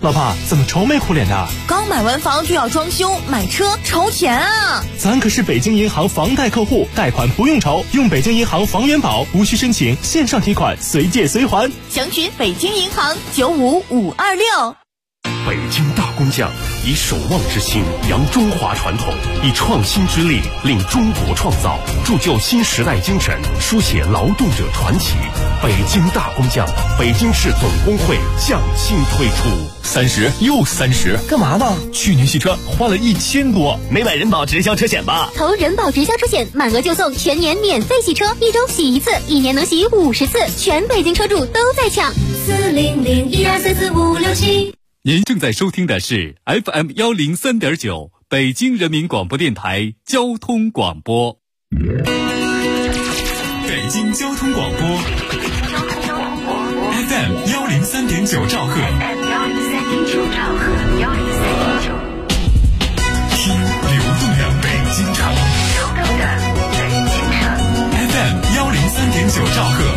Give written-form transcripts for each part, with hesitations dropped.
老婆怎么愁眉苦脸的？ 刚买完房就要装修，买车愁钱啊！ 咱可是北京银行房贷客户，贷款不用愁，用北京银行房源保，无需申请，线上提款，随借随还。 详询北京银行95526。 北京大工匠以守望之心扬中华传统，以创新之力令中国创造，铸就新时代精神，书写劳动者传奇。北京大工匠，北京市总工会匠心推出。 30又30， 干嘛呢？ 去年洗车花了1000多， 没买人保直销车险吧？ 投人保直销车险，满额就送全年免费洗车，1周洗1次，1年能洗50次，全北京车主都在抢。40012445567。 您正在收听的是 FM103.9 北京人民广播电台交通广播。 北京交通广播 FM103.9 兆赫，听流动的北京城，FM103.9 兆赫，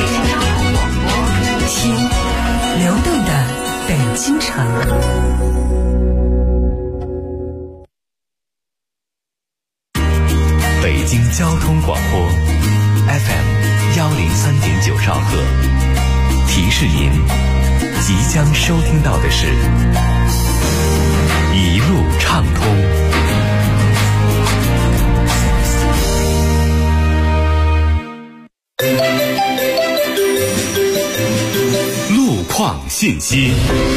听流动的北京城。 北京交通广播 FM103.9 兆赫，提示您即将收听到的是一路畅通。 路况信息。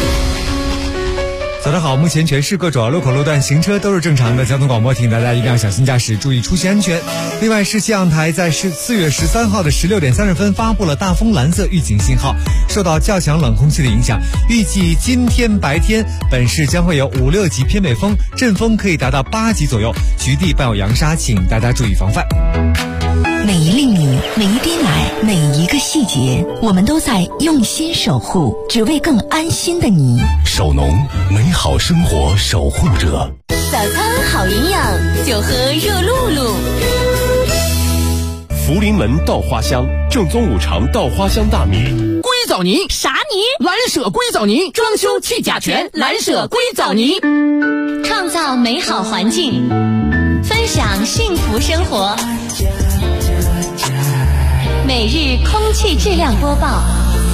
早上好，目前全市各主要路口路段行车都是正常的，交通广播提醒大家一定要小心驾驶，注意出行安全。另外，市气象台在4月13号的16点30分发布了大风蓝色预警信号，受到较强冷空气的影响，预计今天白天本市将会有5、6级偏北风，阵风可以达到8级左右，局地伴有扬沙，请大家注意防范。 每一粒米，每一滴奶，每一个细节，我们都在用心守护，只为更安心的你。 守农，美好生活守护者。 早餐好营养，就喝热露露。 福临门稻花香，正宗5常稻花香大米。 硅藻泥啥泥？ 蓝舍硅藻泥，装修去甲醛，蓝舍硅藻泥。 创造美好环境，分享幸福生活。每日空气质量播报。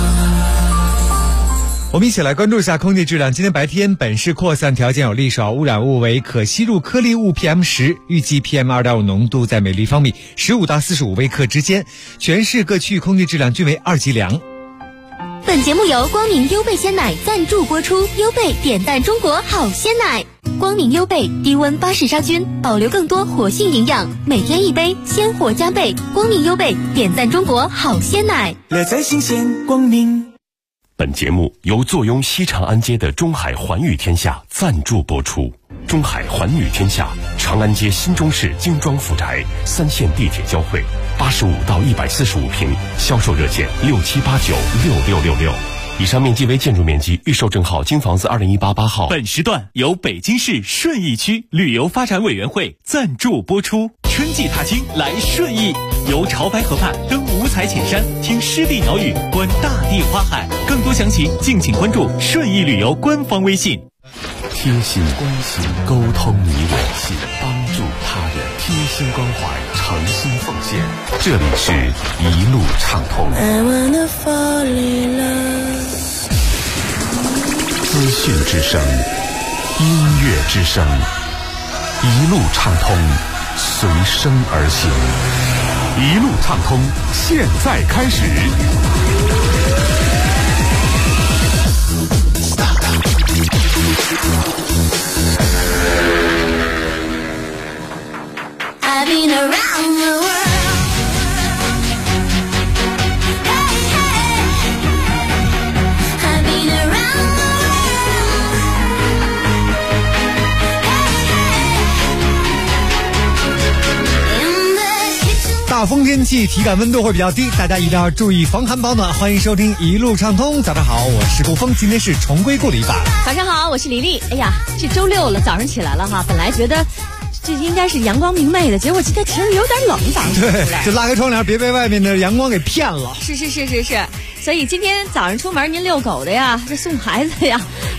我们一起来关注一下空气质量。今天白天本市扩散条件有利，首要污染物为可吸入颗粒物 PM10， 预计 PM2.5 浓度在每立方米15到45微克之间，全市各区域空气质量均为2级良。 本节目由光明优贝鲜奶赞助播出，优贝点赞中国好鲜奶。光明优贝低温巴氏杀菌，保留更多活性营养，每天1杯，鲜活加倍。光明优贝点赞中国好鲜奶， 乐在新鲜光明。 本节目由坐拥西长安街的中海环宇天下赞助播出。中海环宇天下，长安街新中式精装复宅，3线地铁交汇，85到145平，销售热线67896666。以上面积为建筑面积，预售证号京房子20188号。 本时段由北京市顺义区旅游发展委员会赞助播出。春季踏青来顺义，游潮白河畔，登五彩浅山，听湿地鸟语，观大地花海。更多详情敬请关注顺义旅游官方微信。 贴心关心，沟通你我心，帮助他人，贴心关怀，诚心奉献。这里是一路畅通。资讯之声，音乐之声，一路畅通，随声而行。一路畅通，现在开始。 I've been around the world. 大风天气，体感温度会比较低，大家一定要注意防寒保暖。欢迎收听一路畅通。早上好，我是顾峰，今天是重归故里吧。 早上好，我是李丽。哎呀，这周六了，早上起来了哈，本来觉得这应该是阳光明媚的，结果今天其实有点冷，早上出来。 对，就拉开窗帘，别被外面的阳光给骗了。 是，所以今天早上出门您遛狗的呀，这送孩子呀，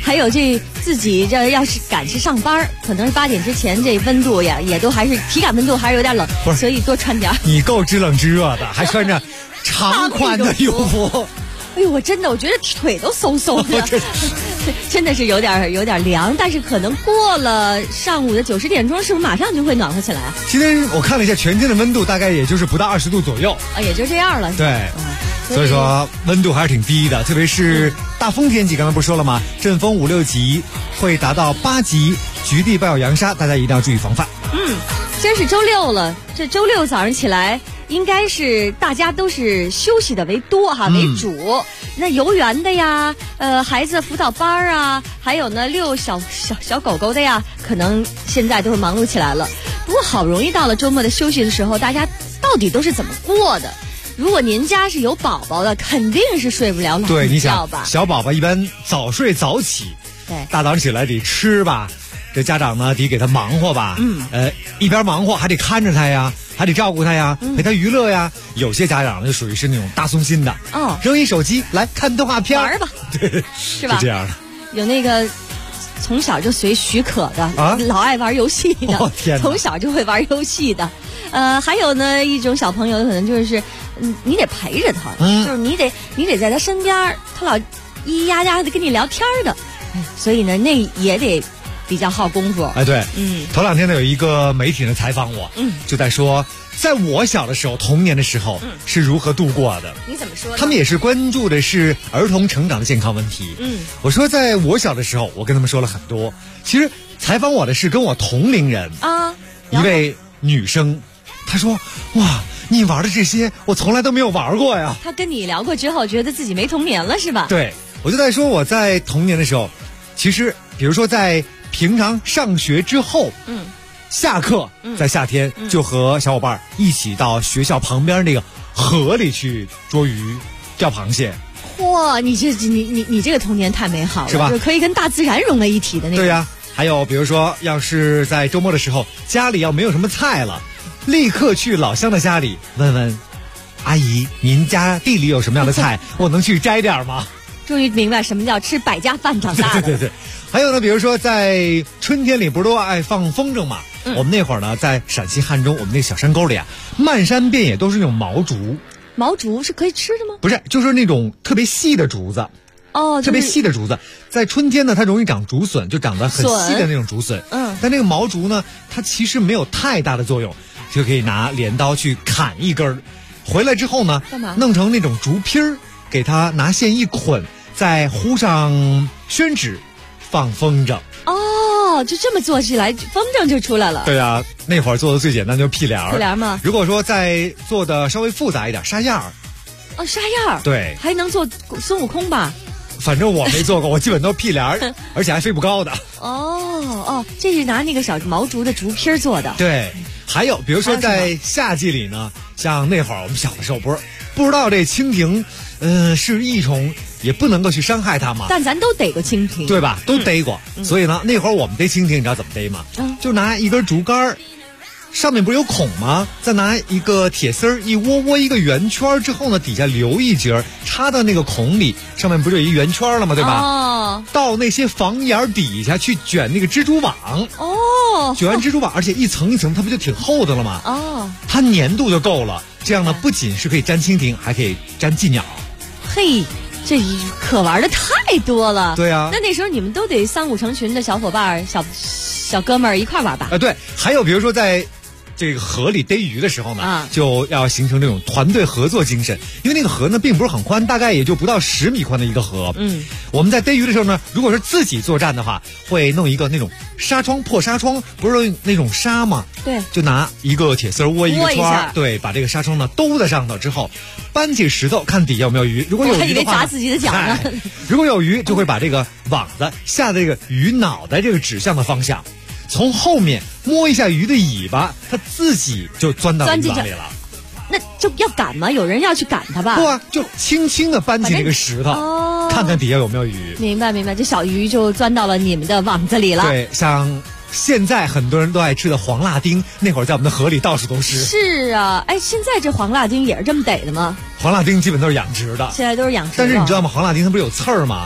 还有这自己这要是赶去上班，可能8点之前这温度呀，也都还是体感温度还是有点冷，所以多穿点。 你够知冷知热的，还穿着长款的羽服。 哎呦，我觉得腿都嗖嗖的，真的是有点凉。但是可能过了上午的9、10点钟，是不是马上就会暖和起来啊？ 今天我看了一下全天的温度，大概也就是不到20度左右啊，也就这样了。 对，所以说温度还是挺低的，特别是大风天气，刚才不是说了吗？阵风5、6级会达到8级，局地伴有扬沙，大家一定要注意防范。 今儿是周六了，这周六早上起来应该是大家都是休息的为多哈，为主。那游园的呀，孩子辅导班啊，还有呢遛小狗狗的呀，可能现在都是忙碌起来了。不过好容易到了周末的休息的时候，大家到底都是怎么过的？如果您家是有宝宝的，肯定是睡不了懒觉吧？ 对，你想小宝宝一般早睡早起， 对， 大早上起来得吃吧。这家长呢得给他忙活吧，一边忙活还得看着他呀，还得照顾他呀，陪他娱乐呀。有些家长就属于是那种大松心的，扔一手机来看动画片玩吧， 对， 是吧？ 就这样的。 有那个从小就随许可的，老爱玩游戏的，从小就会玩游戏的。还有呢一种小朋友可能就是你得陪着他，就是你得在他身边，他老咿咿呀呀的跟你聊天的，所以呢那也得比较耗功夫。 哎，对，头2天呢有一个媒体人采访我，就在说，在我小的时候，童年的时候是如何度过的。 你怎么说呢？ 他们也是关注的是儿童成长的健康问题。我说在我小的时候，我跟他们说了很多。其实采访我的是跟我同龄人啊，一位女生，她说：“哇，你玩的这些，我从来都没有玩过呀。” 她跟你聊过之后，觉得自己没童年了，是吧？ 对，我就在说我在童年的时候，其实比如说在平常上学之后，下课在夏天就和小伙伴一起到学校旁边那个河里去捉鱼、钓螃蟹。 哇，你这个童年太美好了， 是吧？ 就可以跟大自然融为一体的那种。 对呀，还有比如说，要是在周末的时候，家里要没有什么菜了，立刻去老乡的家里问问阿姨，您家地里有什么样的菜，我能去摘点吗？ 终于明白什么叫吃百家饭长大的。 对。还有呢，比如说在春天里不是都爱放风筝嘛？我们那会儿呢，在陕西汉中，我们那小山沟里啊，漫山遍野都是那种毛竹。 毛竹是可以吃的吗？ 不是，就是那种特别细的竹子。特别细的竹子，在春天呢，它容易长竹笋，就长得很细的那种竹笋。但那个毛竹呢，它其实没有太大的作用，就可以拿镰刀去砍一根，回来之后呢， 干嘛？ 弄成那种竹坯儿，给它拿线一捆，再糊上宣纸，放风筝。 就这么做起来，风筝就出来了。 对啊，那会儿做的最简单就是屁帘儿。 屁帘吗？ 如果说再做的稍微复杂一点，沙样儿。 沙样儿。 对。 还能做孙悟空吧？ 反正我没做过，我基本都是屁帘儿，而且还飞不高的。 这是拿那个小毛竹的竹坯做的。 对。还有比如说在夏季里呢，像那会儿我们小的时候不知道这蜻蜓是益虫，也不能够去伤害它嘛。 但咱都逮过蜻蜓， 对吧？都逮过。所以呢，那会儿我们逮蜻蜓，你知道怎么逮吗？就拿一根竹竿，上面不是有孔吗？再拿一个铁丝儿一窝一个圆圈之后呢，底下留一节，插到那个孔里，上面不是有一圆圈了吗？对吧？到那些房檐底下去卷那个蜘蛛网。卷完蜘蛛网，而且一层一层，它不就挺厚的了吗？它粘度就够了。这样呢，不仅是可以粘蜻蜓，还可以粘寄鸟。 嘿，这可玩的太多了。 对啊。 那时候你们都得3、5成群的小伙伴、小哥们儿一块玩吧？ 对。还有比如说在这个河里逮鱼的时候呢，就要形成这种团队合作精神，因为那个河呢并不是很宽，大概也就不到10米宽的一个河。我们在逮鱼的时候呢，如果是自己作战的话，会弄一个那种纱窗，破纱窗，不是那种纱吗？ 对， 就拿一个铁丝窝一个圈，对，把这个纱窗呢兜在上头之后，搬起石头看底下有没有鱼。如果有鱼的话， 我还以为砸自己的脚呢。 如果有鱼，就会把这个网子下在这个鱼脑袋这个指向的方向。从后面摸一下鱼的尾巴，它自己就钻到鱼网里了。 那就要赶吗？有人要去赶它吧？ 不啊，就轻轻的搬起那个石头，看看底下有没有鱼。 明白，这小鱼就钻到了你们的网子里了。 对，像现在很多人都爱吃的黄辣丁，那会儿在我们的河里到处都是。 是啊，现在这黄辣丁也是这么逮的吗？ 黄辣丁基本都是养殖的， 现在都是养殖的。 但是你知道吗？黄辣丁它不是有刺儿吗？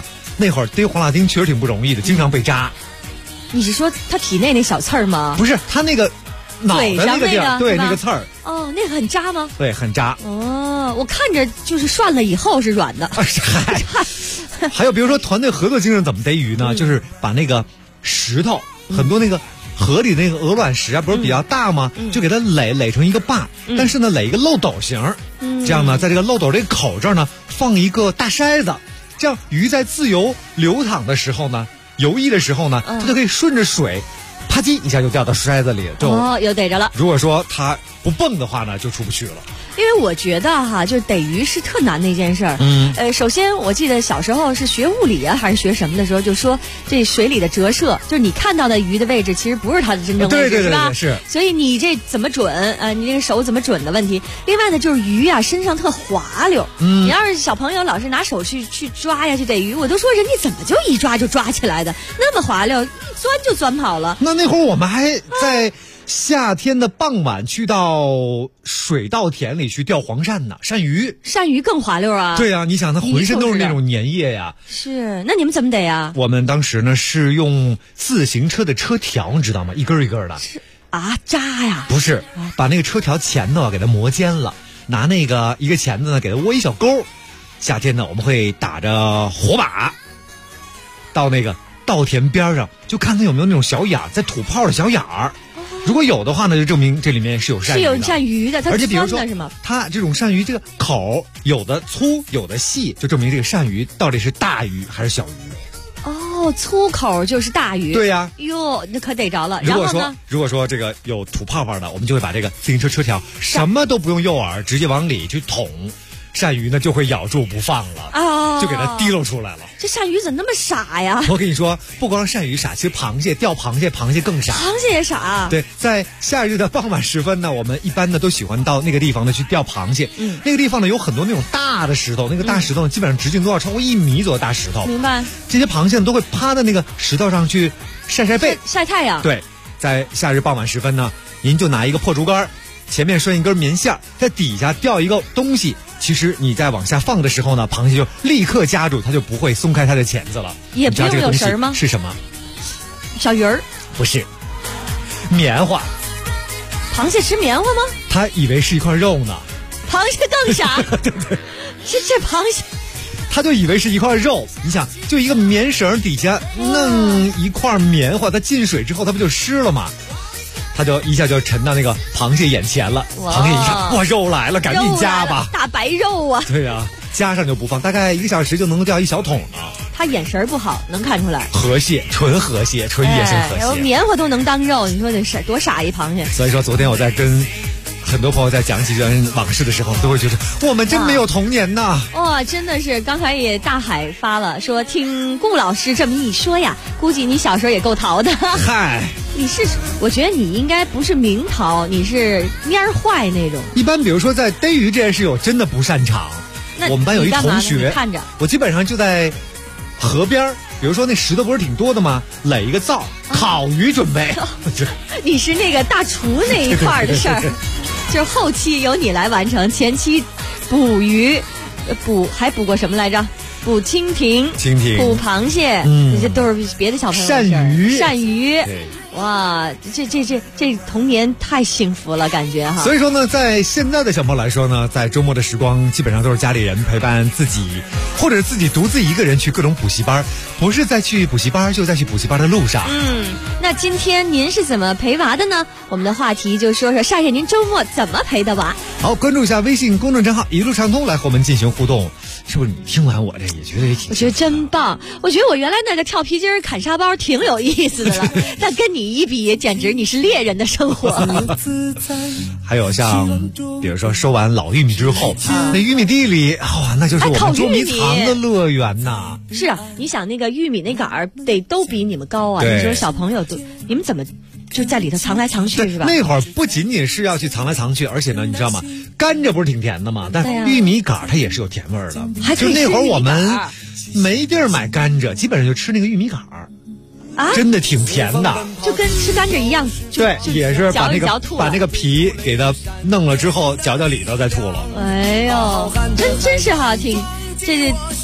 那会儿逮黄辣丁确实挺不容易的，经常被扎。 你是说他体内那小刺儿吗？ 不是，他那个脑袋那个地儿，对，那个刺儿。 哦，那个很扎吗？ 对，很扎。 哦，我看着就是涮了以后是软的。 还有比如说团队合作精神怎么逮鱼呢？就是把那个石头，很多那个河里那个鹅卵石啊，不是比较大吗？就给它垒成一个坝，但是呢垒一个漏斗形，这样呢在这个漏斗这个口这儿呢放一个大筛子，这样鱼在自由流淌的时候呢，游弋的时候呢，它就可以顺着水啪叽一下就掉到筛子里， 又逮着了。 如果说它不蹦的话呢，就出不去了。 因为我觉得哈，就是逮鱼是特难的一件事儿。首先我记得小时候是学物理啊，还是学什么的时候，就说这水里的折射，就是你看到的鱼的位置，其实不是它的真正位置，是吧？ 是。 所以你这怎么准？你这个手怎么准的问题。另外呢，就是鱼啊身上特滑溜。你要是小朋友老是拿手去抓呀，去逮鱼，我都说人家怎么就一抓就抓起来的，那么滑溜，一钻就钻跑了。 那会儿我们还在夏天的傍晚去到水稻田里去钓黄鳝呢，鳝鱼更滑溜啊。对啊，你想它浑身都是那种粘液呀。 是，那你们怎么逮呀？ 我们当时呢是用自行车的车条，你知道吗？一根一根的。 是啊，扎呀？ 不是，把那个车条钳子给它磨尖了，拿那个一个钳子呢给它窝一小钩。夏天呢我们会打着火把到那个稻田边上，就看看有没有那种小眼儿，在土泡的小眼儿。如果有的话呢，就证明这里面是有鳝鱼的。是有鳝鱼的， 而且比如说它这种鳝鱼这个口有的粗有的细，就证明这个鳝鱼到底是大鱼还是小鱼。 哦，粗口就是大鱼。 对呀。 哟，那可逮着了。然后呢？ 如果说这个有土泡泡的，我们就会把这个自行车车条什么都不用诱饵，直接往里去捅。鳝鱼呢就会咬住不放了，就给它提溜出来了。 这鳝鱼怎么那么傻呀？ 我跟你说，不光鳝鱼傻，其实钓螃蟹更傻。 螃蟹也傻。 对，在夏日的傍晚时分呢，我们一般呢都喜欢到那个地方呢去钓螃蟹。那个地方呢有很多那种大的石头，那个大石头呢基本上直径都要超过1米左右的大石头。 明白。 这些螃蟹呢都会趴在那个石头上去晒背、 晒太阳。 对，在夏日傍晚时分呢，您就拿一个破竹竿，前面拴一根棉线，在底下吊一个东西。其实你在往下放的时候呢，螃蟹就立刻夹住，它就不会松开它的钳子了。 也不用有绳吗？ 是什么？小鱼儿？不是，棉花。 螃蟹吃棉花吗？ 它以为是一块肉呢。 螃蟹更傻。 对。 这螃蟹， 他就以为是一块肉。你想，就一个棉绳底下弄一块棉花，它进水之后，它不就湿了吗？他就一下就沉到那个螃蟹眼前了。螃蟹一看，哇，肉来了，赶紧夹吧， 大白肉啊！ 对呀，夹上就不放，大概1个小时就能钓一小桶呢。 他眼神不好，能看出来。 河蟹，纯河蟹，纯野生河蟹， 棉花都能当肉，你说得多傻一螃蟹。 所以说，昨天我在跟很多朋友在讲起这段往事的时候，都会觉得我们真没有童年呐。 哇，真的是，刚才也大海发了说，听顾老师这么一说呀，估计你小时候也够淘的。 嗨。 我觉得你应该不是明淘，你是蔫坏那种。 一般比如说在逮鱼这件事，我真的不擅长。我们班有一同学， 看着我基本上就在河边，比如说那石头不是挺多的吗？垒一个灶，烤鱼准备。 你是那个大厨那一块的事儿，就是后期由你来完成，前期捕鱼，还捕过什么来着？捕蜻蜓，捕螃蟹，这些都是别的小朋友的事儿。鳝鱼，哇，这童年太幸福了，感觉哈。 所以说呢，在现在的小朋友来说呢，在周末的时光，基本上都是家里人陪伴自己，或者自己独自一个人去各种补习班，不是在去补习班，就在去补习班的路上。 那今天您是怎么陪娃的呢？我们的话题就说说晒晒您周末怎么陪的娃。 好，关注一下微信公众账号一路畅通，来和我们进行互动。是不是你听完我这也觉得也挺？ 我觉得真棒。我觉得我原来那个跳皮筋儿、砍沙包挺有意思的了，但跟你一比，简直你是猎人的生活。 还有像，比如说收完老玉米之后，那玉米地里，哇，那就是我们捉迷藏的乐园呐。 是啊，你想那个玉米那杆儿得都比你们高啊。你说小朋友都，你们怎么就在里头藏来藏去是吧？ 那会儿不仅仅是要去藏来藏去，而且呢，你知道吗？甘蔗不是挺甜的吗？但玉米杆它也是有甜味儿的。就那会儿我们没地儿买甘蔗，基本上就吃那个玉米杆儿。真的挺甜的， 就跟吃甘蔗一样。 对，也是把那个皮给它弄了之后，嚼里头再吐了。 哎呦，真是哈，这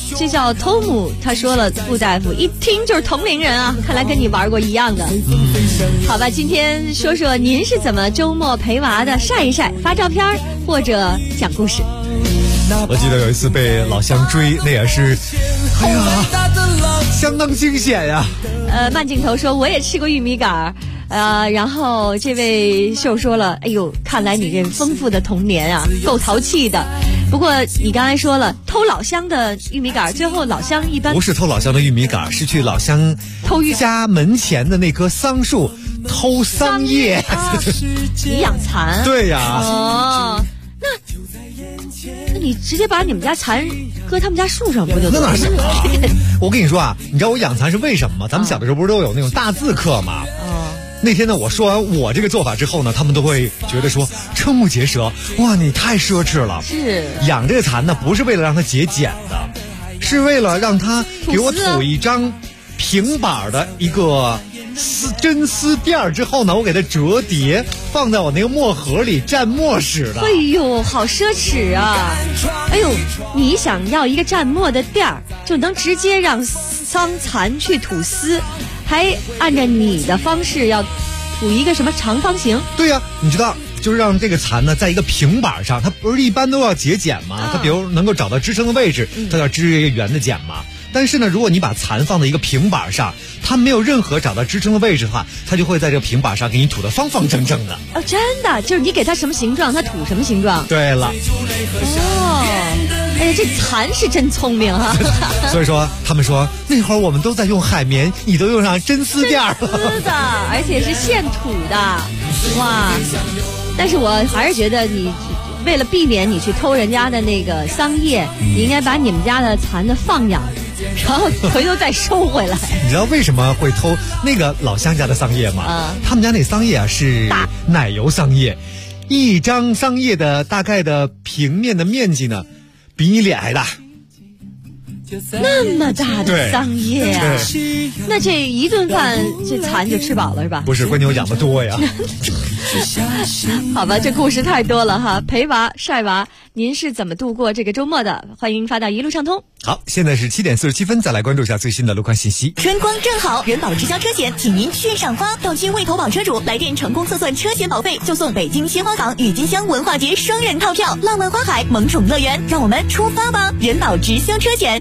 这叫 Tom， 他说了，顾大夫一听就是同龄人啊，看来跟你玩过一样的。好吧，今天说说您是怎么周末陪娃的，晒一晒，发照片或者讲故事。 我记得有一次被老乡追，那也是，哎呀，相当惊险呀。 慢镜头说我也吃过玉米杆然后这位秀说了，哎呦，看来你这丰富的童年啊，够淘气的。不过你刚才说了偷老乡的玉米杆，最后老乡一般不是偷老乡的玉米杆，是去老乡偷家门前的那棵桑树偷桑叶。 你养蚕？ 对呀。 哦，那你直接把你们家蚕搁他们家树上不就得了？ 那哪行啊！我跟你说啊，你知道我养蚕是为什么吗？咱们小的时候不是都有那种大字课吗？那天呢，我说完我这个做法之后呢，他们都会觉得说瞠目结舌，哇，你太奢侈了。 是养这个蚕呢，不是为了让它节俭的，是为了让它给我吐一张平板的一个真丝垫之后呢，我给它折叠放在我那个墨盒里蘸墨使的。 哎呦，好奢侈啊！哎呦，你想要一个蘸墨的垫儿，就能直接让桑蚕去吐丝，还按照你的方式要吐一个什么长方形？ 对呀，你知道，就是让这个蚕呢在一个平板上，它不是一般都要节俭吗？它比如能够找到支撑的位置，它要支一个圆的茧嘛。但是呢，如果你把蚕放在一个平板上，它没有任何找到支撑的位置的话，它就会在这个平板上给你吐得方方正正的。 哦，真的，就是你给它什么形状，它吐什么形状。 对了。 哦，哎呀，这蚕是真聪明哈。 所以说，他们说那会儿我们都在用海绵，你都用上真丝垫了。 真丝的，而且是现吐的，哇！但是我还是觉得你。为了避免你去偷人家的那个桑叶，你应该把你们家的蚕的放养，然后回头再收回来。 你知道为什么会偷那个老乡家的桑叶吗？他们家那桑叶啊是奶油桑叶，一张桑叶的大概的平面的面积呢，比你脸还大。 那么大的桑叶啊！那这一顿饭这蚕就吃饱了是吧？ 不是，关键我养的多呀。 好吧，这故事太多了哈。陪娃晒娃，您是怎么度过这个周末的？欢迎发到一路畅通。 好，现在是7点47分，再来关注一下最新的路况信息。 春光正好，人保直销车险，请您券上发。到期未投保车主来电成功测算车险保费，就送北京鲜花港郁金香文化节双人套票，浪漫花海萌宠乐园。让我们出发吧！人保直销车险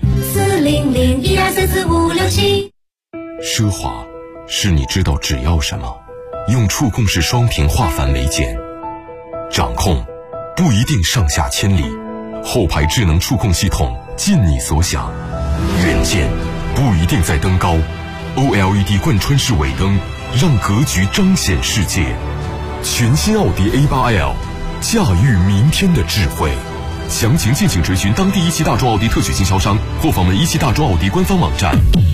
，40012344567。 奢华是你知道只要什么，用触控式双屏画范为简，掌控不一定上下千里，后排智能触控系统尽你所想，远见不一定在灯高， OLED 贯穿式尾灯让格局彰显世界。全新奥迪 A8L， 驾驭明天的智慧。详情敬请追寻当地一汽大众奥迪特许经销商或访问一汽大众奥迪官方网站。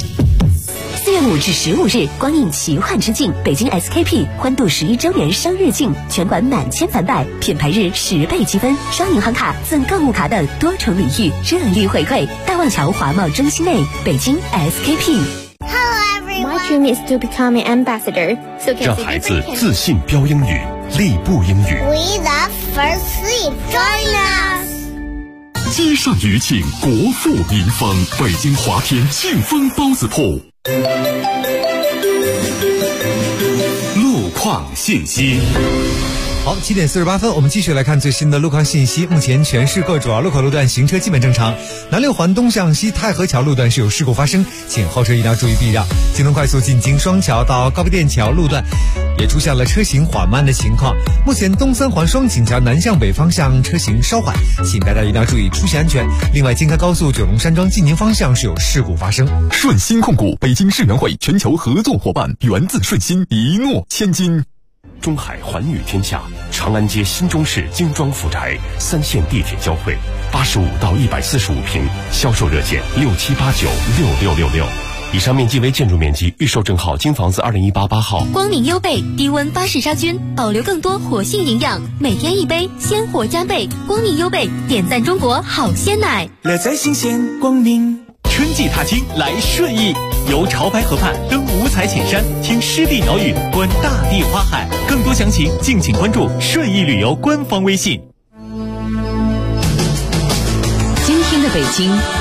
4月5至15日，光影奇幻之境北京 SKP 欢度11周年生日庆，全馆满千返百，品牌日10倍积分，双银行卡赠购物卡等多重礼遇，热力回馈。大望桥华贸中心内，北京 SKP。Hello everyone. My dream is to become an ambassador. So 让孩子自信标英语，立步英语。 We love first sleep. Join us. 接上余庆，国富民丰，北京华天庆丰包子铺。路况信息。 好，7点48分，我们继续来看最新的路况信息。目前全市各主要路口路段行车基本正常。南六环东向西太和桥路段是有事故发生，请后车一定要注意避让。京东快速进京双桥到高碑店桥路段也出现了车行缓慢的情况。目前东三环双井桥南向北方向车行稍缓，请大家一定要注意出行安全。另外，京开高速九龙山庄进宁方向是有事故发生。 顺鑫控股，北京世园会全球合作伙伴，源自顺鑫，一诺千金。中海环宇天下，长安街新中式精装富宅，3线地铁交汇，85到145平，销售热线67896666。以上面积为建筑面积，预售证号京房子2018-8号。 光明优贝低温巴氏杀菌，保留更多活性营养，每天一杯，鲜活加倍。光明优贝点赞中国好鲜奶， 乐在新鲜光明。 春季踏青来顺义，游潮白河畔，登五彩浅山，听湿地鸟语，观大地花海。更多详情敬请关注顺义旅游官方微信。 今天的北京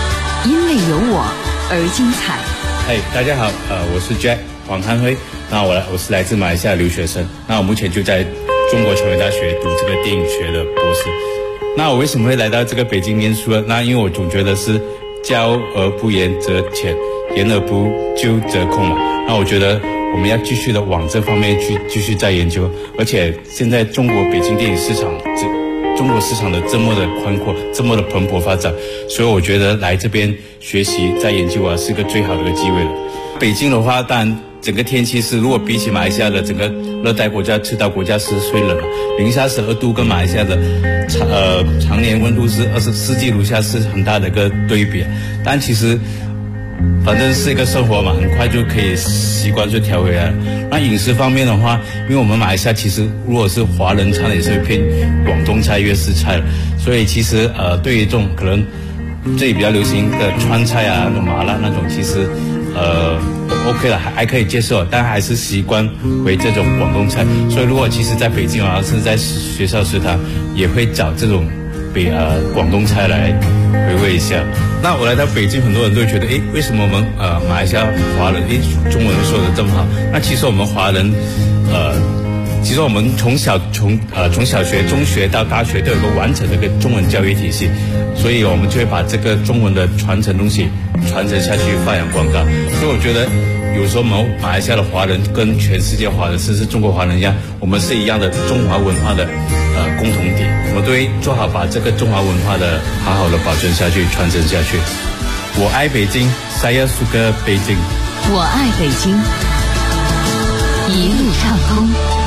因为有我而精彩。 大家好，我是 Jack 黄汉辉，那我是来自马来西亚留学生，那我目前就在中国传媒大学读这个电影学的博士。那我为什么会来到这个北京念书呢？那因为我总觉得是教而不言则浅，言而不究则空嘛。那我觉得我们要继续的往这方面去继续再研究，而且现在中国北京电影市场中国市场的这么的宽阔，这么的蓬勃发展，所以我觉得来这边学习再研究是个最好的一个机会了。北京的话，当然整个天气是，如果比起马来西亚的整个热带国家、赤道国家是虽冷了，零下12度跟马来西亚的常年温度是24季如夏，是很大的一个对比。但其实反正是一个生活嘛，很快就可以习惯就调回来了。那饮食方面的话，因为我们马来西亚其实如果是华人餐也是偏广东菜、粤式菜了，所以其实对于这种可能这里比较流行的川菜啊、那种麻辣那种，其实OK 了，还可以接受，但还是习惯回这种广东菜。所以如果其实在北京啊，甚至在学校食堂也会找这种广东菜来回味一下。那我来到北京，很多人都觉得，为什么我们马来西亚华人中文说的这么好？那其实我们华人其实我们从小学、中学到大学都有个完整的一个中文教育体系，所以我们就会把这个中文的传承东西传承下去，发扬光大。所以我觉得有时候我们马来西亚的华人跟全世界华人，甚至中国华人一样，我们是一样的中华文化的共同体，我们都会做好把这个中华文化的好好的保存下去，传承下去。我爱北京，saya suka北京。 我爱北京，一路畅通。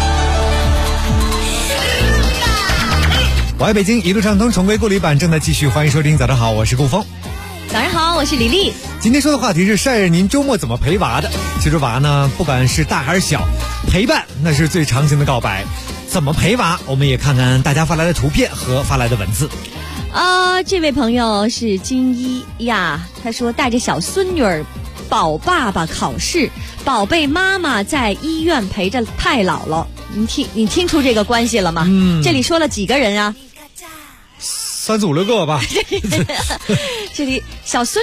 我爱北京，一路畅通重归故里版正在继续，欢迎收听。早上好，我是顾峰。 早上好，我是李丽。 今天说的话题是晒您周末怎么陪娃的。其实娃呢，不管是大还是小，陪伴那是最常见的告白。怎么陪娃，我们也看看大家发来的图片和发来的文字。 这位朋友是金一呀，他说带着小孙女儿保爸爸考试，宝贝妈妈在医院陪着太姥姥。你听出这个关系了吗？这里说了几个人啊 ？3、4、5、6个吧。 这里小孙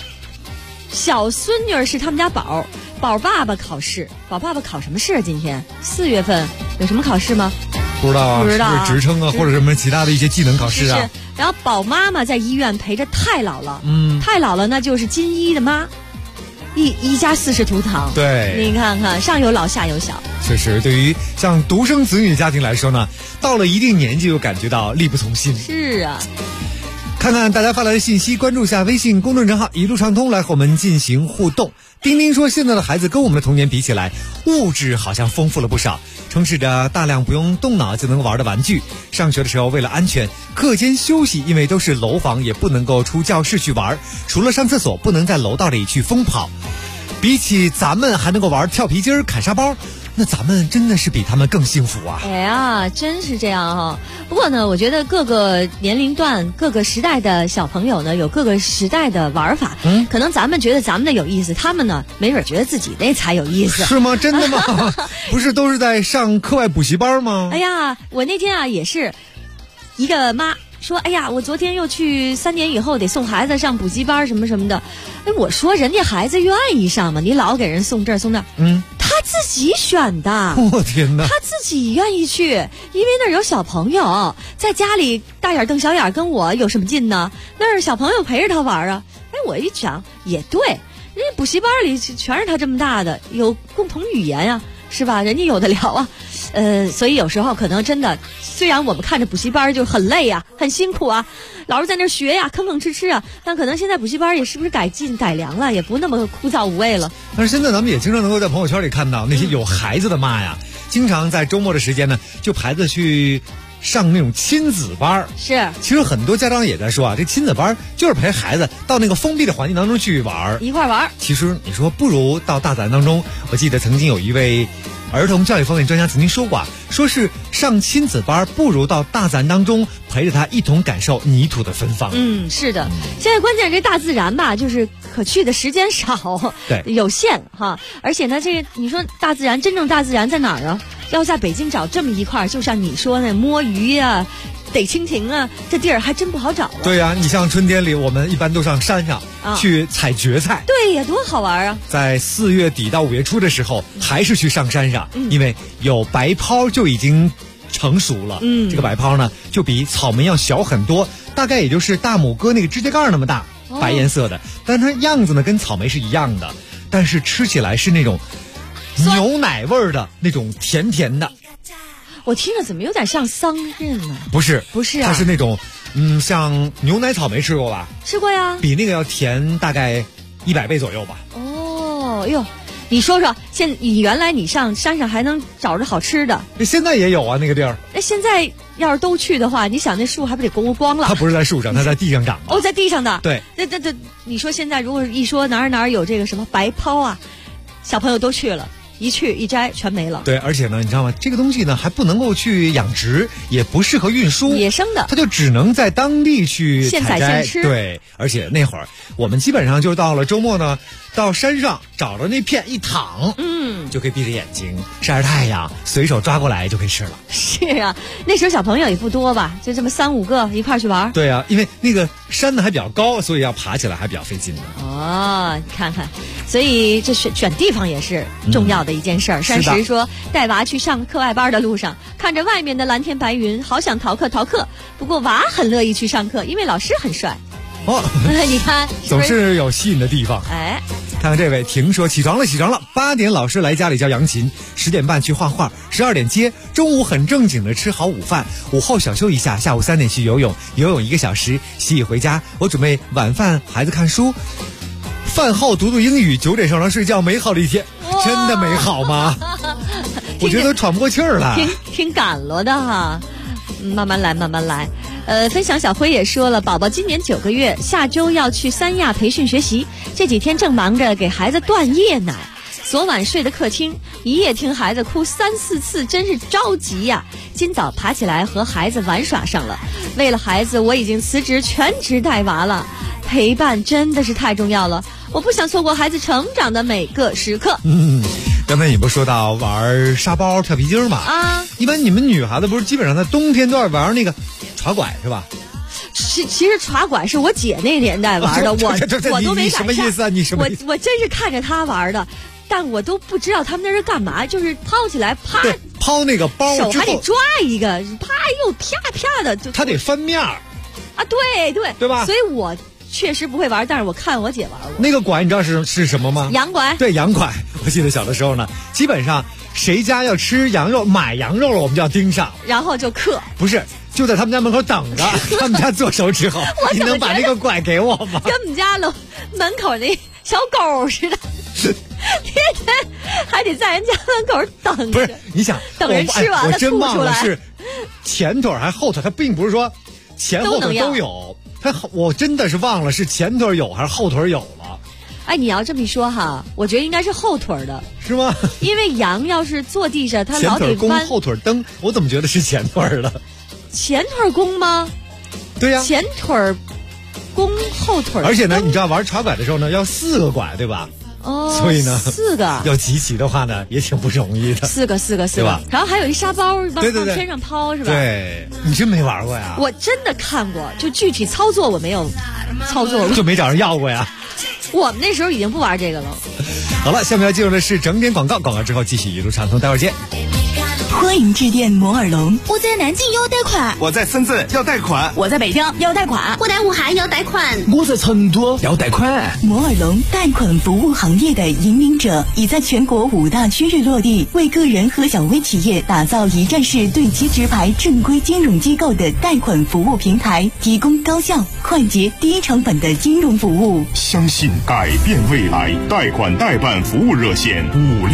女是他们家宝爸爸考试，宝爸爸考什么试啊？今天4月份有什么考试吗？ 不知道啊，是不是职称啊，或者什么其他的一些技能考试啊？ 是。然后宝妈妈在医院陪着太姥姥，太姥姥那就是金一的妈，一家四世同堂。 对， 你看看上有老下有小。 确实，对于像独生子女家庭来说呢，到了一定年纪就感觉到力不从心。 是啊。 看看大家发来的信息，关注一下微信公众账号一路畅通，来和我们进行互动。丁丁说，现在的孩子跟我们的童年比起来，物质好像丰富了不少，充斥着大量不用动脑就能玩的玩具。上学的时候为了安全，课间休息因为都是楼房，也不能够出教室去玩，除了上厕所不能在楼道里去疯跑。比起咱们还能够玩跳皮筋、砍沙包，那咱们真的是比他们更幸福啊！ 哎呀，真是这样哈。不过呢，我觉得各个年龄段、各个时代的小朋友呢，有各个时代的玩法。可能咱们觉得咱们的有意思，他们呢，没准觉得自己那才有意思。 是吗？真的吗？不是都是在上课外补习班吗？ 哎呀，我那天也是一个妈说，哎呀，我昨天又去3年以后得送孩子上补习班什么什么的。我说人家孩子愿意上嘛，你老给人送这儿送那儿。他自己选的。 我天哪！ 他自己愿意去，因为那儿有小朋友，在家里大眼瞪小眼跟我有什么劲呢？那儿小朋友陪着他玩啊。我一想也对，人家补习班里全是他这么大的，有共同语言啊，是吧？人家有的聊啊。所以有时候可能真的，虽然我们看着补习班就很累啊，很辛苦啊，老是在那学呀，吭吭哧哧啊，但可能现在补习班也是不是改进改良了，也不那么枯燥无味了。 但是现在咱们也经常能够在朋友圈里看到那些有孩子的妈呀，经常在周末的时间呢，就孩子去上那种亲子班。 是， 其实很多家长也在说啊，这亲子班就是陪孩子到那个封闭的环境当中去玩， 一块玩。 其实你说不如到大自然当中。我记得曾经有一位儿童教育方面专家曾经说过，说是上亲子班不如到大自然当中陪着他一同感受泥土的芬芳。 是的，现在关键这大自然吧，就是可去的时间少， 对， 有限哈。而且呢，这个你说大自然，真正大自然在哪儿啊？要在北京找这么一块，就像你说那摸鱼啊、逮蜻蜓啊，这地儿还真不好找。 对呀，你像春天里我们一般都上山上， 去采蕨菜。 对呀，多好玩啊！ 在4月底到5月初的时候，还是去上山上，因为有白泡就已经成熟了。这个白泡呢，就比草莓要小很多，大概也就是大拇哥那个指甲盖那么大，白颜色的。但它样子呢跟草莓是一样的，但是吃起来是那种牛奶味的那种甜甜的。 我听着怎么有点像桑葚呢？ 不是啊， 它是那种像牛奶草莓吃过吧？ 吃过呀， 比那个要甜大概100倍左右吧。 哦哟，你说说，原来你上山上还能找着好吃的？ 现在也有啊，那个地儿。 那现在要是都去的话，你想那树还不得光了？ 它不是在树上，它在地上长的。 在地上的。 对。 这，你说现在如果一说哪儿有这个什么白泡啊，小朋友都去了。一去一摘全没了。 对，而且呢，你知道吗？这个东西呢还不能够去养殖，也不适合运输， 野生的， 它就只能在当地去现采现吃。 对，而且那会儿我们基本上就到了周末呢，到山上找着那片一躺，就可以闭着眼睛晒着太阳，随手抓过来就可以吃了。 是啊，那时候小朋友也不多吧，就这么3、5个一块去玩。 对啊，因为那个山呢还比较高，所以要爬起来还比较费劲的。 你看看，所以这选地方也是重要的一件事儿。山石说，带娃去上课外班的路上，看着外面的蓝天白云，好想逃课。不过娃很乐意去上课，因为老师很帅。你看， 总是有吸引的地方。看看这位婷说，起床了，8点老师来家里教扬琴，10点半去画画，12点接，中午很正经的吃好午饭，午后小休一下，下午3点去游泳1个小时，洗洗回家。我准备晚饭，孩子看书，饭后读英语，9点上床睡觉，美好的一天。真的美好吗？我觉得喘不过气儿来。 挺赶了的哈，慢慢来。分享小辉也说了，宝宝今年9个月，下周要去3亚培训学习，这几天正忙着给孩子断夜奶。昨晚睡的客厅，一夜听孩子哭3、4次，真是着急呀。今早爬起来和孩子玩耍上了。为了孩子，我已经辞职全职带娃了。陪伴真的是太重要了，我不想错过孩子成长的每个时刻。 刚才你不说到玩沙包、跳皮筋吗？一般你们女孩子不是基本上在冬天都要玩那个耍拐是吧？ 其实耍拐是我姐那年代玩的，我都没赶上。 什么意思啊？你什么意思？ 我真是看着她玩的，但我都不知道他们那是干嘛，就是抛起来啪， 抛那个包手还得抓一个，啪又啪啪的，就它得翻面儿啊，对吧？ 所以我确实不会玩，但是我看我姐玩过。 那个拐你知道是什么吗？ 羊拐。 对，羊拐。我记得小的时候呢，基本上谁家要吃羊肉，买羊肉了，我们就要盯上， 然后就嗑。 不是，就在他们家门口等着，他们家做熟之后，你能把那个拐给我吗？ 跟我们家楼门口那小狗似的，天天还得在人家门口等着。 不是，你想等人吃完了我真忘了是前腿还是后腿，它并不是说前后腿都有。我真的是忘了是前腿有还是后腿有了。 你要这么一说哈，我觉得应该是后腿的， 是吗？ 因为羊要是坐地上，它老得前腿弓后腿蹬，我怎么觉得是前腿的？ 前腿弓吗？ 对呀， 前腿弓后腿。 而且呢，你知道玩耍拐的时候呢，要4个拐，对吧？所以呢 4个要集齐的话呢，也挺不容易的。 4个，对吧？然后还有一沙包往天上抛，是吧？ 对，你真没玩过呀？ 我真的看过，就具体操作我没有操作过， 就没找人要过呀。 我们那时候已经不玩这个了。 好了，下面要进入的是整点广告，广告之后继续一路畅通，待会儿见。 欢迎致电摩尔龙， 我在南京要贷款， 我在深圳要贷款， 我在北京要贷款， 我在武汉要贷款， 我在成都要贷款。 摩尔龙贷款服务行业的引领者，已在全国5大区域落地，为个人和小微企业打造一站式对接直排正规金融机构的贷款服务平台，提供高效、快捷、低成本的金融服务。 相信改变未来，贷款代办服务热线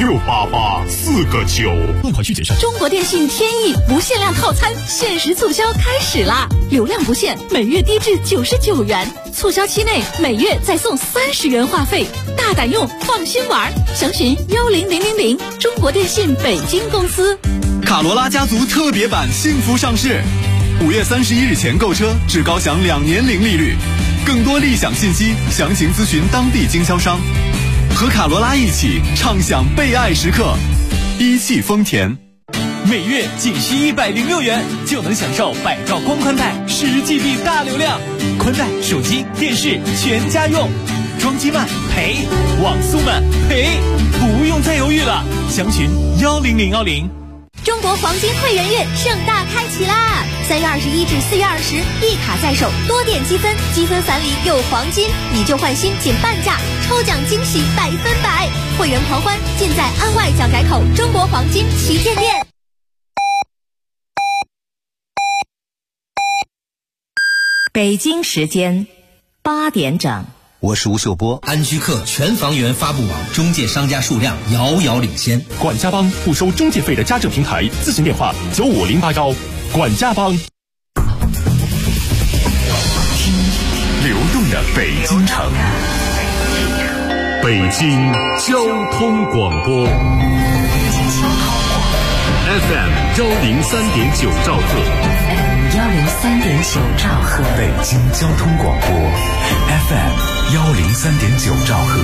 5688-4个9。 落款需谨慎。 中国电信天翼不限量套餐限时促销开始啦！流量不限，每月低至99元，促销期内每月再送30元话费，大胆用，放心玩。详询10000，中国电信北京公司。 卡罗拉家族特别版幸福上市，5月31日前购车至高享2年零利率，更多立享信息详情咨询当地经销商。和卡罗拉一起畅享被爱时刻，一汽丰田。 每月仅需106元就能享受百兆光宽带10GB 大流量，宽带、手机、电视全家用。装机慢赔，网速慢赔，不用再犹豫了，详询10010。 中国黄金会员月盛大开启啦！3月21至4月20，一卡在手，多点积分，积分返礼有黄金，以旧换新仅半价，抽奖惊喜100%，会员狂欢尽在安外小改口中国黄金旗舰店。 北京时间8点整。 我是吴秀波。安居客全房源发布网中介商家数量遥遥领先。 管家帮不收中介费的家政平台，咨询电话95081。管家帮。听流动的北京城，北京交通广播 FM 103.9兆赫 103.9兆赫， 北京交通广播 FM 103.9兆赫。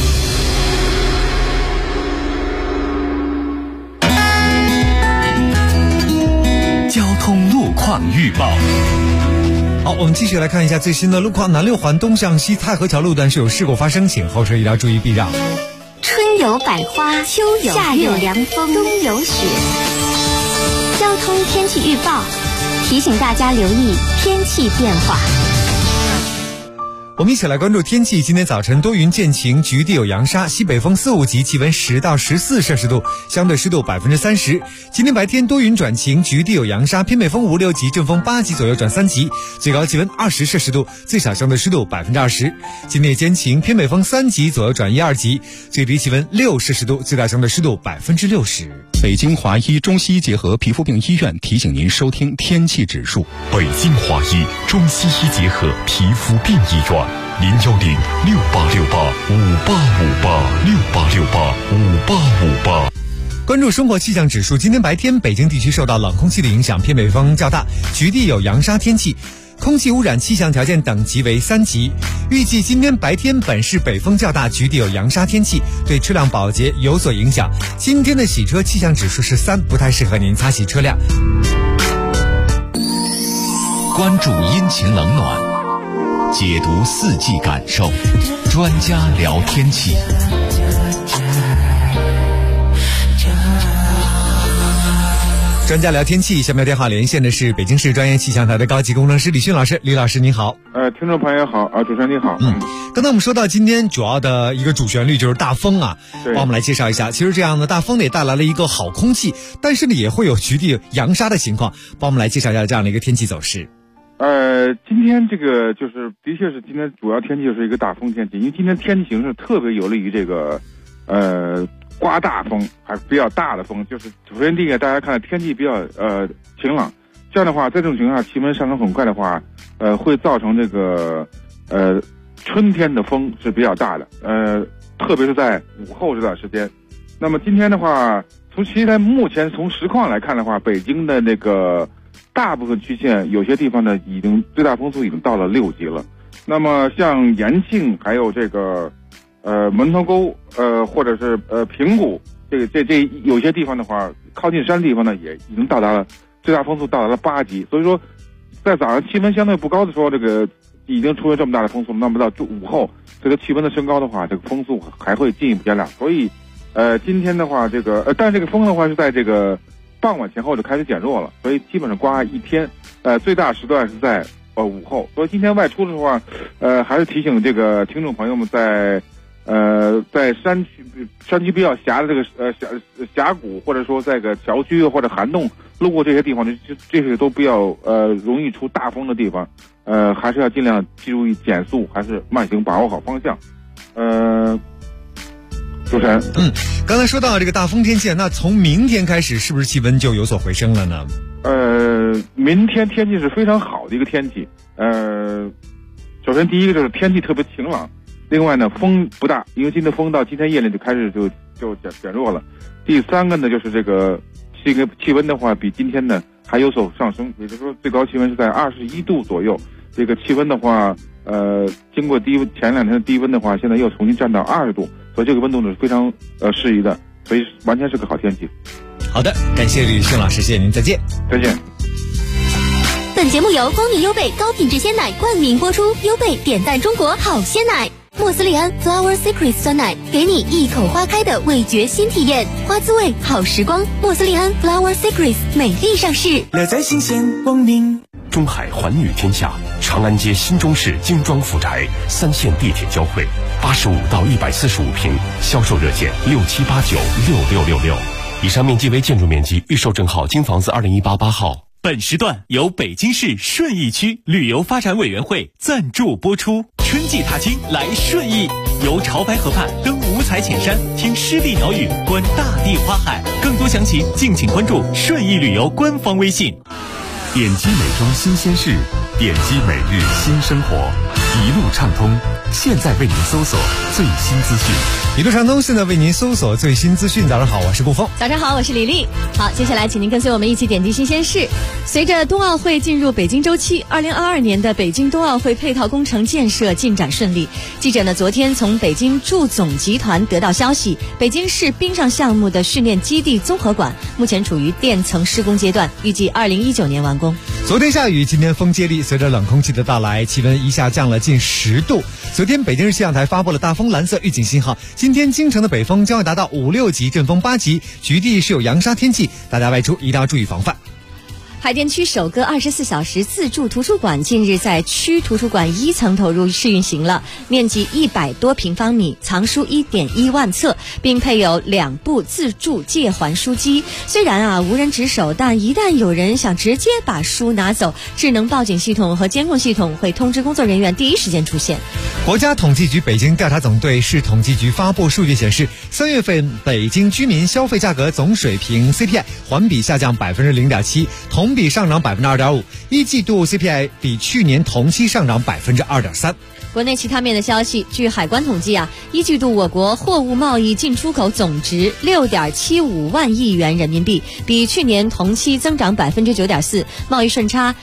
交通路况预报。 好，我们继续来看一下最新的路况。南六环东向西太和桥路段是有事故发生，请后车一定要注意避让。 春有百花，秋有夏有凉风，冬有雪。交通天气预报提醒大家留意天气变化。 我们一起来关注天气。今天早晨多云见晴，局地有扬沙，西北风4、5级，气温10到14摄氏度，相对湿度30%。今天白天多云转晴，局地有扬沙，偏北风5、6级，阵风8级左右转3级，最高气温20摄氏度，最小相对湿度20%。今天夜间晴，偏北风3级左右转1、2级，最低气温6摄氏度，最大相对湿度60%。 北京华医中西医结合皮肤病医院提醒您收听天气指数。 北京华医中西医结合皮肤病医院，0106858586858 关注生活气象指数，今天白天北京地区受到冷空气的影响，偏北风较大，局地有扬沙天气，空气污染气象条件等级为3级。预计今天白天本市北风较大，局地有扬沙天气，对车辆保洁有所影响。今天的洗车气象指数是3，不太适合您擦洗车辆。 关注阴晴冷暖，解读四季感受，专家聊天气。 专家聊天气，下面电话连线的是北京市专业气象台的高级工程师李迅老师。李老师您好。 听众朋友好，主持人你好。 刚才我们说到今天主要的一个主旋律就是大风啊，帮我们来介绍一下。其实这样的大风呢也带来了一个好空气，但是呢也会有局地扬沙的情况，帮我们来介绍一下这样的一个天气走势。 今天这个就是的确是今天主要天气就是一个大风天气，因为今天天气形势特别有利于这个刮大风，还是比较大的风。就是首先第一个，大家看天气比较晴朗，这样的话在这种情况下气温上升很快的话，会造成这个春天的风是比较大的，特别是在午后这段时间。那么今天的话，其实目前从实况来看的话，北京的那个大部分区县有些地方呢已经最大风速已经到了6级了。那么像延庆还有这个门头沟或者是平谷这有些地方的话，靠近山地方呢也已经到达了最大风速到达了8级。所以说在早上气温相对不高的时候，这个已经出现这么大的风速，那么到午后这个气温的升高的话，这个风速还会进一步加大。所以今天的话这个但这个风的话是在这个傍晚前后就开始减弱了，所以基本上刮一天，最大时段是在午后。所以今天外出的时候啊，还是提醒这个听众朋友们在山区比较狭的这个峡谷，或者说在个桥区或者涵洞路过这些地方，这些都比较容易出大风的地方，还是要尽量注意减速，还是慢行，把握好方向。主持人， 刚才说到这个大风天气，那从明天开始是不是气温就有所回升了呢？ 明天天气是非常好的一个天气。首先第一个就是天气特别晴朗，另外呢风不大，因为今天风到今天夜里就开始就减弱了。第三个呢就是这个气温的话比今天呢还有所上升，也就是说最高气温是在21度左右。这个气温的话经过前2天的低温的话，现在又重新降到20度，所以这个温度呢是非常适宜的，所以完全是个好天气。 好的，感谢吕胜老师，谢谢您，再见。 再见。 本节目由光明优贝高品质鲜奶冠名播出，优贝点赞中国好鲜奶。莫斯利安 Flower Secret 酸奶，给你一口花开的味觉新体验，花滋味好时光。莫斯利安 Flower Secret 美丽上市， 乐在新鲜光明。 中海环宇天下，长安街新中式精装复宅，3线地铁交汇，85到145平，销售热线67896666。以上面积为建筑面积，预售证号京房子2018-8号。 本时段由北京市顺义区旅游发展委员会赞助播出。春季踏青来顺义，游潮白河畔，登五彩浅山，听湿地鸟语，观大地花海。更多详情敬请关注顺义旅游官方微信。 点击美妆新鲜事，点击每日新生活，一路畅通。现在为您搜索最新资讯。 一路畅通，现在为您搜索最新资讯。早上好，我是顾峰。 早上好，我是李丽。好，接下来请您跟随我们一起点击新鲜事。随着冬奥会进入北京周期，2022年的北京冬奥会配套工程建设进展顺利。记者呢，昨天从北京祝总集团得到消息，北京市冰上项目的训练基地综合馆目前处于垫层施工阶段，预计2019年完工。 昨天下雨，今天风接力，随着冷空气的到来，气温一下降了近10度。昨天北京市气象台发布了大风蓝色预警信号，今天京城的北风将会达到5、6级，阵风8级，局地是有扬沙天气，大家外出一定要注意防范。 海淀区首个24小时自助图书馆近日在区图书馆1层投入试运行了，面积100多平方米，藏书1.1万册，并配有2部自助借还书机。虽然无人值守，但一旦有人想直接把书拿走，智能报警系统和监控系统会通知工作人员第一时间出现。 国家统计局北京调查总队市统计局发布数据显示，3月份北京居民消费价格总水平 CPI 环比下降 0.7%， 同比上涨 2.5%， 一季度 CPI 比去年同期上涨 2.3%。 国内其他面的消息，据海关统计一季度我国货物贸易进出口总值 6.75万亿元人民币，比去年同期增长 9.4%， 贸易顺差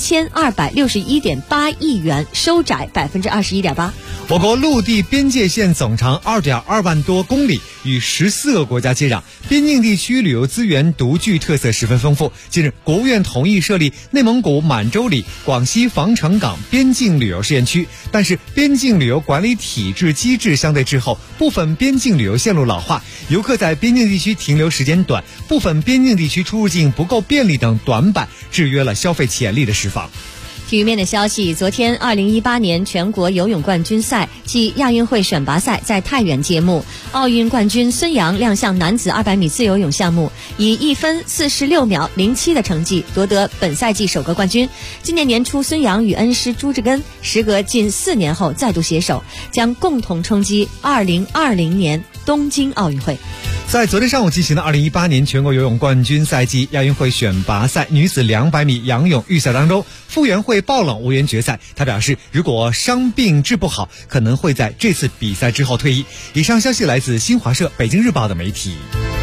3261.8亿元，收窄 21.8%。 我国陆地边界线总长 2.2万多公里，与14个国家接壤，边境地区旅游资源独具特色，十分丰富。近日，国务院同意设立内蒙古满洲里、广西防城港边境旅游试验区，但是边境旅游管理体制机制相对滞后，部分边境旅游线路老化，游客在边境地区停留时间短，部分边境地区出入境不够便利等短板，制约了消费潜力的释放。 体育面的消息，昨天2018年全国游泳冠军赛暨亚运会选拔赛在太原揭幕，奥运冠军孙杨亮相男子200米自由泳项目，以1分46秒07的成绩夺得本赛季首个冠军。今年年初，孙杨与恩师朱志根时隔近4年后再度携手，将共同冲击2020年东京奥运会。 在昨天上午进行的2018年全国游泳冠军赛季亚运会选拔赛女子200米仰泳预赛当中，傅园慧爆冷无缘决赛。她表示，如果伤病治不好，可能会在这次比赛之后退役。以上消息来自新华社、北京日报的媒体。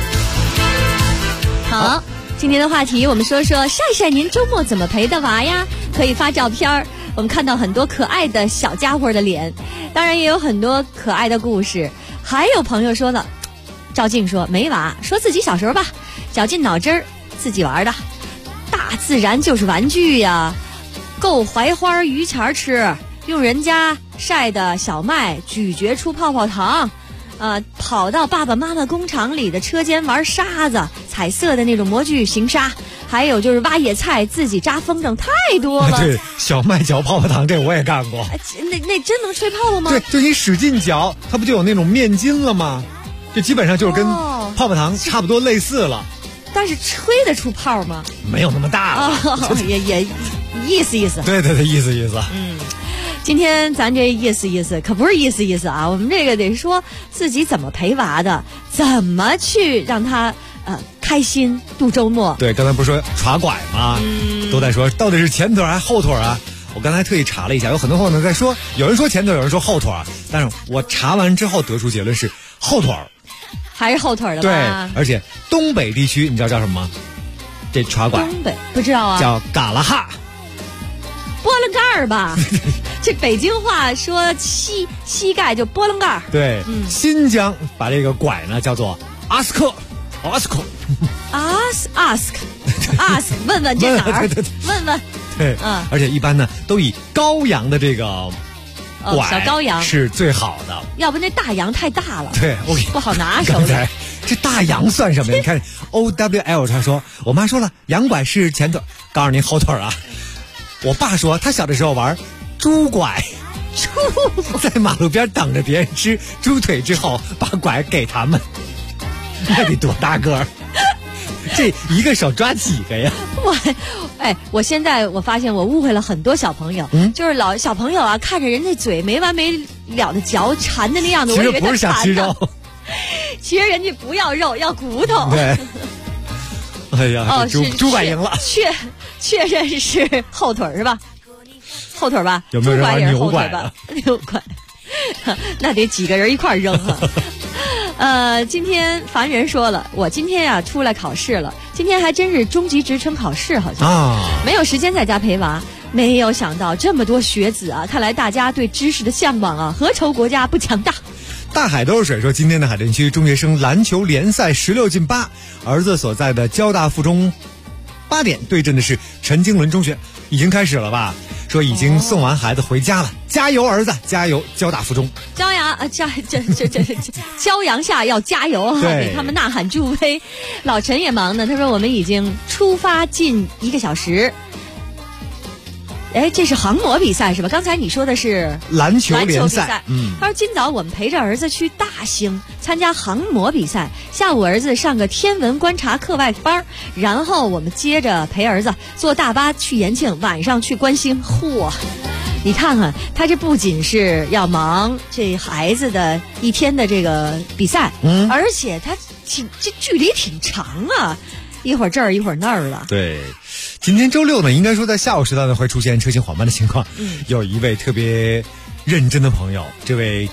好，今天的话题我们说说晒晒您周末怎么陪的娃呀？可以发照片，我们看到很多可爱的小家伙的脸，当然也有很多可爱的故事。还有朋友说了，赵静说没娃，说自己小时候吧，绞尽脑汁儿自己玩的，大自然就是玩具呀，够槐花榆钱吃，用人家晒的小麦咀嚼出泡泡糖，跑到爸爸妈妈工厂里的车间玩沙子，彩色的那种模具行沙，还有就是挖野菜自己扎风筝，太多了。 对，小麦嚼泡泡糖这我也干过。 那真能吹泡泡吗？ 对，就你使劲嚼，它不就有那种面筋了吗？这基本上就是跟泡泡糖差不多类似了。 但是吹得出泡吗？ 没有那么大了。 也意思意思。 对，意思意思。 今天咱这意思意思可不是意思意思啊，我们这个得说自己怎么陪娃的，怎么去让他开心度周末。 对，刚才不是说耍拐吗？都在说到底是前腿还是后腿啊？我刚才特意查了一下，有很多朋友在说，有人说前腿，有人说后腿，但是我查完之后得出结论是后腿。 还是后腿的吧？ 对，而且东北地区你知道叫什么吗？这耍拐东北不知道啊， 叫嘎啦哈， 波棱盖儿吧？这北京话说膝盖就波棱盖儿。 对，新疆把这个拐呢叫做阿斯克。 ，ask， 问问这哪儿？问问。 对，而且一般呢都以羔羊的这个拐小羔羊是最好的， 要不那大羊太大了， 对， 不好拿手。 刚才这大羊算什么呀？你看 OWL 他说，我妈说了，羊拐是前腿，告诉您后腿啊。我爸说他小的时候玩猪拐，在马路边等着别人吃猪腿之后，把拐给他们，那得多大个儿？这一个手抓几个呀？ 我现在我发现我误会了很多小朋友，就是老小朋友啊，看着人家嘴没完没了的嚼，馋的那样子， 其实不是想吃肉， 其实人家不要肉，要骨头。 对。哎呀，猪拐赢了， 确认是后腿是吧？后腿吧？ 有没有人玩牛拐吧？牛拐，那得几个人一块扔啊！今天凡人说了，我今天呀出来考试了，今天还真是中级职称考试，好像没有时间在家陪娃。没有想到这么多学子啊，看来大家对知识的向往啊，何愁国家不强大？ 大海都是水说，今天的海淀区中学生篮球联赛16进8，儿子所在的交大附中8点对阵的是陈经纶中学，已经开始了吧？说已经送完孩子回家了，加油儿子，加油交大附中！骄阳下要加油啊，给他们呐喊助威。老陈也忙呢，他说我们已经出发近1个小时。这是航模比赛是吧？刚才你说的是篮球联赛。他说今早我们陪着儿子去大兴参加航模比赛，下午儿子上个天文观察课外班，然后我们接着陪儿子坐大巴去延庆，晚上去观星。嚯！你看看他这不仅是要忙这孩子的一天的这个比赛，而且他这距离挺长啊，一会儿这儿一会儿那儿了。对。今天周六呢，应该说在下午时段呢会出现车行缓慢的情况。有一位特别认真的朋友，这位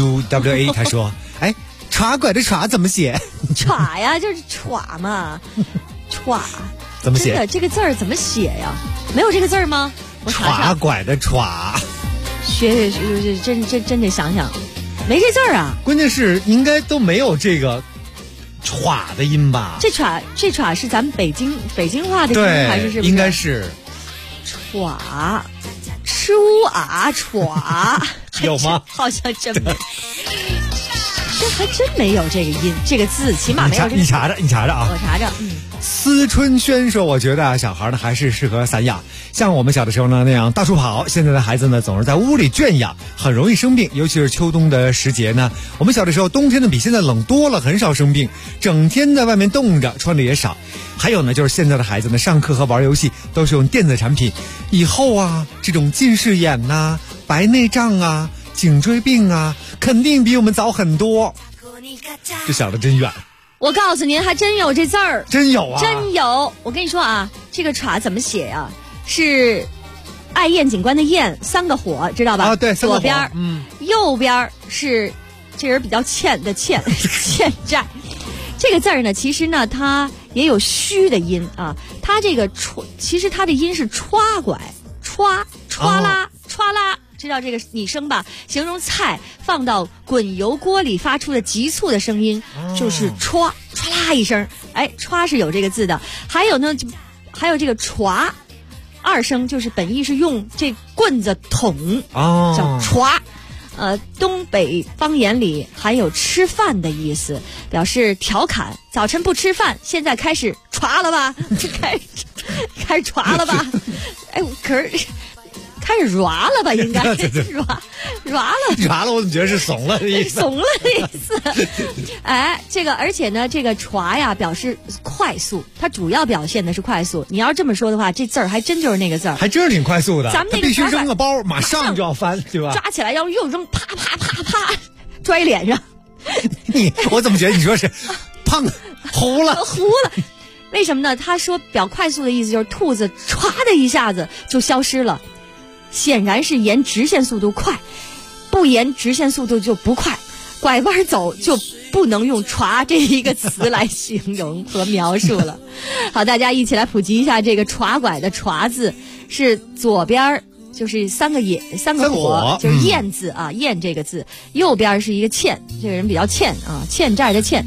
GUWA 他说：“歘拐的歘怎么写？歘呀，就是歘嘛，歘怎么写？真的这个字儿怎么写呀？没有这个字儿吗？我查查。歘拐的歘，学真得想想，没这字儿啊。关键是应该都没有这个。”歘的音吧，这歘是咱们北京话的音还是什么？应该是歘，吃乌啊歘，有吗？好像真没，这还真没有这个音，这个字起码没有这个。你查查啊，我查查。思春轩说：“我觉得小孩呢还是适合散养，像我们小的时候呢那样到处跑。现在的孩子呢总是在屋里圈养，很容易生病，尤其是秋冬的时节呢。我们小的时候冬天呢比现在冷多了，很少生病，整天在外面冻着，穿的也少。还有呢就是现在的孩子呢上课和玩游戏都是用电子产品，以后啊这种近视眼呐、白内障啊、颈椎病啊，肯定比我们早很多。这想的真远。”我告诉您，还真有这字儿，真有啊，真有。我跟你说啊，这个歘怎么写呀？是爱燕警官的燕，3个火，知道吧？啊，对，左边，右边是这人比较欠的欠，欠债。这个字儿呢，其实呢，它也有虚的音啊。它这个其实它的音是歘拐，歘啦。知道这个拟声吧？形容菜放到滚油锅里发出的急促的声音，就是歘啦一声。歘是有这个字的。还有呢，还有这个歘，2声就是本意是用这棍子捅，叫歘。东北方言里含有吃饭的意思，表示调侃。早晨不吃饭，现在开始歘了吧？开始歘了吧？可是。开始软了吧？应该软了，我怎么觉得是怂了的意思？怂了的意思。这个而且呢，这个歘呀表示快速，它主要表现的是快速。你要这么说的话，这字儿还真就是那个字儿，还真是挺快速的。咱们那个必须扔个包，马上就要翻，对吧？抓起来要又扔，啪啪啪啪，拽脸上。我怎么觉得你说是砰糊了？为什么呢？他说表快速的意思就是兔子歘的一下子就消失了。显然是沿直线速度快，不沿直线速度就不快，拐弯走就不能用歘这一个词来形容和描述了。好，大家一起来普及一下这个歘拐的歘字，是左边就是三个火，就是燕字啊，燕这个字，右边是一个欠，这个人比较欠啊，欠债的欠。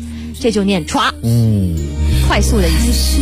这就念歘，快速的意思。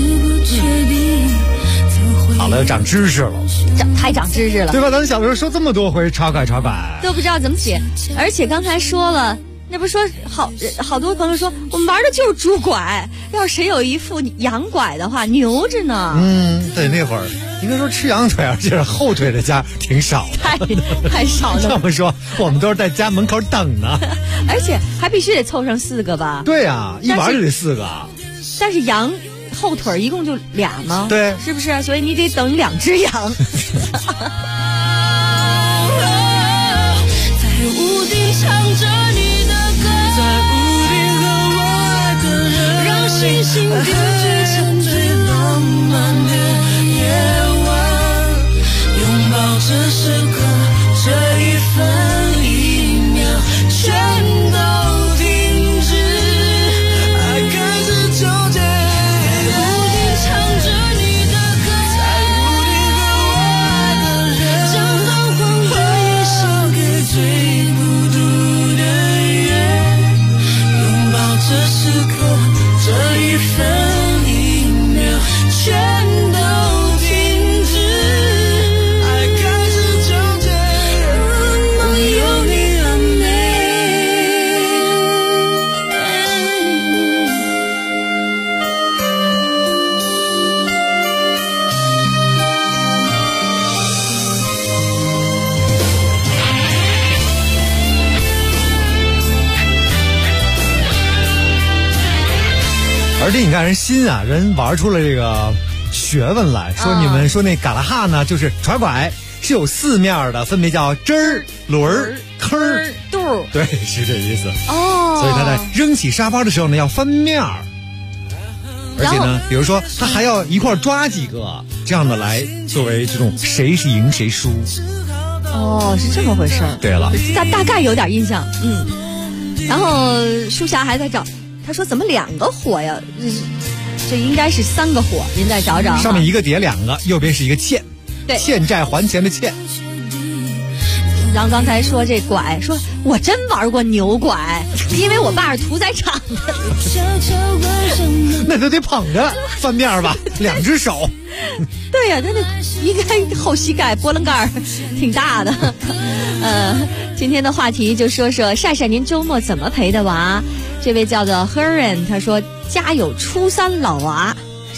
好了，长知识了， 太长知识了， 对吧？咱小的时候说这么多回歘拐都不知道怎么写，而且刚才说了，那不是说好多朋友说我们玩的就是拄拐，要是谁有一副羊拐的话，牛着呢。 对，那会儿应该说吃羊腿，而且是后腿的家挺少的， 太少了。 这么说，我们都是在家门口等呢， 而且还必须得凑上4个吧？ 对呀，一玩就得4个。 但是羊后腿一共就俩吗？ 对， 是不是？所以你得等2只羊。 在屋顶唱着你的歌，在屋顶和我爱的人，让星星点缀最浪漫的夜晚，拥抱这时刻，这一分一秒，全都停止，爱开始纠结。 而且你看人心啊，人玩出了这个学问来，说你们说那嘎啦哈呢，就是歘拐是有4面的，分别叫枝儿、轮儿、坑儿、 肚， 对，是这意思。 哦， 所以他在扔起沙包的时候呢，要翻面儿，而且呢，比如说他还要一块抓几个，这样的来作为这种谁是赢谁输。 哦，是这么回事。 对了， 大概有点印象，然后书侠还在找。他说怎么2个火呀？这应该是3个火，您再找找。 上面一个叠2个，右边是一个欠， 对， 欠债还钱的欠。 然后刚才说这拐，说我真玩过牛拐，因为我爸是屠宰场的。 那都得捧着翻面吧，2只手。 对呀，那应该后膝盖、波棱盖挺大的。今天的话题就说说晒晒您周末怎么陪的娃。这位叫做 Heron， 他说家有初3老娃，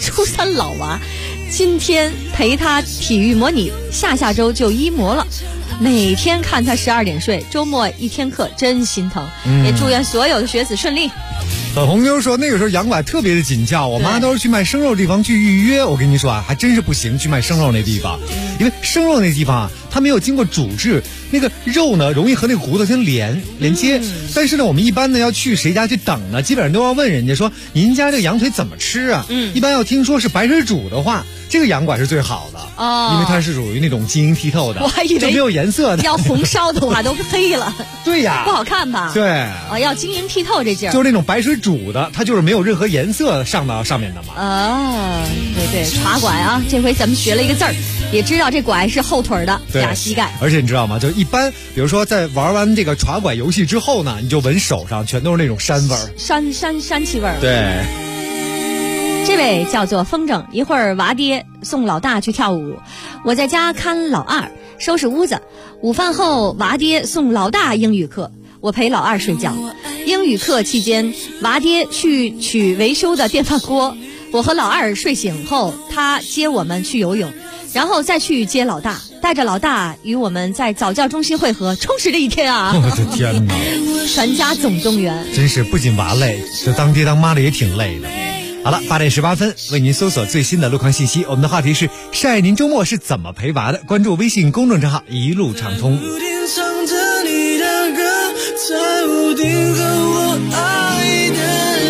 今天陪他体育模拟，下周就1模了。每天看他12点睡，周末1天课，真心疼。也祝愿所有的学子顺利。 粉红妞说那个时候羊拐特别的紧俏，我妈都是去卖生肉地方去预约。我跟你说啊，还真是不行，去卖生肉那地方，因为生肉那地方啊，它没有经过煮制，那个肉呢容易和那个骨头相连接。但是呢，我们一般呢要去谁家去等呢，基本上都要问人家说您家这个羊腿怎么吃啊？一般要听说是白水煮的话，这个羊拐是最好的因为它是属于那种晶莹剔透的， 我还以为就没有颜色的。 要红烧的话都黑了， 对呀， 不好看吧？ 对， 要晶莹剔透这劲儿， 就是那种白水煮的，它就是没有任何颜色上到上面的嘛。 对，歘拐啊，这回咱们学了一个字儿，也知道这拐是后腿的压膝盖。 而且你知道吗？就一般，比如说在玩完这个歘拐游戏之后呢，你就闻手上全都是那种膻味儿， 膻气味儿。 对。 这位叫做风筝，一会儿娃爹送老大去跳舞，我在家看老二收拾屋子。午饭后，娃爹送老大英语课，我陪老二睡觉。英语课期间，娃爹去取维修的电饭锅，我和老二睡醒后，他接我们去游泳，然后再去接老大，带着老大与我们在早教中心汇合，充实的一天啊！ 我的天哪， 全家总动员， 真是不仅娃累，这当爹当妈的也挺累的。好了，8点18分，为您搜索最新的路况信息。我们的话题是晒您周末是怎么陪娃的？关注微信公众账号一路畅通。 唱着你的歌，在屋顶和我爱的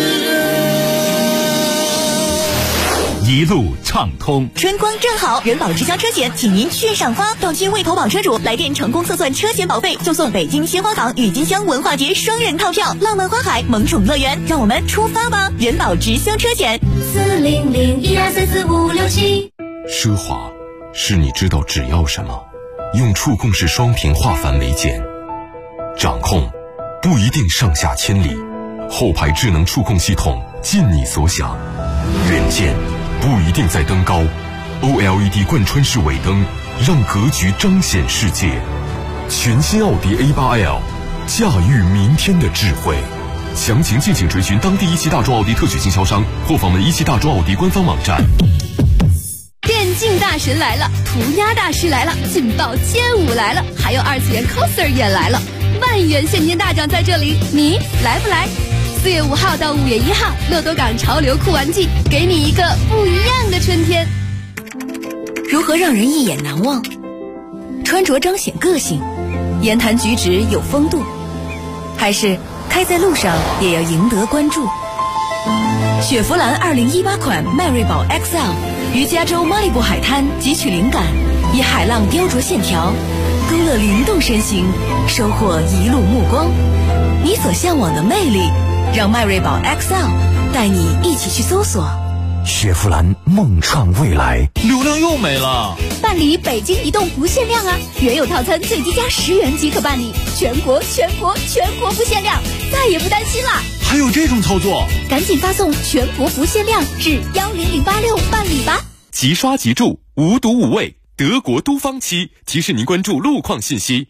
人， 一路畅通。 春光正好，人保直销车险，请您炫上花。到期未投保车主来电成功测算车险保费，就送北京鲜花港郁金香文化节双人套票，浪漫花海萌宠乐园，让我们出发吧！人保直销车险，40012344567。 奢华是你知道只要什么，用触控式双屏画范为简。掌控不一定上下千里， 后排智能触控系统尽你所想。远见不一定在登高， OLED 贯穿式尾灯让格局彰显世界。全新奥迪 A8L， 驾驭明天的智慧。详情敬请追寻当地一汽大众奥迪特许经销商或访问一汽大众奥迪官方网站。 电竞大神来了，涂鸦大师来了，劲爆街舞来了，还有二次元 coser 也来了，万元现金大奖在这里，你来不来？4月5号到5月1号，乐多港潮流酷玩季，给你一个不一样的春天。 如何让人一眼难忘？穿着彰显个性，言谈举止有风度，还是开在路上也要赢得关注？雪佛兰2018款迈锐宝 XL 于加州马里布海滩汲取灵感，以海浪雕琢线条，勾勒灵动身形，收获一路目光。你所向往的魅力，让迈锐宝 XL 带你一起去搜索。 雪佛兰梦创未来， 流量又没了。 办理北京移动不限量啊，原有套餐最低加10元即可办理，全国不限量，再也不担心啦。 还有这种操作， 赶紧发送全国不限量至10086办理吧。 即刷即住，无毒无味，德国都方期提示您关注路况信息。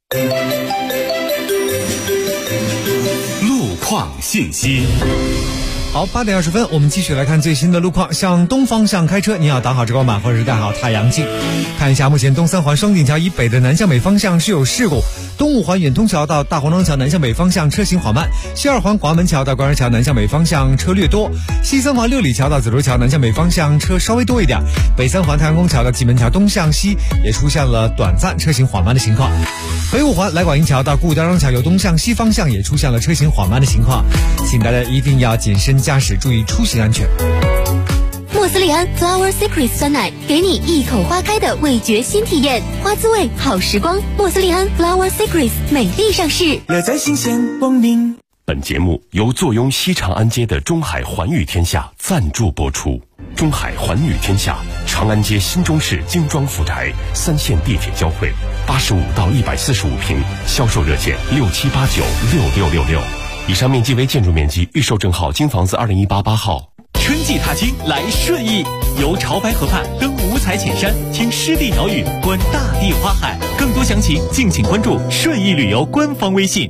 路况信息。 好，8点20分，我们继续来看最新的路况。向东方向开车，你要挡好遮光板或者是戴好太阳镜。看一下，目前东三环双井桥以北的南向北方向是有事故，东五环远通桥到大黄庄桥南向北方向车行缓慢，西二环华门桥到官儿桥南向北方向车略多，西三环六里桥到紫竹桥南向北方向车稍微多一点，北三环太阳宫桥到蓟门桥东向西也出现了短暂车行缓慢的情况，北五环来广营桥到顾家庄桥由东向西方向也出现了车行缓慢的情况，请大家一定要谨慎驾驶，注意出行安全。 莫斯利安 Flower Secret 酸奶，给你一口花开的味觉新体验，花滋味好时光。莫斯利安 Flower Secret 美丽上市， 乐在新鲜光临。 本节目由坐拥西长安街的中海环宇天下赞助播出。中海环宇天下，长安街新中式精装富宅，3线地铁交汇，85到145平，销售热线67896666。以上面积为建筑面积，预售证号京房子20188号。 春季踏青来顺义，游潮白河畔，登五彩浅山，听湿地鸟语，观大地花海。更多详情敬请关注顺义旅游官方微信。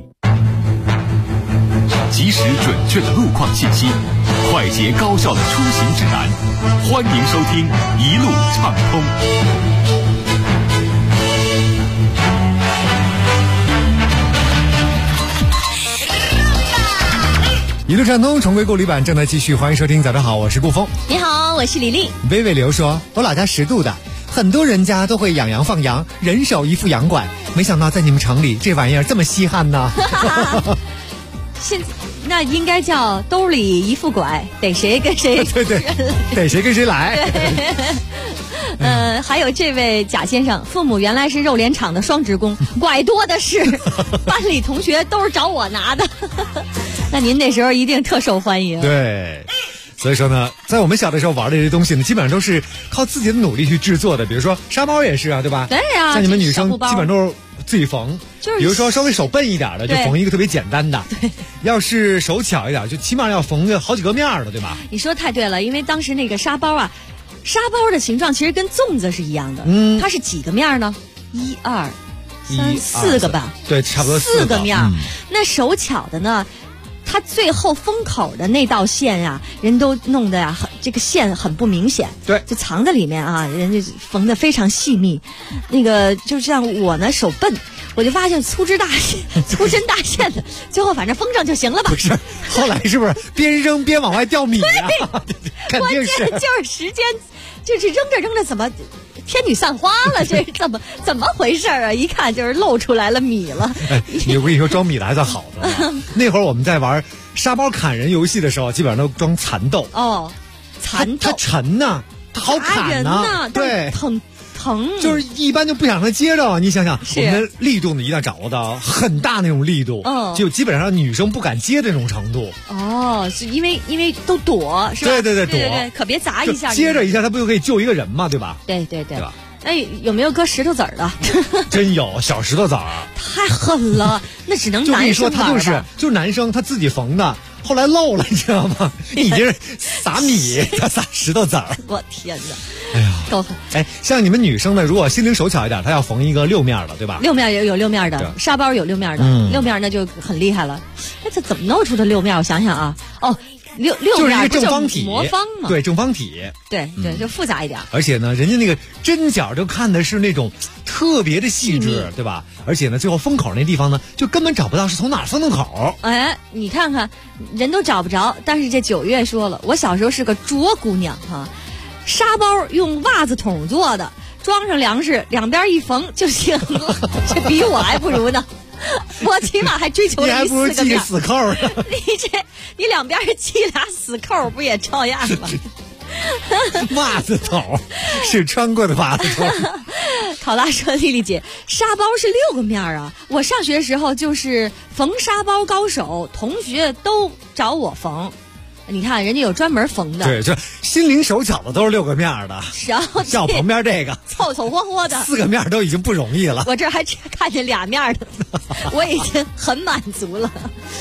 及时准确的路况信息，快捷高效的出行指南，欢迎收听一路畅通。 一路畅通，重归故里版正在继续，欢迎收听。早上好，我是顾峰。 你好，我是李丽。 微微流说，我老家10度的，很多人家都会养羊放羊，人手一副羊管，没想到在你们城里这玩意儿这么稀罕呢。 那应该叫兜里一副拐，逮谁跟谁。 对，逮谁跟谁来。 还有这位贾先生，父母原来是肉联厂的双职工，拐多的是，班里同学都是找我拿的。那您那时候一定特受欢迎。 对，所以说呢，在我们小的时候玩的这些东西呢，基本上都是靠自己的努力去制作的。比如说沙包也是啊，对吧？ 对呀， 像你们女生基本都是自己缝，比如说稍微手笨一点的，就缝一个特别简单的；要是手巧一点，就起码要缝个好几个面的，对吧？ 你说太对了，因为当时那个沙包啊，沙包的形状其实跟粽子是一样的，它是几个面呢？1、2、3、4个吧？ 对，差不多 4个面。那手巧的呢？它最后封口的那道线啊，人都弄得呀，这个线很不明显， 对， 就藏在里面啊，人家缝得非常细密。那个就像我呢，手笨，我就发现粗针大线的，最后反正封上就行了吧？ 不是，后来是不是边扔边往外掉米啊？肯定是， 关键就是时间，就是扔着怎么天女散花了？这是怎么回事啊？一看就是露出来了米了。 我跟你说，装米的还算好的。那会儿我们在玩沙包砍人游戏的时候，基本上都装蚕豆。 哦，蚕豆它沉呐，它好砍呐，对， 疼。 就是一般就不想让它接着。你想想，我们的力度呢，一定要掌握到很大那种力度，就基本上女生不敢接的那种程度。 哦，是因为都躲，是吧？ 对， 躲，可别砸一下。 接着一下，它不就可以救一个人嘛，对吧？ 对吧？ 那有没有搁石头子儿的？ 真有，小石头子儿。 太狠了，那只能男生玩吧。 就跟你说，他就是男生他自己缝的。 后来漏了，你知道吗？已经是撒米，他撒石头子儿。 我天哪！ 哎呀， 够狠！ 哎，像你们女生呢，如果心灵手巧一点，她要缝一个6面的，对吧？ 6面也有6面的，沙包有6面的，6面那就很厉害了。哎，这怎么弄出的6面？我想想啊，哦，6 就是一面个正方体， 魔方嘛。 对，正方体。 对，就复杂一点。 而且呢，人家那个针脚就看的是那种特别的细致，对吧？而且呢，最后封口那地方呢，就根本找不到是从哪儿封的口。 哎，你看看，人都找不着。但是这9月说了，我小时候是个拙姑娘哈，沙包用袜子筒做的，装上粮食，两边一缝就行了。这比我还不如呢。我起码还追求了你还不如系死扣呢。 你两边系俩死扣，不也照样吗？ 袜子筒是穿过的袜子筒。 考拉说：“丽丽姐，沙包是6个面啊！我上学的时候就是缝沙包高手，同学都找我缝。你看人家有专门缝的， 对，这心灵手巧的都是6个面的。 然后像我旁边这个凑凑合合的 4个面都已经不容易了。 我这还看见2面的，我已经很满足了。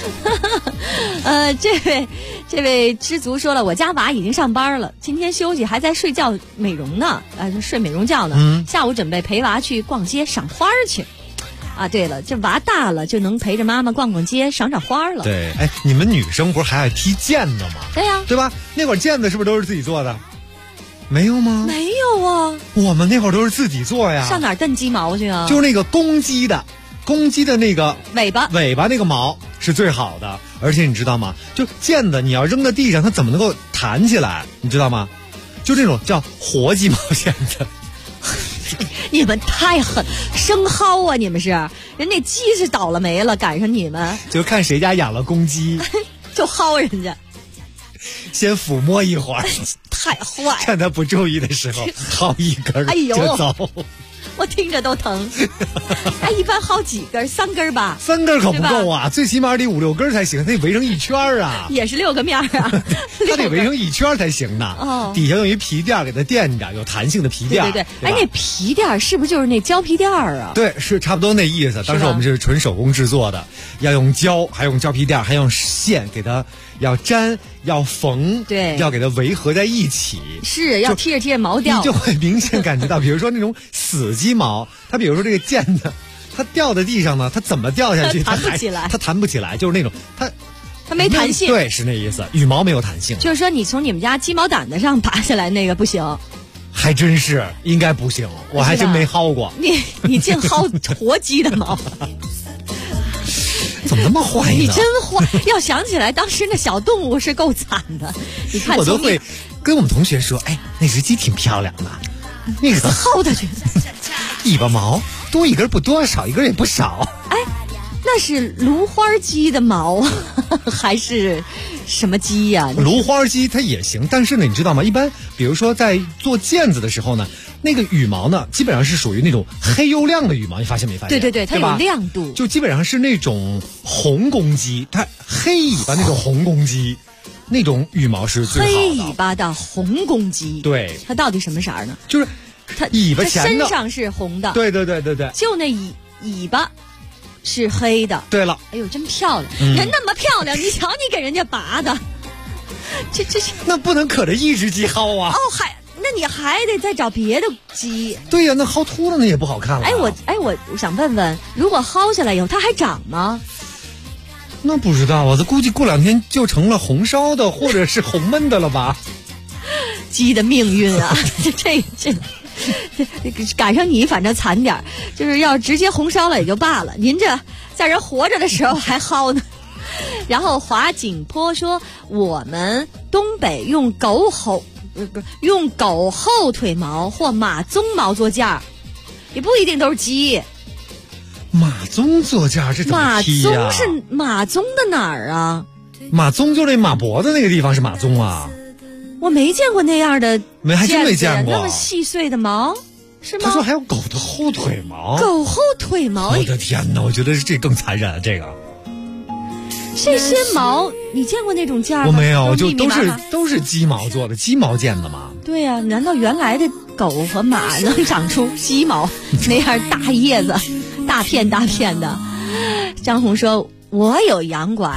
这位知足说了，我家娃已经上班了，今天休息还在睡觉美容呢，睡美容觉呢。下午准备陪娃去逛街赏花去。啊，对了，这娃大了就能陪着妈妈逛逛街、赏赏花了。 对，哎，你们女生不是还爱踢毽子吗？ 对呀， 对吧？那会儿毽子是不是都是自己做的？没有吗？ 没有啊， 我们那会儿都是自己做呀。 上哪儿蹬鸡毛去啊？ 就是那个公鸡的那个尾巴那个毛是最好的，而且你知道吗？就毽子你要扔在地上，它怎么能够弹起来？你知道吗？就这种叫活鸡毛毽子。 你们太狠，生薅啊！你们是人那鸡是倒了霉了，赶上你们就看谁家养了公鸡， 就薅人家， 先抚摸一会儿， 太坏。 趁他不注意的时候薅一根就走。 我听着都疼。哎，一般薅几根？3根吧。 3根可不够啊，最起码得5、6根才行，得围成一圈啊。 也是6个面啊， 它得围成一圈才行呢。哦，底下用一皮垫给它垫着，有弹性的皮垫。 对，哎，那皮垫是不是就是那胶皮垫啊？ 对，是差不多那意思。当时我们是纯手工制作的，要用胶，还用胶皮垫，还用线给它要粘。要缝， 对， 要给它围合在一起， 是要贴着毛掉， 你就会明显感觉到，比如说那种死鸡毛，它比如说这个毽子，它掉在地上呢，它怎么掉下去？ 它弹不起来， 它弹不起来，就是那种它没弹性， 对，是那意思，羽毛没有弹性。 就是说，你从你们家鸡毛掸子上拔下来那个不行， 还真是应该不行，我还真没薅过。 你净薅活鸡的毛。 怎么那么坏呢？ 你真坏！要想起来，当时那小动物是够惨的。你看， 我都会跟我们同学说：“哎，那只鸡挺漂亮的，那个薅它去， 尾巴毛多一根不多，少一根也不少。” 哎，那是芦花鸡的毛，还是什么鸡呀？ 芦花鸡它也行，但是呢，你知道吗？一般比如说在做毽子的时候呢。那个羽毛呢，基本上是属于那种黑又亮的羽毛，你发现没发现？ 对，它有亮度， 就基本上是那种红公鸡，它黑尾巴那种红公鸡，那种羽毛是最好的。 黑尾巴的红公鸡， 对， 它到底什么色儿呢？ 就是它尾巴前的身上是红的， 对， 就那尾巴是黑的。 对了， 哎呦，真漂亮，人那么漂亮，你瞧你给人家拔的，这是那不能可着一只鸡薅啊！ 哦，那你还得再找别的鸡。 对呀，那薅秃了那也不好看了。 我想问问，如果薅下来以后，它还长吗？ 那不知道啊，这估计过2天就成了红烧的或者是红焖的了吧？ 鸡的命运啊，这赶上你反正惨点，就是要直接红烧了也就罢了，您这在人活着的时候还薅呢。然后华景坡说，我们东北用狗后腿毛或马鬃毛做件儿，也不一定都是鸡。 马鬃做件这怎么踢呀？ 马鬃是马鬃的哪儿啊？ 马鬃就那马脖子那个地方是马鬃啊。 我没见过那样的， 还真没见过那么细碎的毛，是吗？ 他说还有狗的后腿毛。 狗后腿毛， 我的天哪！我觉得这更残忍，这个。 这些毛你见过那种件吗？ 我没有，就都是鸡毛做的，鸡毛毽子嘛。 对呀，难道原来的狗和马能长出鸡毛那样大叶子、大片大片的？张红说：“我有洋拐，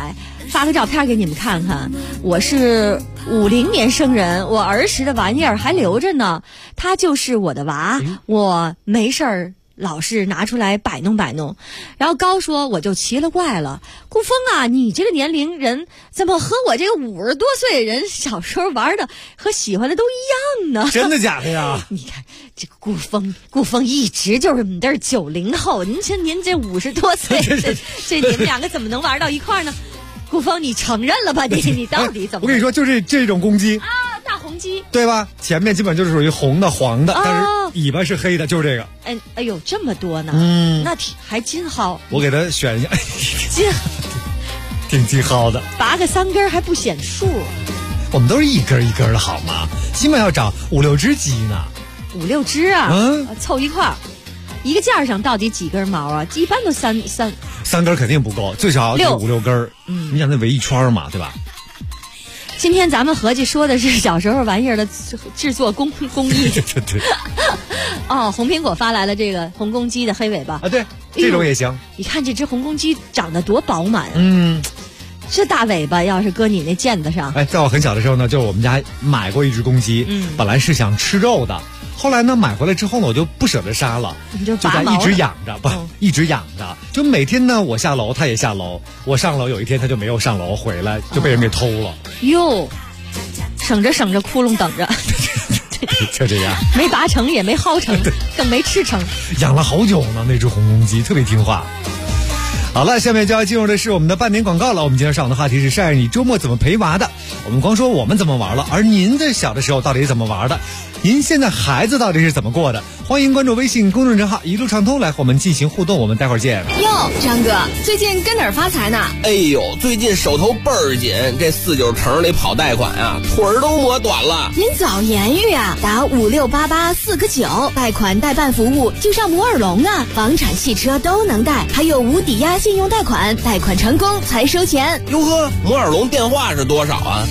发个照片给你们看看。我是50年生人，我儿时的玩意儿还留着呢，他就是我的娃，我没事儿老是拿出来摆弄摆弄。然后高说我就奇了怪了，顾峰啊，你这个年龄人怎么和我这个50多岁人小时候玩的和喜欢的都一样呢？ 真的假的呀？ 你看这个顾峰一直就是你这90后，您这50多岁，这你们两个怎么能玩到一块儿呢？顾峰，你承认了吧？你到底怎么？ 我跟你说，就是这种公鸡啊，大红鸡， 对吧？前面基本就是属于红的、黄的，但是尾巴是黑的，就是这个。 哎呦，这么多呢！那还金好。 我给他选一下， 金挺金好的， 拔个3根还不显数。 我们都是一根一根的好吗？起码要找5、6只鸡呢。 5、6只啊，凑一块儿。一个架上到底几根毛啊？一般都三根肯定不够，最少得5、6根。你想那围一圈嘛，对吧？ 今天咱们合计说的是小时候玩意儿的制作工艺。 对。 哦，红苹果发来了这个红公鸡的黑尾巴啊，对，这种也行。 你看这只红公鸡长得多饱满啊！这大尾巴要是搁你那毽子上， 在我很小的时候呢，就我们家买过一只公鸡，本来是想吃肉的。后来呢，买回来之后呢，我就不舍得杀了，就在一直养着，一直养着。就每天呢，我下楼，它也下楼；我上楼，有一天它就没有上楼，回来就被人给偷了。 哟，省着窟窿等着， 就这样， 没拔成也没薅成，更没吃成。 养了好久呢，那只红公鸡特别听话。好了，下面就要进入的是我们的半点广告了。我们今天上的话题是晒你周末怎么陪娃的。我们光说我们怎么玩了，而您的小的时候到底是怎么玩的？您现在孩子到底是怎么过的？欢迎关注微信公众账号一路畅通来和我们进行互动，我们待会儿见。 哟，张哥，最近跟哪儿发财呢？ 哎呦，最近手头倍儿紧，这49城里跑贷款啊，腿儿都磨短了。 您早言语啊，打5688-4个9，贷款代办服务就上摩尔龙啊，房产、汽车都能贷，还有无抵押信用贷款，贷款成功才收钱。 哟呵，摩尔龙电话是多少啊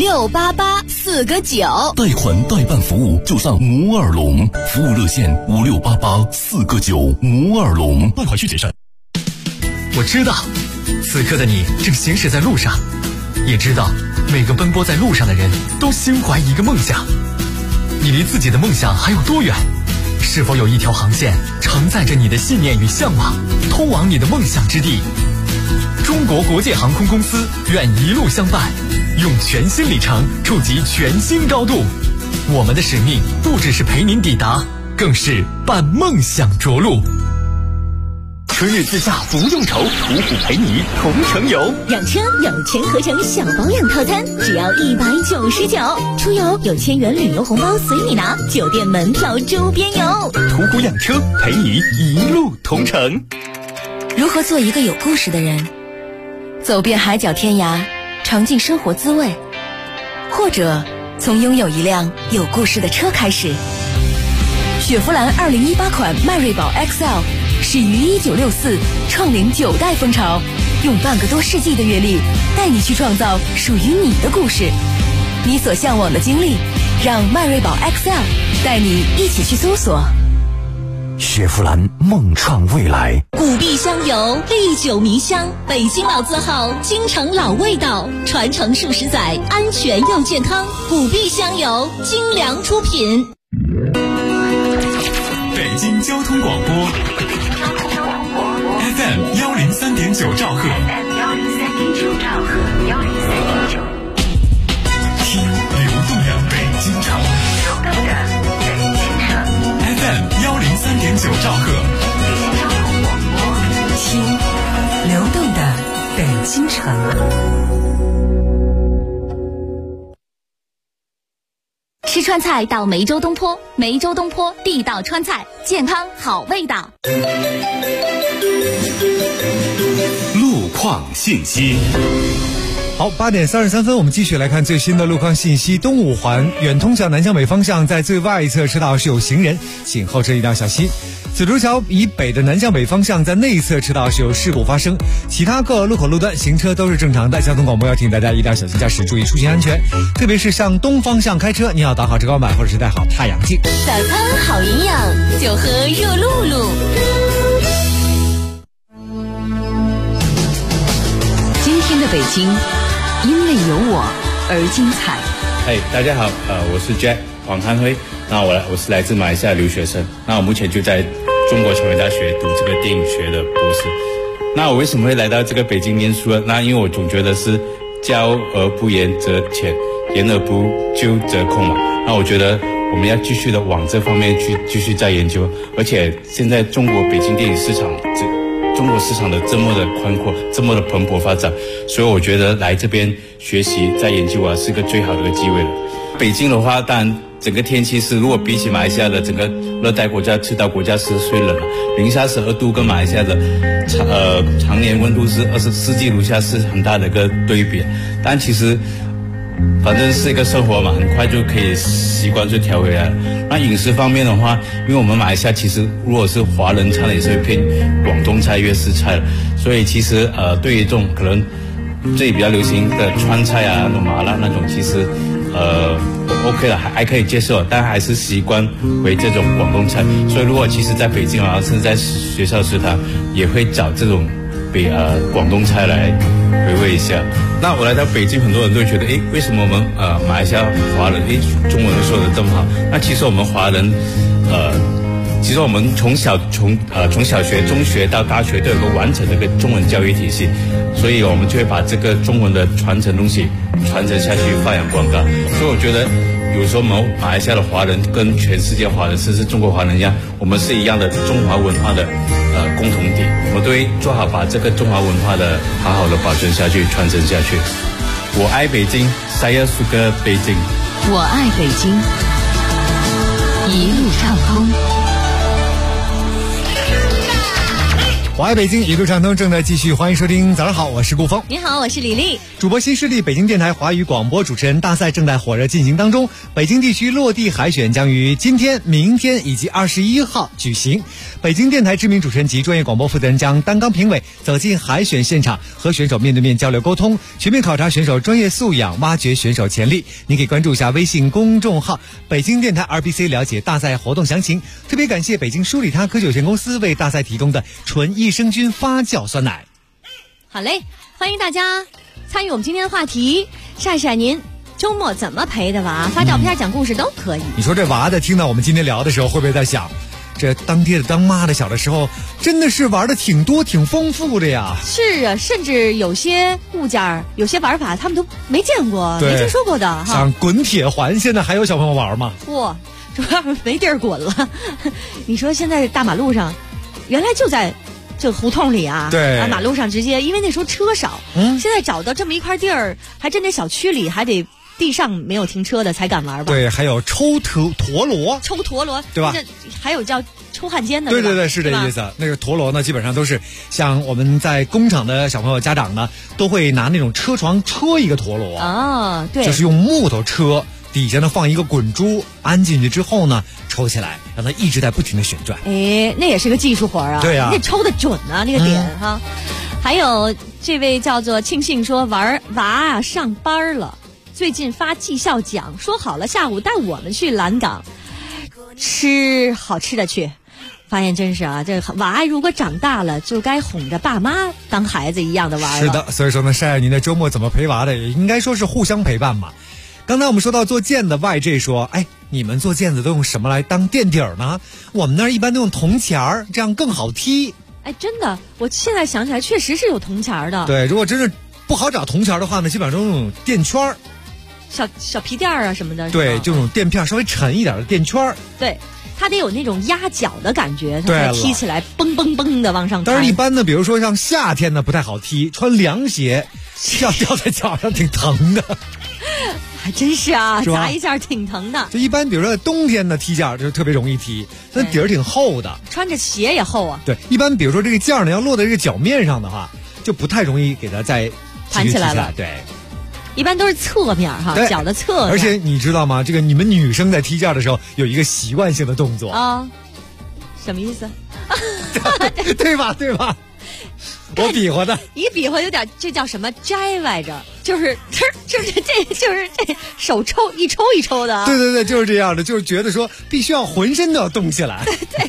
？5688-4个9， 贷款代办服务就上摩尔龙，服务热线5688-4个9，摩尔龙，贷款需谨慎。 我知道，此刻的你正行驶在路上，也知道每个奔波在路上的人都心怀一个梦想。你离自己的梦想还有多远？是否有一条航线承载着你的信念与向往，通往你的梦想之地？中国国际航空公司愿一路相伴，用全新里程触及全新高度。我们的使命不只是陪您抵达，更是伴梦想着陆。春日自驾不用愁，途虎陪你同城游。 养车有全合成小保养套餐，只要199。出游有1000元旅游红包随你拿，酒店门票周边游。 途虎养车陪你一路同城。 如何做一个有故事的人？走遍海角天涯，尝尽生活滋味，或者从拥有一辆有故事的车开始。雪佛兰2018款迈锐宝 XL 始于1964，创领9代风潮，用半个多世纪的阅历，带你去创造属于你的故事。你所向往的经历，让迈锐宝 XL 带你一起去搜索。 雪佛兰梦创未来， 古碧香油，历久弥香，北京老字号，京城老味道，传承数十载，安全又健康。古碧香油，精良出品。 北京交通广播 FM 103.9兆赫，听流动的北京城。FM 103.9兆赫， 听流动的北京城。 吃川菜到梅州东坡，梅州东坡地道川菜，健康好味道。 路况信息。 好，8点33分，我们继续来看最新的路况信息。东五环远通向南向北方向，在最外侧车道是有行人，请后车一定要小心。紫竹桥以北的南向北方向，在内侧车道是有事故发生，其他各路口路段行车都是正常的。交通广播要提醒大家一定要小心驾驶，注意出行安全，特别是向东方向开车，你要打好遮光板或者是戴好太阳镜。 早餐好营养，就喝热露露。 今天的北京，因为有我而精彩。 大家好，我是 Jack 黄汉辉，那我是来自马来西亚留学生，那我目前就在中国传媒大学读这个电影学的博士。那我为什么会来到这个北京念书呢？那因为我总觉得是教而不言则浅，言而不究则空嘛。那我觉得我们要继续的往这方面去继续再研究，而且现在中国北京电影市场中国市场的这么的宽阔，这么的蓬勃发展，所以我觉得来这边学习再研究是个最好的一个机会了。北京的话，当然整个天气是如果比起马来西亚的整个热带国家、赤道国家是虽冷，零下12度跟马来西亚的常年温度是24季如夏是很大的一个对比。但其实反正是一个生活嘛，很快就可以习惯就调回来了。那饮食方面的话，因为我们马来西亚其实如果是华人餐也是会偏广东菜、粤式菜，所以其实对于这种可能这里比较流行的川菜啊、那种麻辣那种，其实OK 了，还可以接受，但还是习惯回这种广东菜。所以如果其实在北京啊，甚至在学校食堂也会找这种广东菜来回味一下。那我来到北京，很多人都会觉得，为什么我们马来西亚华人中文说的这么好？那其实我们华人其实我们从小学、中学到大学都有个完整的一个中文教育体系，所以我们就会把这个中文的传承东西传承下去，发扬光大。所以我觉得有时候我们马来西亚的华人跟全世界华人，甚至中国华人一样，我们是一样的中华文化的共同体，我们都会做好把这个中华文化的好好的保存下去、传承下去。我爱北京， saya suka 北京。 我爱北京，一路畅通。 我爱北京，一路畅通正在继续，欢迎收听。早上好，我是顾峰。 你好，我是李丽。 主播新势力北京电台华语广播主持人大赛正在火热进行当中，北京地区落地海选将于今天、明天以及21号举行。北京电台知名主持人及专业广播负责人将担纲评委，走进海选现场，和选手面对面交流沟通，全面考察选手专业素养，挖掘选手潜力。您可以关注一下微信公众号北京电台 RBC 了解大赛活动详情。特别感谢北京舒里他科技有限公司为大赛提供的纯益生菌发酵酸奶。 好嘞，欢迎大家参与我们今天的话题，晒晒您周末怎么陪的娃，发照片、讲故事都可以。 你说这娃的听到我们今天聊的时候，会不会在想，这当爹的当妈的小的时候真的是玩的挺多挺丰富的呀？ 是啊，甚至有些物件有些玩法他们都没见过没听说过的哈。 像滚铁环现在还有小朋友玩吗？ 哇，主要是没地儿滚了。你说现在大马路上原来就在这胡同里啊， 对， 马路上直接，因为那时候车少，现在找到这么一块地儿，还真得小区里还得地上没有停车的才敢玩吧？ 对，还有抽陀螺， 对吧？还有叫抽汉奸的， 对，是这意思。那个陀螺呢，基本上都是像我们在工厂的小朋友家长呢，都会拿那种车床车一个陀螺啊，对， 就是用木头车，底下呢放一个滚珠，安进去之后呢，抽起来，让它一直在不停的旋转。 那也是个技术活啊。 对啊， 那抽的准啊，那个点哈。还有这位叫做庆幸说，娃啊上班了，最近发绩效奖，说好了下午带我们去蓝港吃好吃的去。发现真是啊，这娃如果长大了，就该哄着爸妈当孩子一样的玩了。 是的，所以说呢，晒晒您的周末怎么陪娃的，也应该说是互相陪伴嘛。刚才我们说到做毽子 ，YJ 说，你们做毽子都用什么来当垫底儿呢？我们那儿一般都用铜钱儿，这样更好踢。 真的，我现在想起来，确实是有铜钱儿的。 对，如果真是不好找铜钱儿的话呢，基本上都用垫圈儿， 小皮垫儿啊什么的。 对，就用垫片稍微沉一点的垫圈儿。 对。它得有那种压脚的感觉，它才踢起来蹦蹦蹦的往上弹。 但是一般呢，比如说像夏天呢不太好踢，穿凉鞋掉在脚上挺疼的。 还真是啊，砸一下挺疼的。 就一般比如说冬天的踢毽就特别容易踢，它底儿挺厚的， 穿着鞋也厚啊。 对，一般比如说这个毽呢要落在这个脚面上的话，就不太容易给它再弹起来了。 对。 一般都是侧面哈，脚的侧面。 而且你知道吗？这个你们女生在踢毽的时候有一个习惯性的动作啊，什么意思？ 对吧？我比划的， 一比划有点，这叫什么摘来着？就是这手一抽的。 对，就是这样的，就是觉得说必须要浑身都要动起来。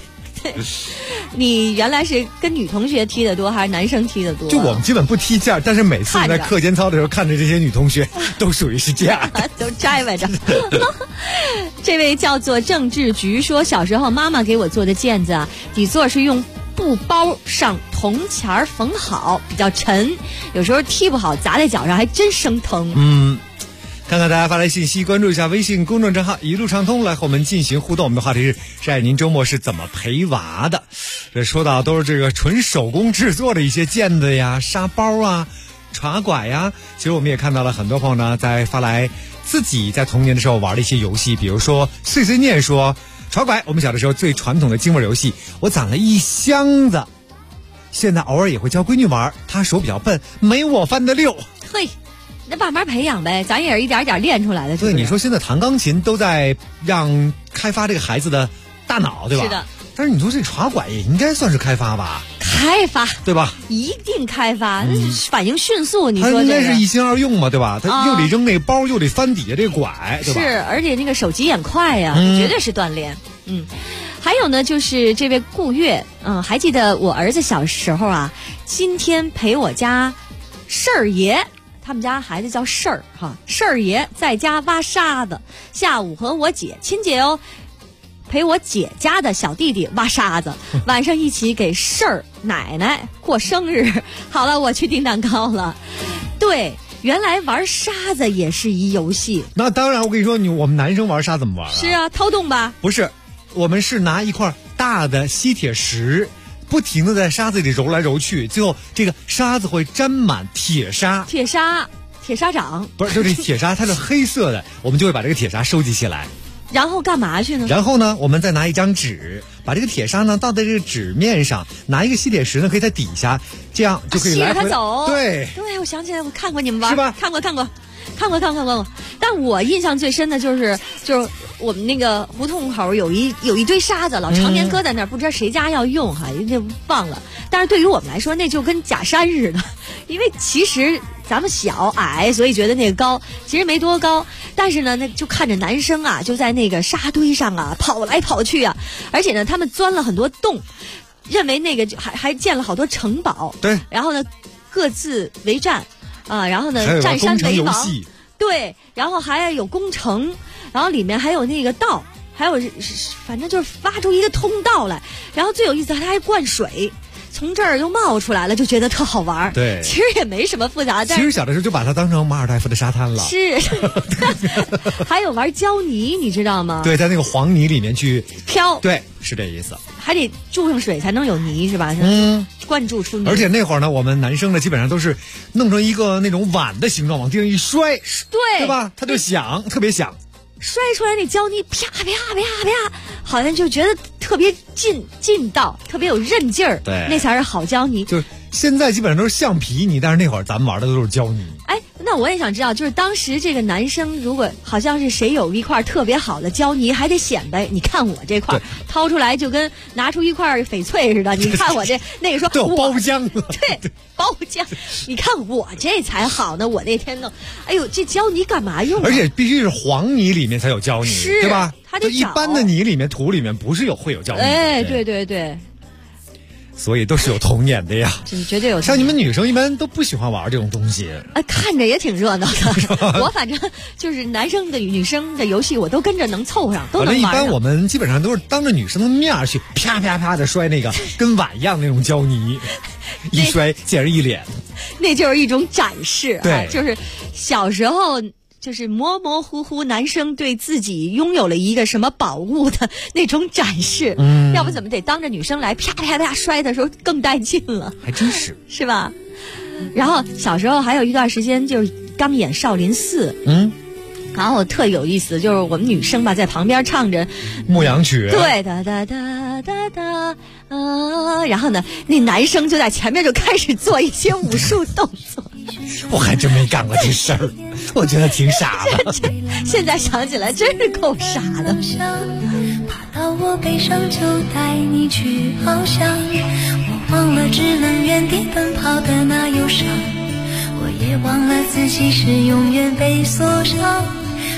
你原来是跟女同学踢得多，还是男生踢得多？ 就我们基本不踢架，但是每次在课间操的时候，看着这些女同学，都属于是架， 都摘歪着。这位叫做郑志菊说，小时候妈妈给我做的毽子啊，底座是用布包上铜钱缝好，比较沉，有时候踢不好砸在脚上还真生疼。 看看大家发来信息，关注一下微信公众账号一路畅通，来和我们进行互动。我们的话题是您周末是怎么陪娃的？这说到都是这个纯手工制作的一些毽子呀、沙包啊、茶拐呀。其实我们也看到了很多朋友呢在发来自己在童年的时候玩的一些游戏，比如说碎碎念说茶拐，我们小的时候最传统的京味游戏，我攒了一箱子，现在偶尔也会教闺女玩，她手比较笨，没我翻得溜。 嘿。那慢慢培养呗，咱也是一点一点练出来的。 对，你说现在弹钢琴都在让开发这个孩子的大脑，对吧？ 是的。 但是你说这茶馆也应该算是开发吧？ 开发， 对吧？ 一定开发，反应迅速。你说它应该是一心二用嘛，对吧？它又得扔那个包，又得翻底下这个拐，对吧？ 是，而且那个手疾眼快呀，绝对是锻炼。还有呢，就是这位顾月，还记得我儿子小时候啊，今天陪我家事儿爷。他们家孩子叫事儿哈，事儿爷在家挖沙子，下午和我姐亲姐哦，陪我姐家的小弟弟挖沙子，晚上一起给事儿奶奶过生日。好了，我去订蛋糕了。对，原来玩沙子也是一游戏。 那当然，我跟你说，我们男生玩沙怎么玩？ 是啊，掏洞吧？ 不是，我们是拿一块大的吸铁石。不停地在沙子里揉来揉去，最后这个沙子会沾满铁砂。 铁砂掌不是，就是铁砂，它是黑色的，我们就会把这个铁砂收集起来。 然后干嘛去呢？ 然后呢，我们再拿一张纸，把这个铁砂呢倒在这个纸面上，拿一个吸铁石呢可以在底下，这样就可以来回。 吸着它走。 对， 我想起来，我看过你们玩， 是吧？ 看过。但我印象最深的就是我们那个胡同口有一堆沙子，老常年搁在那儿，不知道谁家要用哈，就忘了。但是对于我们来说，那就跟假山似的，因为其实咱们小矮，所以觉得那个高，其实没多高。但是呢，那就看着男生啊，就在那个沙堆上啊跑来跑去啊，而且呢，他们钻了很多洞，认为那个还建了好多城堡。 对， 然后呢，各自为战啊，然后呢，占山为王。对，然后还有工程，然后里面还有那个道，还有反正就是发出一个通道来，然后最有意思它还灌水，从这儿又冒出来了，就觉得特好玩。 对， 其实也没什么复杂， 其实小的时候就把它当成马尔代夫的沙滩了。 是，还有玩胶泥，你知道吗？ 对，在那个黄泥里面去飘。 对，是这意思。 还得注上水才能有泥，是吧？灌注出泥。 而且那会儿呢，我们男生呢基本上都是弄成一个那种碗的形状，往地上一摔，对吧？它就响，特别响。 摔出来那胶泥啪啪啪啪，好像就觉得特别劲道，特别有韧劲儿。 对， 那才是好胶泥。 就是现在基本上都是橡皮泥，但是那会儿咱们玩的都是胶泥。 哎，那我也想知道，就是当时这个男生如果好像是谁有一块特别好的胶泥，还得显摆，你看我这块掏出来就跟拿出一块翡翠似的。你看我这那个说都有包浆， 对，包浆。你看我这才好呢，我那天弄，哎呦，这胶泥干嘛用？ 而且必须是黄泥里面才有胶泥，对吧？ 它得一般的泥里面、土里面不是会有胶泥。 哎，对。 所以都是有童年的呀， 绝对有。 像你们女生一般都不喜欢玩这种东西， 看着也挺热闹的。我反正就是男生的、女生的游戏，我都跟着能凑上，都能玩。 反正一般我们基本上都是当着女生的面去啪啪啪的摔那个跟碗一样那种胶泥，一摔溅人一脸。 那就是一种展示， 对， 就是小时候。就是模模糊糊，男生对自己拥有了一个什么宝物的那种展示，要不怎么得当着女生来啪啪啪摔的时候更带劲了？ 还真是， 是吧？然后小时候还有一段时间就是刚演少林寺，然后特有意思，就是我们女生吧在旁边唱着牧羊曲， 对哒哒哒哒哒然后呢，那男生就在前面就开始做一些武术动作。 我还真没干过这事儿，我觉得挺傻的。 现在想起来真是够傻的。 爬到我背上就带你去翱翔，我忘了只能原地奔跑的那忧伤，我也忘了自己是永远被锁上。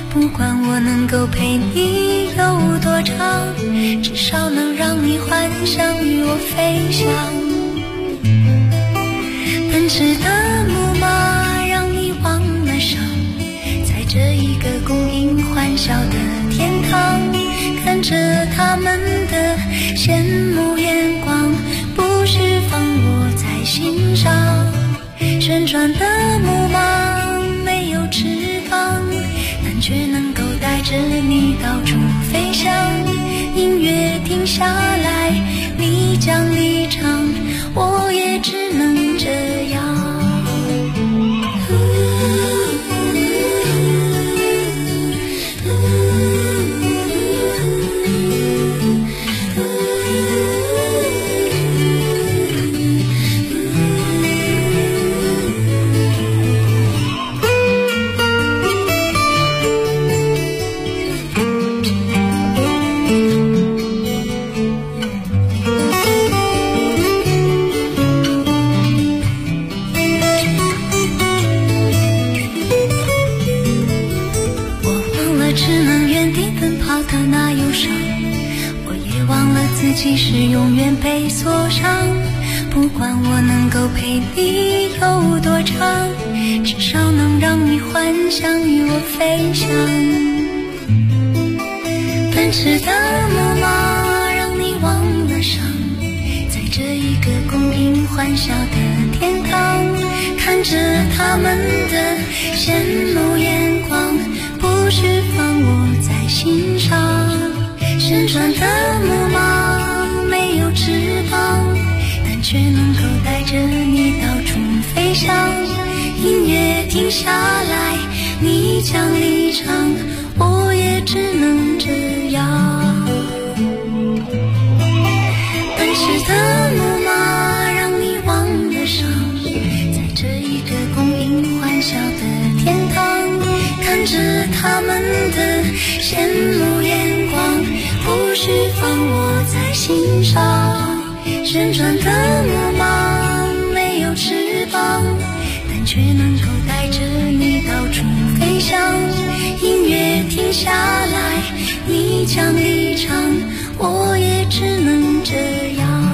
不管我能够陪你有多长，至少能让你幻想与我飞翔。奔驰的木马让你忘了伤，在这一个供应欢笑的天堂，看着他们的羡慕眼光，不释放我在心上。旋转的木马没有翅膀，但却能够带着你到处飞翔。音乐停下来，你将离场，我也只能这样。自己是永远被锁上，不管我能够陪你有多长，至少能让你幻想与我飞翔。奔驰的木马让你忘了伤，在这一个供应欢笑的天堂，看着他们的羡慕眼光，不释放我在心上。旋转的木马没有翅膀，但却能够带着你到处飞翔。音乐停下来，你将离场，我也只能这样。奔驰的木马让你忘了伤，在这一个供应欢笑的天堂，看着他们的羡慕眼光，不释放我在心上。旋转的木马没有翅膀，但却能够带着你到处飞翔。音乐停下来，你将离场，我也只能这样。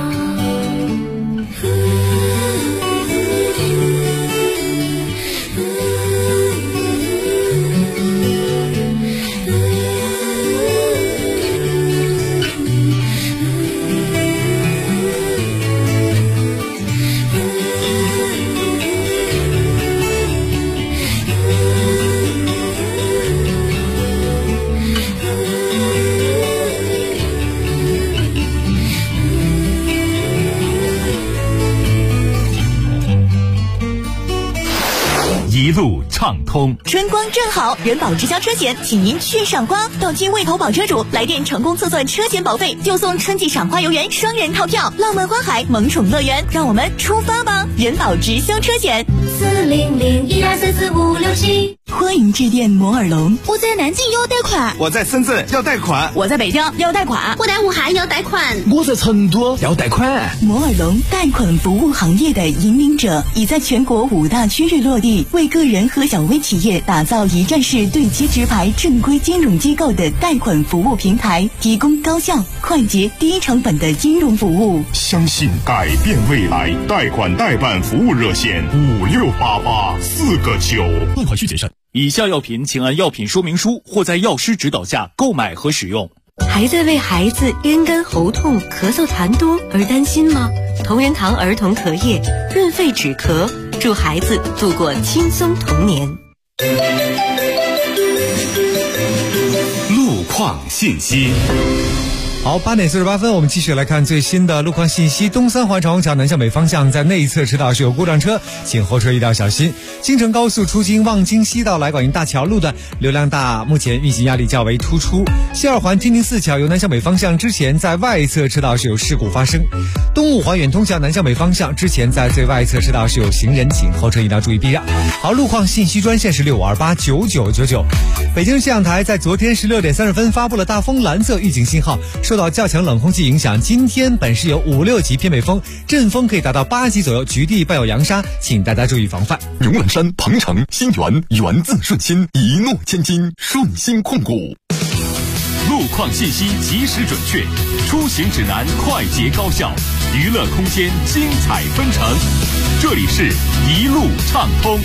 一路畅通， 春光正好，人保直销车险，请您去赏花。到期未投保车主来电成功测算车险保费，就送春季赏花游园双人套票，浪漫花海萌宠乐园，让我们出发吧！人保直销车险，40012444567。欢迎致电摩尔龙。 我在南京要贷款， 我在深圳要贷款， 我在北京要贷款， 我在武汉要贷款， 我在成都要贷款。 摩尔龙贷款服务行业的引领者，已在全国5大区域落地，为个人和小微企业打造一站式对接直排正规金融机构的贷款服务平台，提供高效、快捷、低成本的金融服务。 相信改变未来，贷款代办服务热线5688，4个9。 贷款需谨慎。以下药品请按药品说明书或在药师指导下购买和使用。 还在为孩子咽干喉痛、咳嗽痰多而担心吗？同仁堂儿童咳液润肺止咳，祝孩子度过轻松童年。 路况信息。 好，8点48分，我们继续来看最新的路况信息。东三环长虹桥南向北方向在内侧车道是有故障车，请后车一定要小心。京承高速出京望京西到来广营大桥路段流量大，目前运行压力较为突出。西二环天宁四桥由南向北方向之前在外侧车道是有事故发生。东五环远通桥南向北方向之前在最外侧车道是有行人，请后车一定要注意避让。好，路况信息专线是65289999。北京气象台在昨天16点30分发布了大风蓝色预警信号，受受到较强冷空气影响，今天本市有5、6级偏北风，阵风可以达到8级左右，局地伴有扬沙，请大家注意防范。 荣揽山、鹏城、新源，源自顺心，一诺千金，顺心控股。 路况信息及时准确，出行指南快捷高效，娱乐空间精彩纷呈。这里是一路畅通。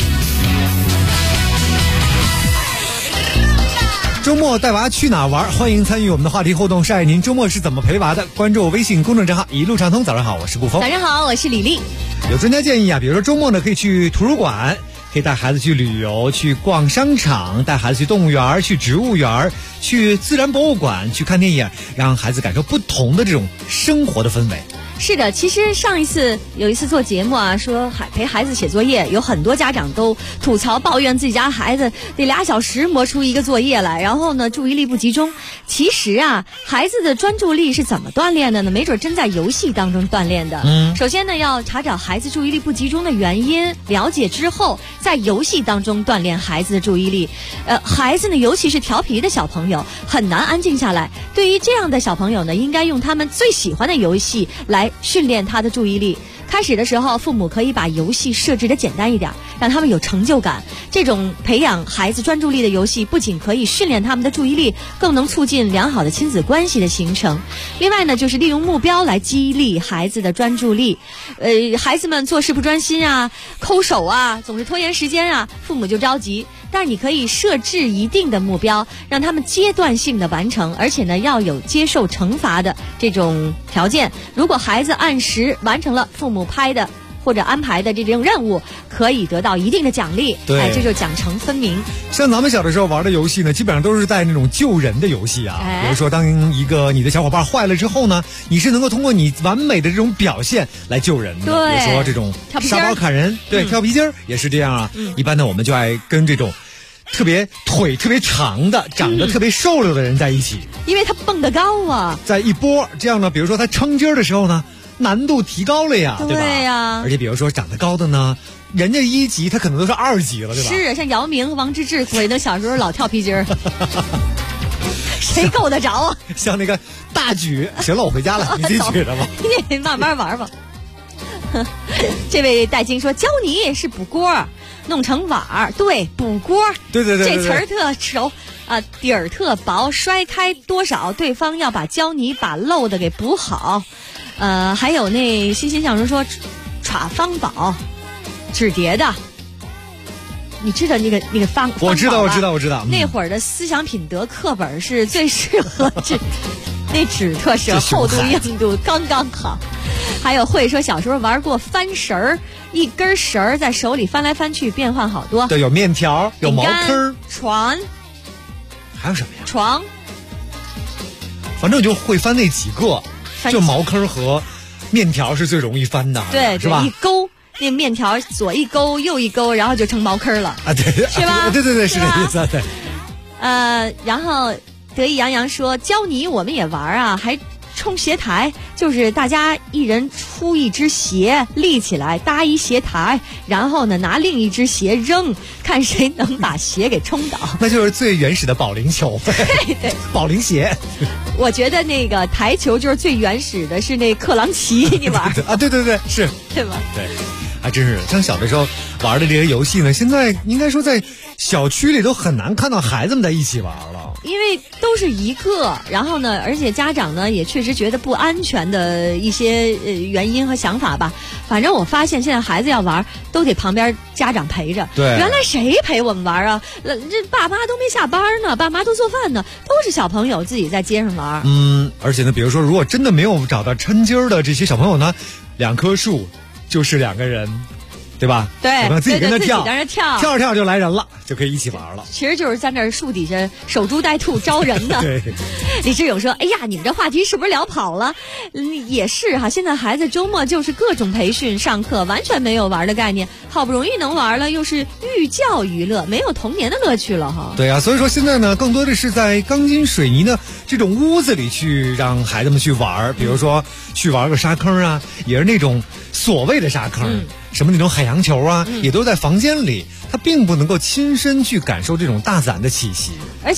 周末带娃去哪玩？欢迎参与我们的话题互动，晒您周末是怎么陪娃的？关注我微信公众账号一路畅通。早上好，我是顾峰。 早上好，我是李丽。 有专家建议啊，比如说周末呢可以去图书馆，可以带孩子去旅游，去逛商场，带孩子去动物园，去植物园，去自然博物馆，去看电影，让孩子感受不同的这种生活的氛围。 是的，其实有一次做节目啊，说陪孩子写作业，有很多家长都吐槽抱怨自己家孩子得2小时磨出一个作业来，然后呢注意力不集中。其实啊，孩子的专注力是怎么锻炼的呢？没准真在游戏当中锻炼的。首先呢，要查找孩子注意力不集中的原因，了解之后，在游戏当中锻炼孩子的注意力。孩子呢，尤其是调皮的小朋友，很难安静下来。对于这样的小朋友呢，应该用他们最喜欢的游戏来训练他的注意力。开始的时候，父母可以把游戏设置的简单一点，让他们有成就感。这种培养孩子专注力的游戏，不仅可以训练他们的注意力，更能促进良好的亲子关系的形成。另外呢，就是利用目标来激励孩子的专注力。孩子们做事不专心啊，抠手啊，总是拖延时间啊，父母就着急。但是你可以设置一定的目标，让他们阶段性的完成，而且呢要有接受惩罚的这种条件。如果孩子按时完成了父母拍的或者安排的这种任务，可以得到一定的奖励。 对， 这就奖惩分明。 像咱们小的时候玩的游戏呢，基本上都是在那种救人的游戏啊。比如说，当一个你的小伙伴坏了之后呢，你是能够通过你完美的这种表现来救人的。 对， 比如说这种沙包砍人，对，跳皮筋儿也是这样啊。一般呢，我们就爱跟这种腿特别长的、长得特别瘦溜的人在一起， 因为他蹦得高啊。 在一波这样呢，比如说他撑筋儿的时候呢，难度提高了呀，对吧？ 对呀。 而且比如说长得高的呢，人家1级，他可能都是2级了，对吧？ 是，像姚明、王治郅，所以那小时候老跳皮筋儿，谁够得着啊？ 像那个大举，行了，我回家了，你自己举着吧。 你慢慢玩吧。这位戴金说，胶泥是补锅，弄成碗儿，对，补锅， 对， 这词儿特熟啊，底儿特薄，摔开多少，对方要把胶泥把漏的给补好。还有那欣欣向荣说，耍方宝，纸叠的，你知道那个方？ 我知道。 那会儿的思想品德课本是最适合那纸特适合，厚度硬度刚刚好。还有会说小时候玩过翻绳儿，一根绳儿在手里翻来翻去，变换好多。 对，有面条，有茅坑， 船， 还有什么呀？ 床。 反正就会翻那几个，就茅坑和面条是最容易翻的， 对， 是吧？ 一勾那面条左一勾右一勾，然后就成茅坑了啊，对， 是吧？ 对，是这意思。对。 然后得意洋洋说，胶泥我们也玩啊，还冲鞋台，就是大家一人出一只鞋立起来搭一鞋台，然后呢拿另一只鞋扔，看谁能把鞋给冲倒。 那就是最原始的保龄球。 对， 保龄鞋。 我觉得那个台球就是最原始的是那克朗奇，你玩啊？对，是， 对吧？ 对，还真是。像小的时候玩的这些游戏呢，现在应该说在小区里都很难看到孩子们在一起玩了。 因为都是一个，然后呢，而且家长呢也确实觉得不安全的一些原因和想法吧。反正我发现现在孩子要玩都得旁边家长陪着。 对， 原来谁陪我们玩啊？这爸妈都没下班呢，爸妈都做饭呢，都是小朋友自己在街上玩。 而且呢，比如说如果真的没有找到抻筋儿的这些小朋友呢，2棵树就是2个人。对吧？ 对， 自己跟他跳， 跳着就来人了，就可以一起玩了。 其实就是在那树底下守株待兔招人呢。 对， 李志勇说：“哎呀，你们这话题是不是聊跑了？也是哈，现在孩子周末就是各种培训上课，完全没有玩的概念。好不容易能玩了，又是寓教于乐，没有童年的乐趣了哈。” 对啊，所以说现在呢，更多的是在钢筋水泥的这种屋子里去让孩子们去玩，比如说去玩个沙坑啊，也是那种所谓的沙坑。什么那种海洋球啊，也都在房间里，他并不能够亲身去感受这种大自然的气息。 而且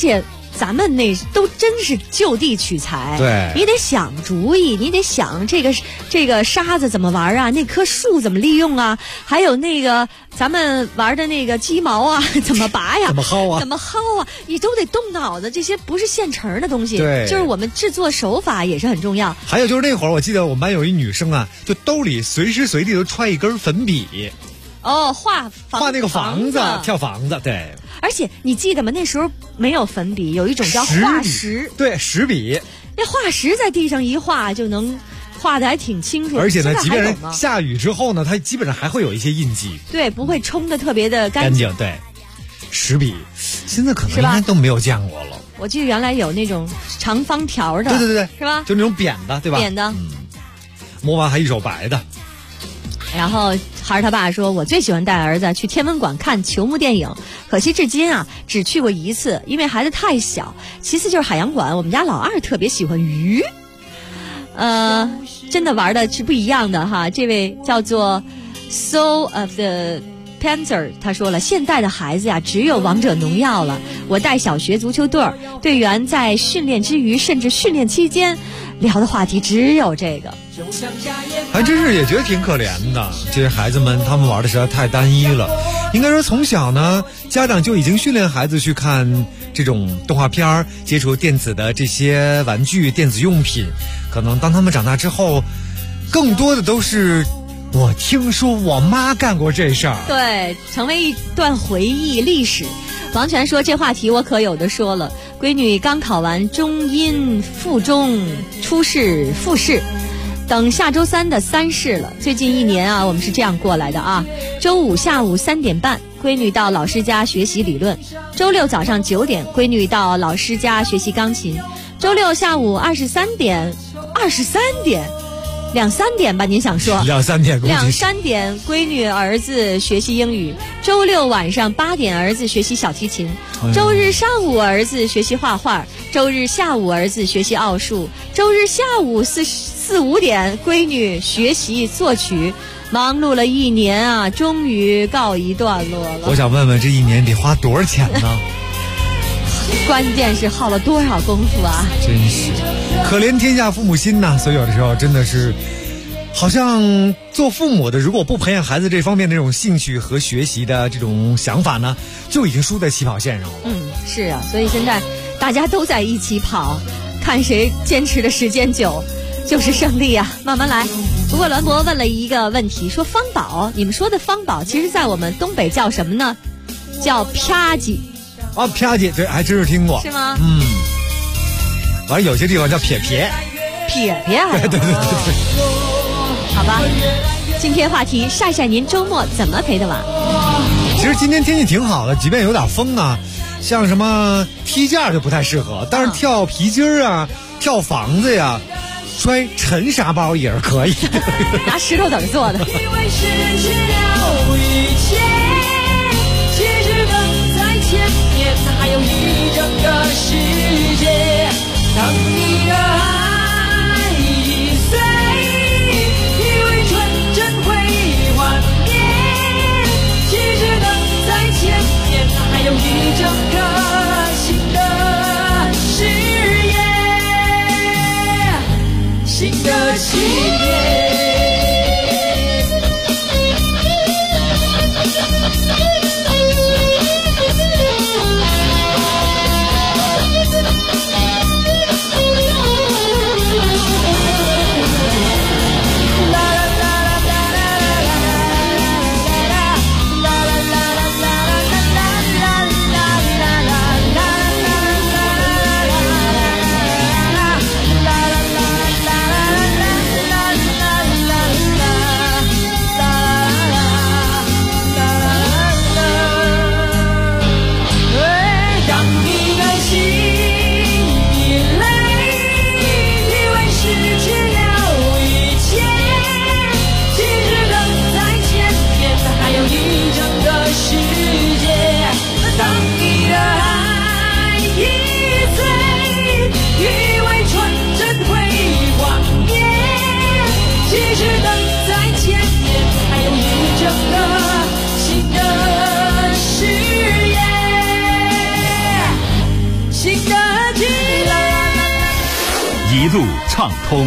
咱们那都真是就地取材， 对， 你得想主意，你得想这个沙子怎么玩啊，那棵树怎么利用啊，还有那个咱们玩的那个鸡毛啊怎么拔呀， 怎么薅啊，你都得动脑子，这些不是现成的东西， 对， 就是我们制作手法也是很重要。 还有就是那会儿我记得我们班有一女生啊，就兜里随时随地都揣一根粉笔。 哦，画那个房子，跳房子，对。 而且你记得吗？那时候没有粉笔，有一种叫画石， 对，石笔。 那画石在地上一画就能画得还挺清楚。 而且呢，即便下雨之后呢，它基本上还会有一些印记。 对，不会冲得特别的干净。对，石笔现在可能应该都没有见过了。 我记得原来有那种长方条的， 对， 是吧？ 就那种扁的，对吧？ 扁的， 摸完还一手白的。 然后孩儿他爸说，我最喜欢带儿子去天文馆看球幕电影，可惜至今啊只去过一次，因为孩子太小。其次就是海洋馆，我们家老二特别喜欢鱼，真的玩的是不一样的哈。这位叫做 Soul of the Panther 他说了，现代的孩子呀只有王者荣耀了。我带小学足球队，队员在训练之余甚至训练期间聊的话题只有这个， 还真是也觉得挺可怜的。这些孩子们他们玩的实在太单一了，应该说从小呢家长就已经训练孩子去看这种动画片，接触电子的这些玩具电子用品，可能当他们长大之后更多的都是我听说我妈干过这事儿， 对，成为一段回忆历史。王权说，这话题我可有的说了，闺女刚考完中音附中初试复试，等下周3的3试了。最近1年啊我们是这样过来的啊，周5下午3点半闺女到老师家学习理论，周6早上9点闺女到老师家学习钢琴，周6下午23点2、3点吧，您想说 2、3点 2、3点闺女儿子学习英语，周6晚上8点儿子学习小提琴，周日上午儿子学习画画，周日下午儿子学习奥数，周日下午4、5点闺女学习作曲。忙碌了1年啊，终于告一段落了。 我想问问这1年得花多少钱呢？ 关键是耗了多少功夫啊！ 真是可怜天下父母心呐！所以有的时候真的是，好像做父母的如果不培养孩子这方面的这种兴趣和学习的这种想法呢，就已经输在起跑线上了。 是啊，所以现在大家都在一起跑，看谁坚持的时间久就是胜利啊！慢慢来。不过栾博问了一个问题，说方宝，你们说的方宝其实在我们东北叫什么呢？叫啪叽。 啊，啪叽，对，还真是听过， 是吗？ 完了有些地方叫撇撇，对， 好吧。今天话题，晒晒您周末怎么陪的娃？ 其实今天天气挺好的，即便有点风啊，像什么踢毽就不太适合，但是跳皮筋啊、跳房子呀、摔沉沙包也是可以的。 拿石头子做的。 还有一整个世界，当你的爱已碎，以为纯真会幻灭，其实等在前面还有一整个新的视野，新的起点。 一路畅通。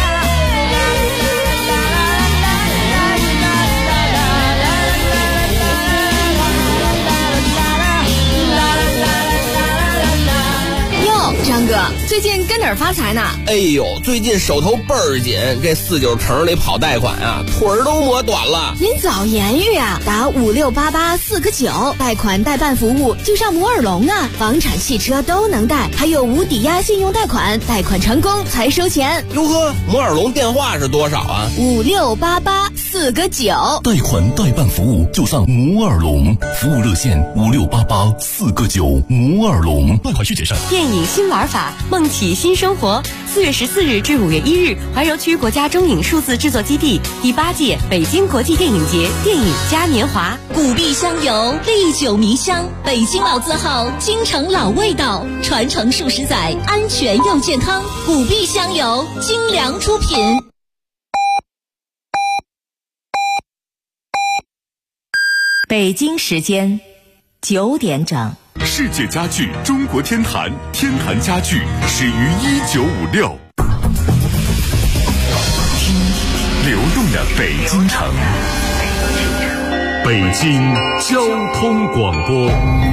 张哥，最近跟哪儿发财呢？ 哎呦，最近手头倍儿紧，这49城里跑贷款啊，腿儿都磨短了。 您早言语啊，打5688-4个9，贷款代办服务就上摩尔龙啊，房产、汽车都能贷，还有无抵押信用贷款，贷款成功才收钱。 哟呵，摩尔龙电话是多少啊 ？5688-4个9， 贷款代办服务就上摩尔龙，服务热线5688-4个9，摩尔龙，贷款需谨慎。 电影新玩法，梦起新生活。4月14日至5月1日，怀柔区国家中影数字制作基地第8届北京国际电影节电影嘉年华。 古碧香油，历久弥香，北京老字号，京城老味道，传承数十载，安全又健康。古碧香油，精良出品。 北京时间9点整。 世界家具中国天坛，天坛家具始于1956。流动的北京城，北京交通广播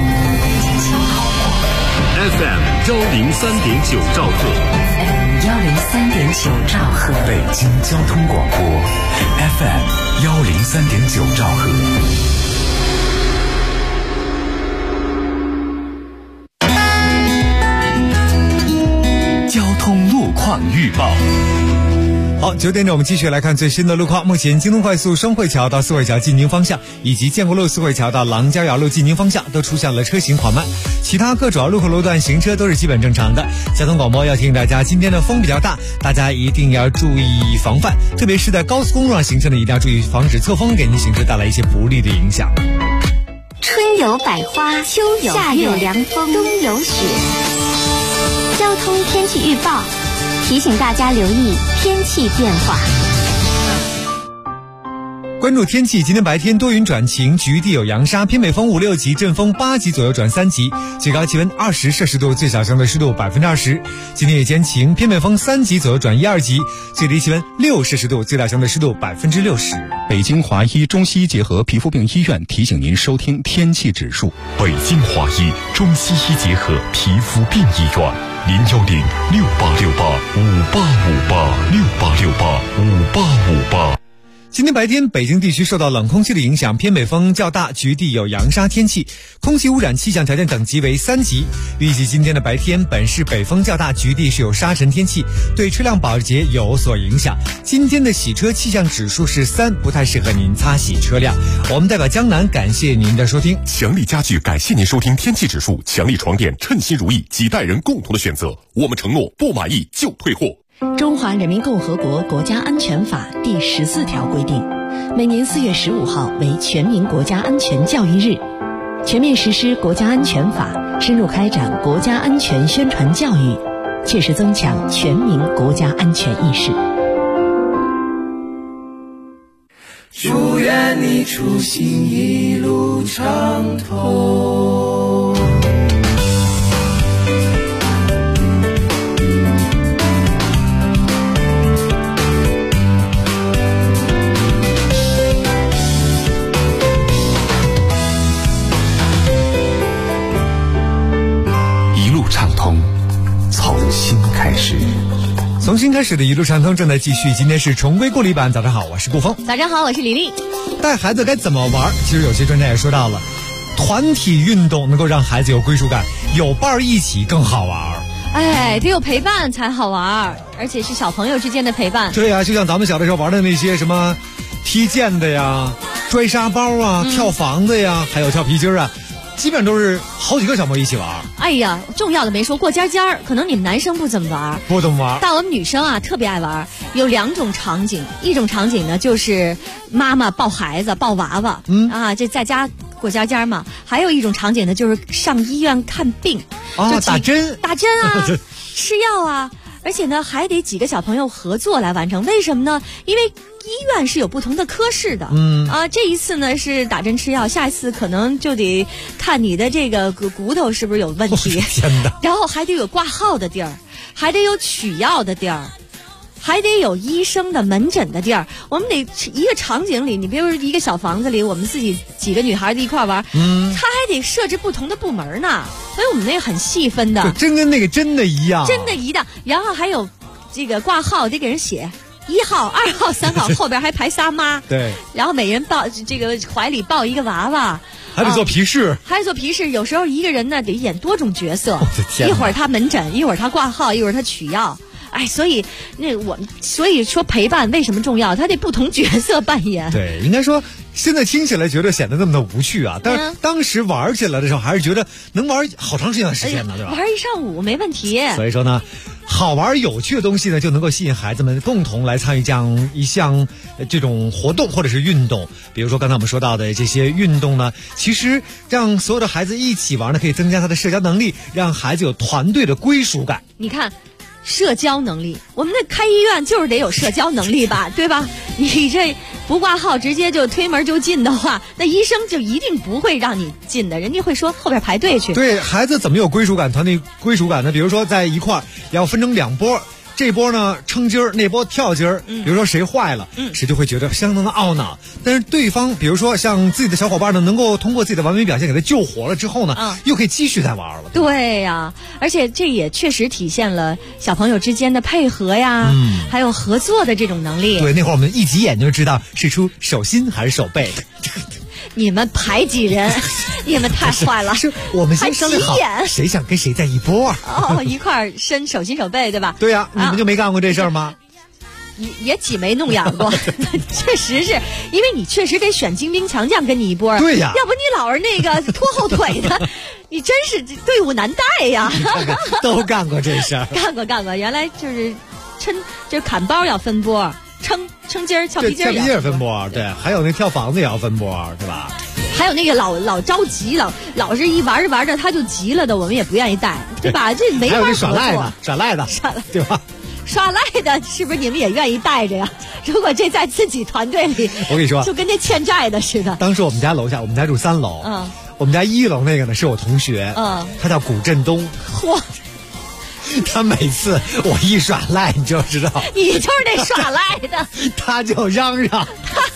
FM 103.9兆赫 103.9兆赫，北京交通广播 FM 103.9兆赫。 交通路况预报。 好，9点整我们继续来看最新的路况。目前京东快速双汇桥到四惠桥进京方向，以及建国路四惠桥到廊椒窑路进京方向都出现了车行缓慢，其他各主要路口路段行车都是基本正常的。交通广播要提醒大家，今天的风比较大，大家一定要注意防范，特别是在高速公路上行车呢，一定要注意防止侧风给您行车带来一些不利的影响。 春有百花，秋有夏有凉风，冬有雪。交通天气预报提醒大家留意天气变化。 关注天气，今天白天多云转晴，局地有扬沙，偏北风5、6级，阵风8级左右转3级，最高气温20摄氏度，最小相对湿度20%。今天夜间晴，偏北风3级左右转1、2级，最低气温6摄氏度，最大相对湿度60%。 北京华医中西医结合皮肤病医院提醒您收听天气指数。 北京华医中西医结合皮肤病医院，010-6868-5858，6868-5858。 今天白天，北京地区受到冷空气的影响，偏北风较大，局地有扬沙天气，空气污染气象条件等级为3级。预计今天的白天，本市北风较大，局地是有沙尘天气，对车辆保洁有所影响。今天的洗车气象指数是3，不太适合您擦洗车辆。我们代表江南感谢您的收听。 强力家具感谢您收听天气指数，强力床垫称心如意，几代人共同的选择。我们承诺不满意就退货。 中华人民共和国国家安全法第14条规定，每年4月15号为全民国家安全教育日，全面实施国家安全法，深入开展国家安全宣传教育，切实增强全民国家安全意识。 祝愿你出行一路畅通。 从新开始的一路畅通正在继续，今天是重归故里版。早上好，我是顾峰。 早上好，我是李丽。 带孩子该怎么玩？其实有些专家也说到了，团体运动能够让孩子有归属感，有伴儿一起更好玩。 哎，得有陪伴才好玩，而且是小朋友之间的陪伴。 对呀，就像咱们小的时候玩的那些什么踢毽的呀、拽沙包啊、跳房子呀，还有跳皮筋啊，基本上都是好几个小朋友一起玩。 哎呀，重要的没说，过尖尖儿，可能你们男生不怎么玩， 不怎么玩， 但我们女生啊特别爱玩。有2种场景，一种场景呢就是妈妈抱孩子、抱娃娃，这在家过尖尖嘛。还有一种场景呢就是上医院看病， 就打针啊，吃药啊。而且呢，还得几个小朋友合作来完成。为什么呢？因为医院是有不同的科室的。这一次呢是打针吃药，下一次可能就得看你的这个骨头是不是有问题。 天哪！ 然后还得有挂号的地儿。 还得有取药的地儿，还得有医生的门诊的地儿。我们得一个场景里，你比如一个小房子里，我们自己几个女孩子一块玩，它还得设置不同的部门呢，所以我们那个很细分的， 就真跟那个真的一样， 真的一样。然后还有这个挂号得给人写1号、2号、3号，后边还排仨妈， 对， 然后每人抱这个怀里抱一个娃娃。 还得做皮试， 还得做皮试。有时候一个人呢得演多种角色，一会儿他门诊，一会儿他挂号，一会儿他取药。哎，所以所以说陪伴为什么重要？他得不同角色扮演。 对，应该说现在听起来觉得显得那么的无趣啊，但是当时玩起来的时候，还是觉得能玩好长时间的时间呢，对吧？ 玩一上午没问题。 所以说呢，好玩有趣的东西呢，就能够吸引孩子们共同来参与这样一项这种活动或者是运动。比如说刚才我们说到的这些运动呢，其实让所有的孩子一起玩呢，可以增加他的社交能力，让孩子有团队的归属感。 你看。社交能力，我们那开医院就是得有社交能力吧，对吧？你这不挂号直接就推门就进的话，那医生就一定不会让你进的，人家会说后边排队去。 对，孩子怎么有归属感，团队归属感呢？比如说在一块儿要分成2波。这波呢撑筋儿，那波跳筋儿。比如说谁坏了，谁就会觉得相当的懊恼。但是对方，比如说像自己的小伙伴呢，能够通过自己的完美表现给他救活了之后呢，又可以继续再玩了。 对呀，而且这也确实体现了小朋友之间的配合呀，还有合作的这种能力。 对，那会儿我们一挤眼就知道是出手心还是手背。 你们排挤人，你们太坏了！ 是我们先商量好，谁想跟谁在一波哦，一块儿伸手心手背，对吧？ 对呀，你们就没干过这事儿吗？ 也挤眉弄眼过，确实是因为你确实得选精兵强将跟你一波。 对呀， 要不你老是那个拖后腿的，你真是队伍难带呀！ 都干过这事儿， 干过，原来就是就是砍包要分波。撑筋儿、跳皮筋儿也分波，对，还有那跳房子也要分波，是吧？ 还有那个老着急，老是一玩着玩着他就急了的，我们也不愿意带，对吧？这没法合作。 耍赖的，对吧？ 耍赖的，是不是你们也愿意带着呀？如果这在自己团队里， 我跟你说， 就跟那欠债的似的。 当时我们家楼下，我们家住3楼，我们家1楼那个呢是我同学，他叫古振东， 嚯。 他每次我一耍赖，你就知道， 你就是那耍赖的， 他就嚷嚷，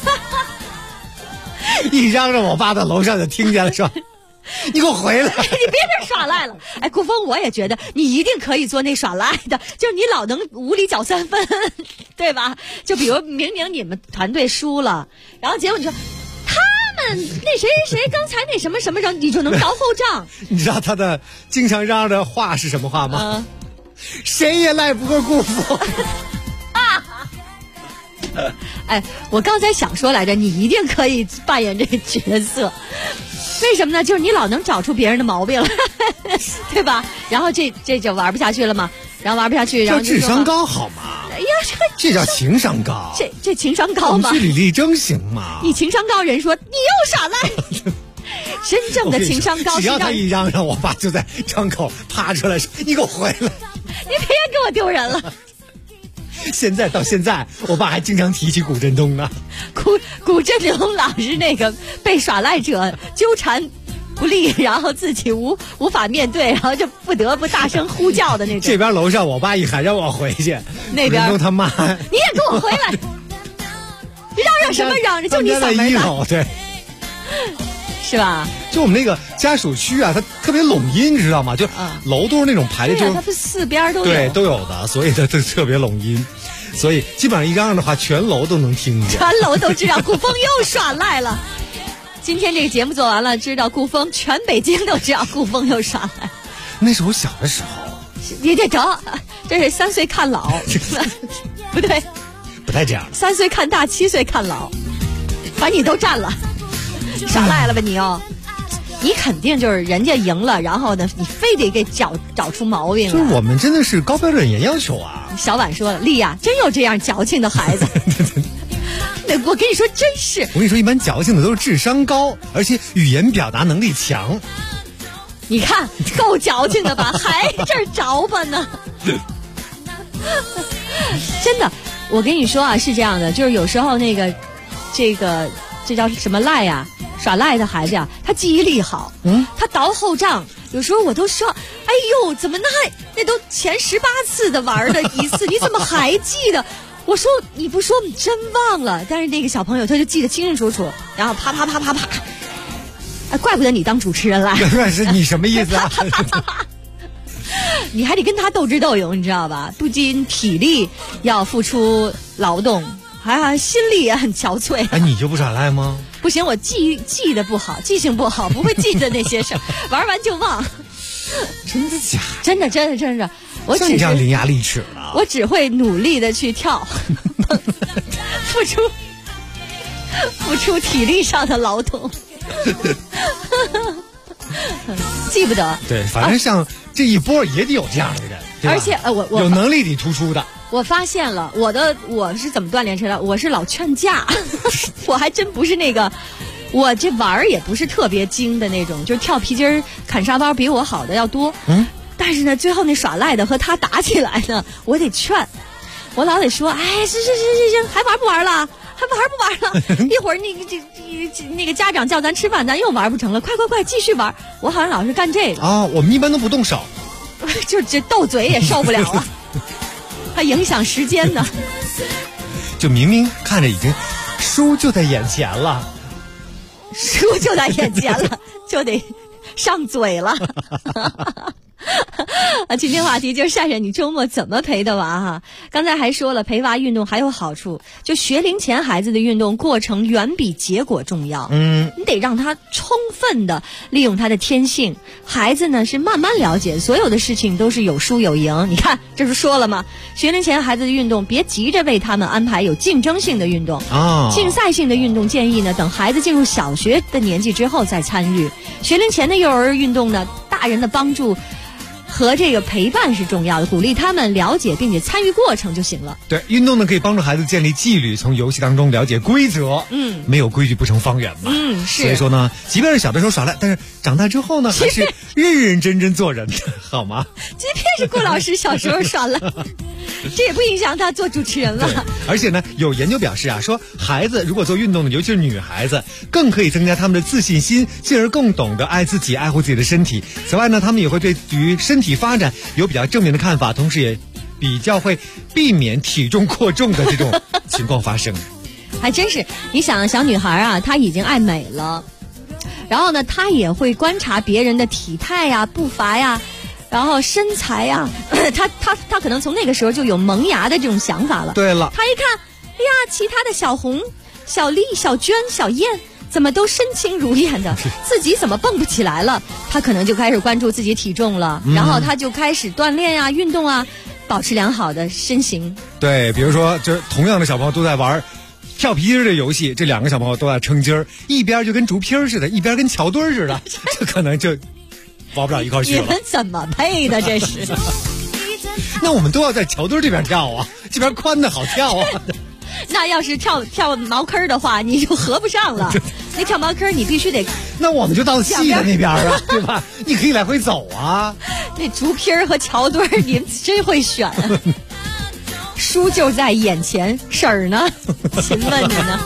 一嚷嚷，我爸在楼上就听见了，说：“你给我回来！ 你别这耍赖了。”哎，顾峰，我也觉得你一定可以做那耍赖的，就是你老能无理搅3分，对吧？就比如明明你们团队输了，然后结果你说。那谁刚才那什么，你就能倒后账。 你知道他的经常嚷的话是什么话吗？谁也赖不过顾峰。 哎，我刚才想说来着，你一定可以扮演这个角色。为什么呢？就是你老能找出别人的毛病了，对吧？然后这就玩不下去了嘛，然后玩不下去，然后智商高好吗？ 哎呀， 这叫情商高。 这情商高吗？ 据理力争行吗？ 你情商高，人说你又耍赖。真正的情商高， 只要他一嚷嚷，我爸就在窗口爬出来说：“你给我回来！ 你别给我丢人了。” 到现在，我爸还经常提起古振东呢。 古振东老是那个被耍赖者纠缠不利，然后自己无法面对，然后就不得不大声呼叫的那种。 这边楼上我爸一喊让我回去， 那边古振东他妈， 你也给我回来！嚷什么嚷着？就你嗓门大， 对， 是吧？ 就我们那个家属区啊，它特别拢音，你知道吗？就楼都是那种排的，就是它4边都有， 对，都有的，所以它特别拢音。所以基本上一嚷嚷的话，全楼都能听见， 全楼都知道顾峰又耍赖了。今天这个节目做完了，知道顾峰，全北京都知道顾峰又耍赖。 那是我小的时候， 你这这是3岁看老，不对， 不太这样。 3岁看大，7岁看老，反正你都占了，耍赖了吧你哦？你肯定就是人家赢了，然后呢，你非得给找出毛病来。 就是我们真的是高标准严要求啊。 小婉说了，丽呀，真有这样矫情的孩子。那我跟你说，真是。 我跟你说，一般矫情的都是智商高，而且语言表达能力强。 你看，够矫情的吧？还这儿着吧呢？真的，我跟你说啊，是这样的，就是有时候这叫什么赖呀？ 耍赖的孩子呀，他记忆力好，他倒后账，有时候我都说，哎呦，怎么那都前18次的玩的一次，你怎么还记得？我说你不说你真忘了，但是那个小朋友他就记得清清楚楚，然后啪啪啪啪啪，哎，怪不得你当主持人来。 是你什么意思啊？ 你还得跟他斗智斗勇，你知道吧？不仅体力要付出劳动，还心力也很憔悴。 哎，你就不耍赖吗？ 不行，我记得不好，记性不好，不会记得那些事儿，玩完就忘。 真的假？ 真的，我像你这样伶牙俐齿了。 我只会努力的去跳，付出体力上的劳动。记不得。 对，反正像这一波也得有这样的人，对吧？ 而且我有能力得突出的。 我发现了，我是怎么锻炼出来？我是老劝架，我还真不是那个。我这玩儿也不是特别精的那种，就是跳皮筋儿、砍沙包比我好的要多。但是呢，最后那耍赖的和他打起来呢，我得劝，我老得说，哎，行，还玩不玩了？还玩不玩了？一会儿那个家长叫咱吃饭，咱又玩不成了，快继续玩。我好像老是干这个啊，我们一般都不动手， 就这斗嘴也受不了啊，还影响时间呢。 就明明看着已经书就在眼前了。 书就在眼前了，就得上嘴了。今天话题就是晒晒你周末怎么陪的娃哈。刚才还说了，陪娃运动还有好处，就学龄前孩子的运动过程远比结果重要。你得让他充分的利用他的天性。孩子呢是慢慢了解，所有的事情都是有输有赢。你看，这不说了吗？学龄前孩子的运动，别急着为他们安排有竞争性的运动竞赛性的运动建议呢，等孩子进入小学的年纪之后再参与。学龄前的幼儿运动呢，大人的帮助和这个陪伴是重要的，鼓励他们了解并且参与过程就行了。 对，运动呢可以帮助孩子建立纪律，从游戏当中了解规则。没有规矩不成方圆嘛。 是。 所以说呢，即便是小的时候耍赖，但是长大之后呢，还是认认真真做人，好吗？ 即便是顾老师小时候耍赖，这也不影响他做主持人了。 而且呢，有研究表示啊，说孩子如果做运动呢，尤其是女孩子，更可以增加他们的自信心，进而更懂得爱自己、爱护自己的身体。此外呢，他们也会对于身体发展有比较正面的看法，同时也比较会避免体重过重的这种情况发生。 还真是，你想小女孩啊，她已经爱美了，然后呢，她也会观察别人的体态呀、步伐呀，然后身材呀，她可能从那个时候就有萌芽的这种想法了。 对了， 她一看，哎呀，其他的小红、小丽、小娟、小燕怎么都身轻如燕的，自己怎么蹦不起来了？她可能就开始关注自己体重了，然后她就开始锻炼呀、运动啊，保持良好的身形。 对，比如说，这同样的小朋友都在玩跳皮筋的游戏，这两个小朋友都在撑筋儿，一边就跟竹坯似的，一边跟桥墩似的，这可能就玩不了一块去了。 你们怎么配的？这是？ 那我们都要在桥墩这边跳啊，这边宽的好跳啊。 那要是跳茅坑的话，你就合不上了。那跳茅坑你必须得， 那我们就到细的那边啊，对吧？你可以来回走啊。 那竹坯和桥墩你们真会选啊。书就在眼前，婶儿呢？请问你呢？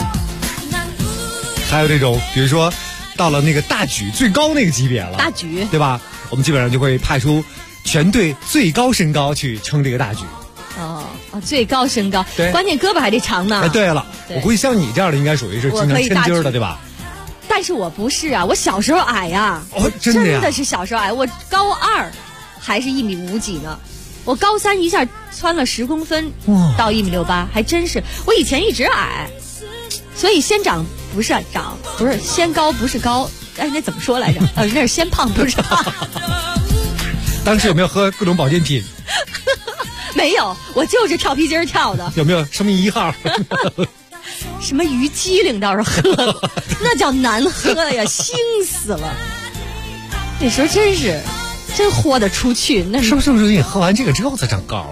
还有这种，比如说到了那个大举最高那个级别了， 大举对吧？我们基本上就会派出全队最高身高去撑这个大举。 最高身高， 对， 关键胳膊还得长呢。 对了，我估计像你这样的应该属于是经常抻筋的，对吧？ 但是我不是啊，我小时候矮呀。 真的呀？ 真的是小时候矮，我高2还是1.5米几呢。我高3一下蹿了10公分到1.68米，还真是。我以前一直矮，所以先长不是长，不是先高不是高，哎，那怎么说来着？那是先胖不是胖。 当时有没有喝各种保健品？ 没有，我就是跳皮筋跳的。 有没有生命1号？ 什么鱼机灵倒是喝过，那叫难喝呀，腥死了。那时候真豁得出去，那是不是你喝完这个之后才长高？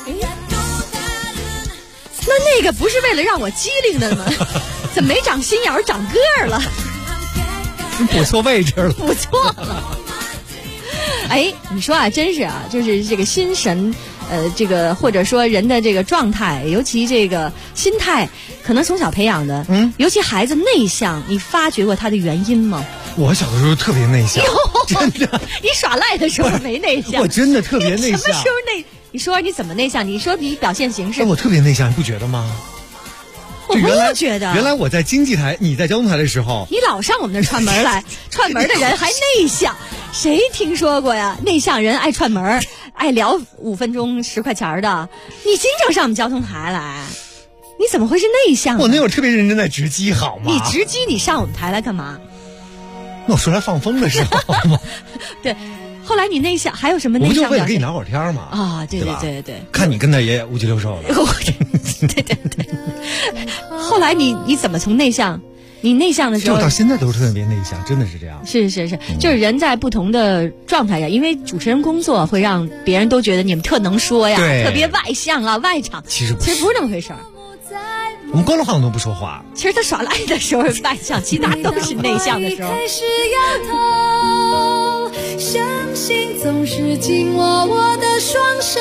那个不是为了让我机灵的吗？怎么没长心眼儿长个儿了？ 补错位置了， 补错了。哎，你说啊，真是啊，就是这个心神这个或者说人的这个状态，尤其这个心态，可能从小培养的。尤其孩子内向，你发觉过他的原因吗？ 我小的时候特别内向，真的。 你耍赖的时候没内向？ 我真的特别内向。 你什么时候内？你说你怎么内向？你说你表现形式。 我特别内向，你不觉得吗？ 我不觉得。 原来我在经济台，你在交通台的时候， 你老上我们那串门来，串门的人还内向，谁听说过呀？内向人爱串门，爱聊5分钟10块钱的，你经常上我们交通台来。你怎么会是内向？ 我那会儿特别认真在值机，好吗？ 你值机，你上我们台来干嘛？ 那我出来放风的时候吗？ 对，后来你内向还有什么内向？ 我就为了跟你聊会儿天嘛。 啊，对对对对， 看你跟他也五脊六兽的。 对对对。后来你怎么从内向？你内向的时候， 就到现在都是特别内向，真的是这样。 是，就是人在不同的状态下，因为主持人工作会让别人都觉得你们特能说呀，特别外向啊，外场。 其实不是那么回事儿。 我们关了话筒都不说话。 其实他耍赖的时候外向，其他都是内向的时候。 开始摇头，相信总是紧握我的双手，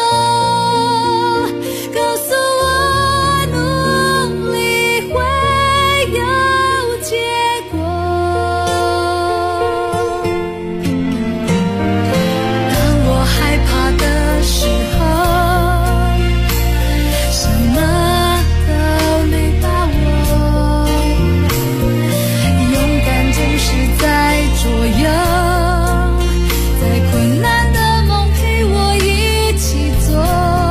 告诉我努力会有结果。当我害怕的时候，什么都没把握，勇敢总是在左右，在困难的梦陪我一起做。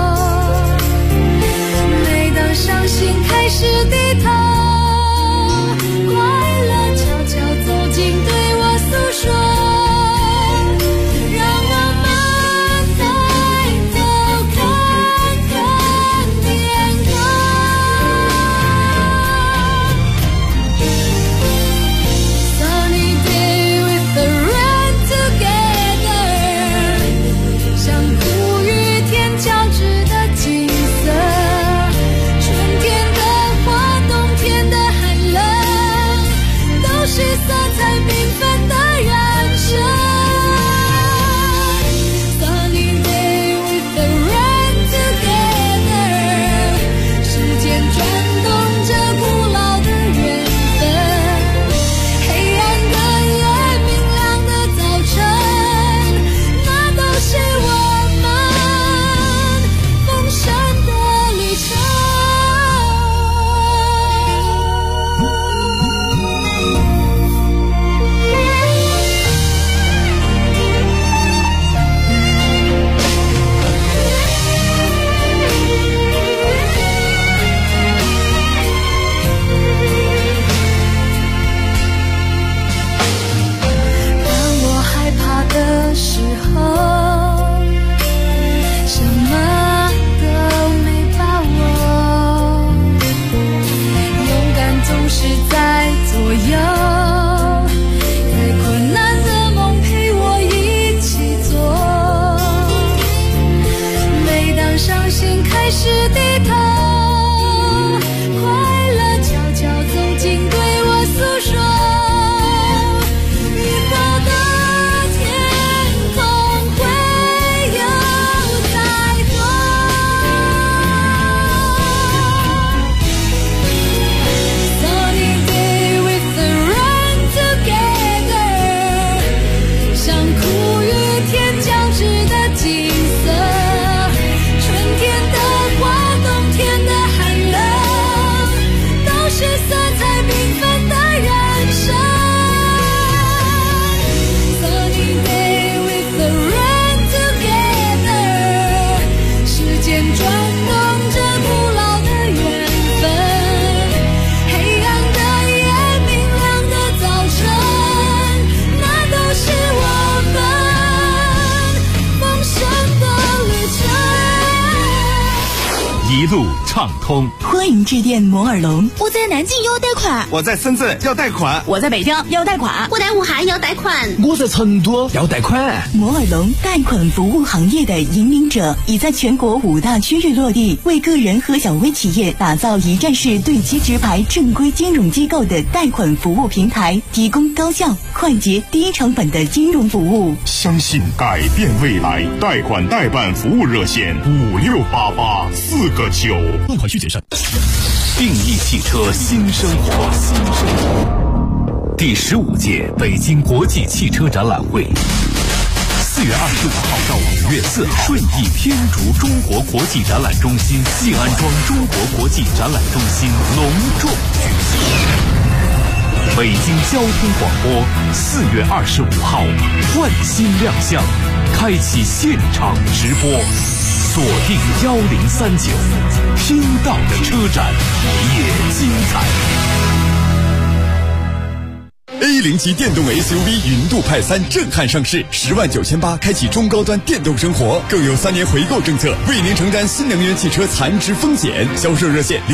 每当伤心开始低头，快乐悄悄走近对我诉说，让我们抬头看看天空。Sunny day with the rain together， 像苦与甜交织的景色，春天的花，冬天的寒冷，都是色彩缤纷的人生。Sunny day with the rain together， 时间转动着古老的缘分，黑暗的夜，明亮的早晨，那都是我们丰盛的旅程。当我害怕的时候，什么都没把握，勇敢总是在左右，在困难的梦陪我一起做。每当伤心开始低头，快乐悄悄走近对我诉说，以后的天空会有彩虹。Sunny day with the rain together， 像苦与甜交织的景色，春天的花，冬天一路畅通。 欢迎致电摩尔龙。 我在南京要贷款， 我在深圳要贷款， 我在北京要贷款， 我在武汉要贷款， 我在成都要贷款。 摩尔龙贷款服务行业的引领者，已在全国5大区域落地，为个人和小微企业打造一站式对接直排正规金融机构的贷款服务平台，提供高效、快捷、低成本的金融服务。 相信改变未来，贷款代办服务热线5688 4个9。 贷款需谨慎。 定义汽车新生活。第15届北京国际汽车展览会，4月25号到5月4号，顺义天竺中国国际展览中心静安庄中国国际展览中心隆重举行。北京交通广播4月25号换新亮相，开启现场直播，锁定1039，听到的车展也精彩。 A0级电动 SUV 云度派3震撼上市，10.98万开启中高端电动生活，更有3年回购政策，为您承担新能源汽车残值风险。销售热线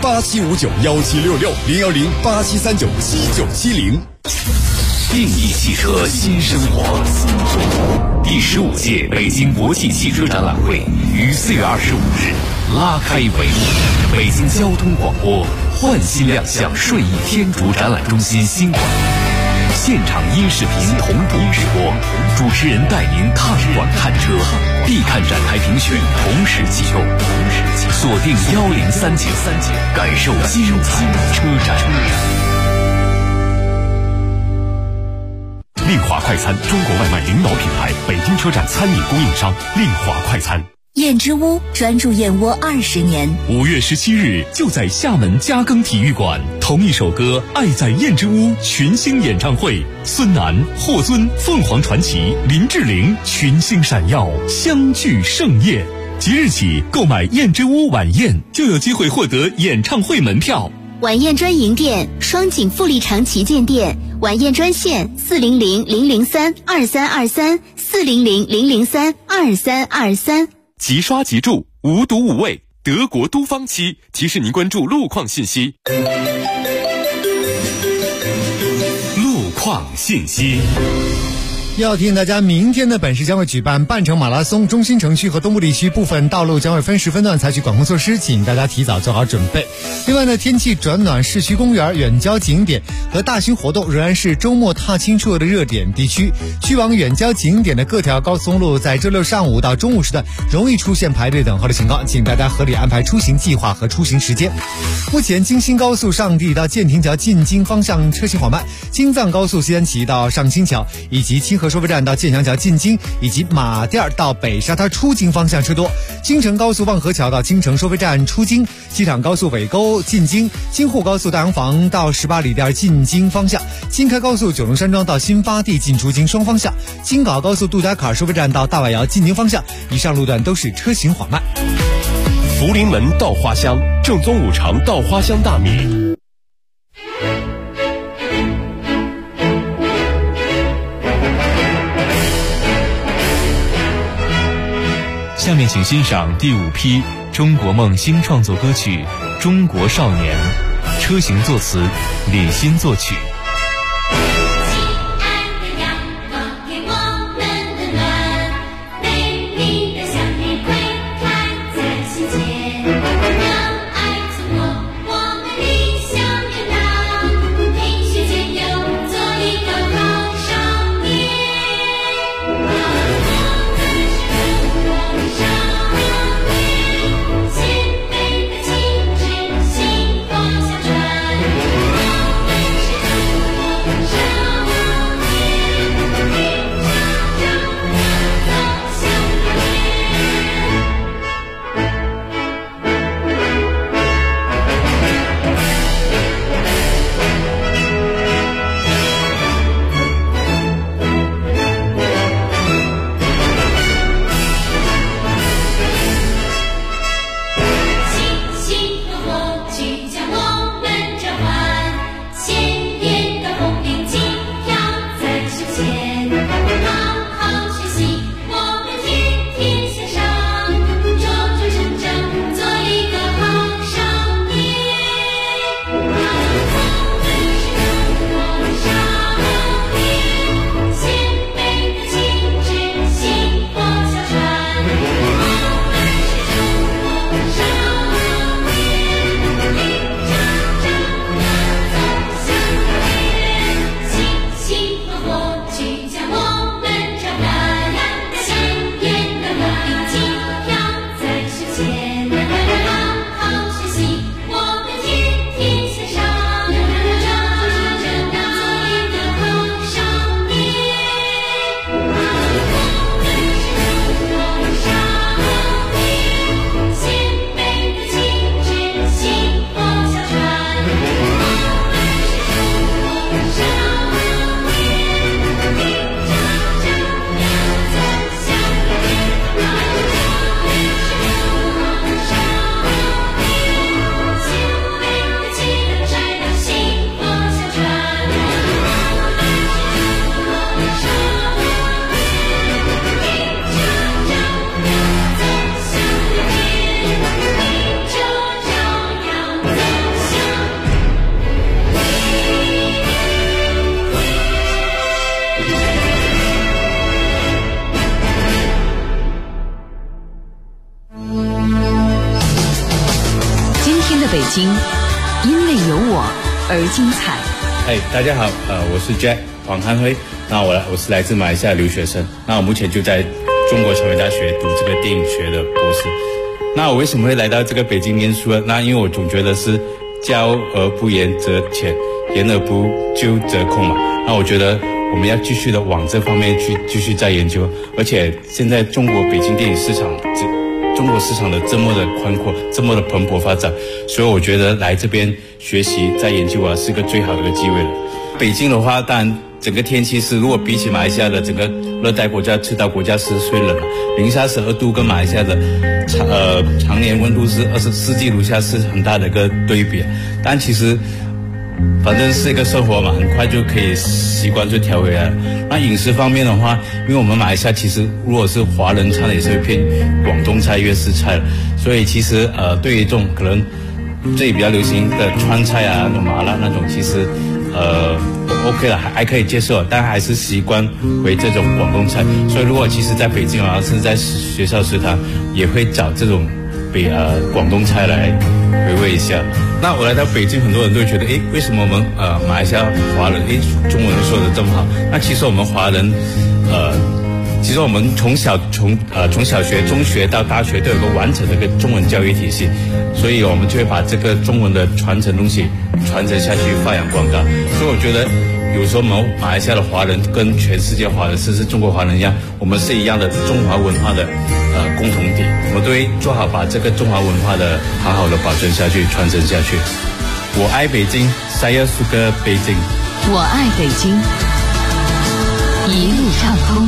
01087591766，01087397970。 定义汽车新生活。第15届北京国际汽车展览会于4月25日拉开帷幕。北京交通广播换新亮相顺义天竺展览中心新馆，现场音视频同步直播，主持人带您看馆看车，必看展台评选同时启动，锁定1039，感受精彩车展。 丽华快餐，中国外卖领导品牌，北京车站餐饮供应商，丽华快餐。 燕之屋专注燕窝20年。 5月17日就在厦门嘉庚体育馆，同一首歌《爱在燕之屋》群星演唱会，孙楠、霍尊、凤凰传奇、林志玲群星闪耀，相聚盛宴。即日起购买燕之屋晚宴，就有机会获得演唱会门票。 晚宴专营店：双井富力城旗舰店。晚宴专线：400-003-2323，400-003-2323。 即刷即住，无毒无味，德国都方漆提示您关注路况信息。 路况信息。 要提醒大家，明天的本市将会举办半程马拉松，中心城区和东部地区部分道路将会分时分段采取管控措施，请大家提早做好准备。另外呢，天气转暖，市区公园、远郊景点和大型活动仍然是周末踏青出游的热点地区。去往远郊景点的各条高速公路在周六上午到中午时段容易出现排队等候的情况，请大家合理安排出行计划和出行时间。目前京新高速上地到建亭桥进京方向车行缓慢，京藏高速西安旗到上清桥以及清河收费站到建祥桥进京，以及马甸到北沙滩出京方向车多。京承高速望河桥到京承收费站出京，机场高速尾沟进京，京沪高速大洋房到18里店进京方向，京开高速九龙山庄到新发地进出京双方向，京港高速杜家坎收费站到大外窑进京方向，以上路段都是车行缓慢。 福临门稻花香，正宗五常稻花香大米。 下面请欣赏第5批中国梦新创作歌曲《中国少年》，车行作词，李欣作曲。 的北京，因为有我而精彩。 大家好，我是 Jack 黄汉辉。那我是来自马来西亚留学生。那我目前就在中国传媒大学读这个电影学的博士。那我为什么会来到这个北京念书呢？那因为我总觉得是教而不言则浅，言而不究则空嘛。那我觉得我们要继续的往这方面去继续再研究。而且现在中国北京电影市场中国市场的这么的宽阔，这么的蓬勃发展，所以我觉得来这边学习再研究是个最好的一个机会了。北京的话，当然整个天气是，如果比起马来西亚的整个热带国家、赤道国家是虽冷，零下12度跟马来西亚的常年温度是24季如夏，是很大的一个对比。但其实反正是一个生活嘛，很快就可以习惯就调回来了。那饮食方面的话，因为我们马来西亚其实如果是华人餐也是偏广东菜、粤式菜了，所以其实对于这种可能这里比较流行的川菜啊、麻辣那种，其实OK 了，还可以接受，但还是习惯为这种广东菜。所以如果其实在北京啊，甚至在学校食堂也会找这种广东菜来回味一下。那我来到北京，很多人都会觉得，为什么我们马来西亚华人中文说的这么好？那其实我们华人其实我们从小学、中学到大学都有个完整的一个中文教育体系，所以我们就会把这个中文的传承东西传承下去，发扬光大。所以我觉得有时候我们马来西亚的华人跟全世界华人，甚至中国华人一样，我们是一样的中华文化的共同体，我们都会做好把这个中华文化的好好的保存下去、传承下去。我爱北京，saya suka北京。 我爱北京，一路畅通。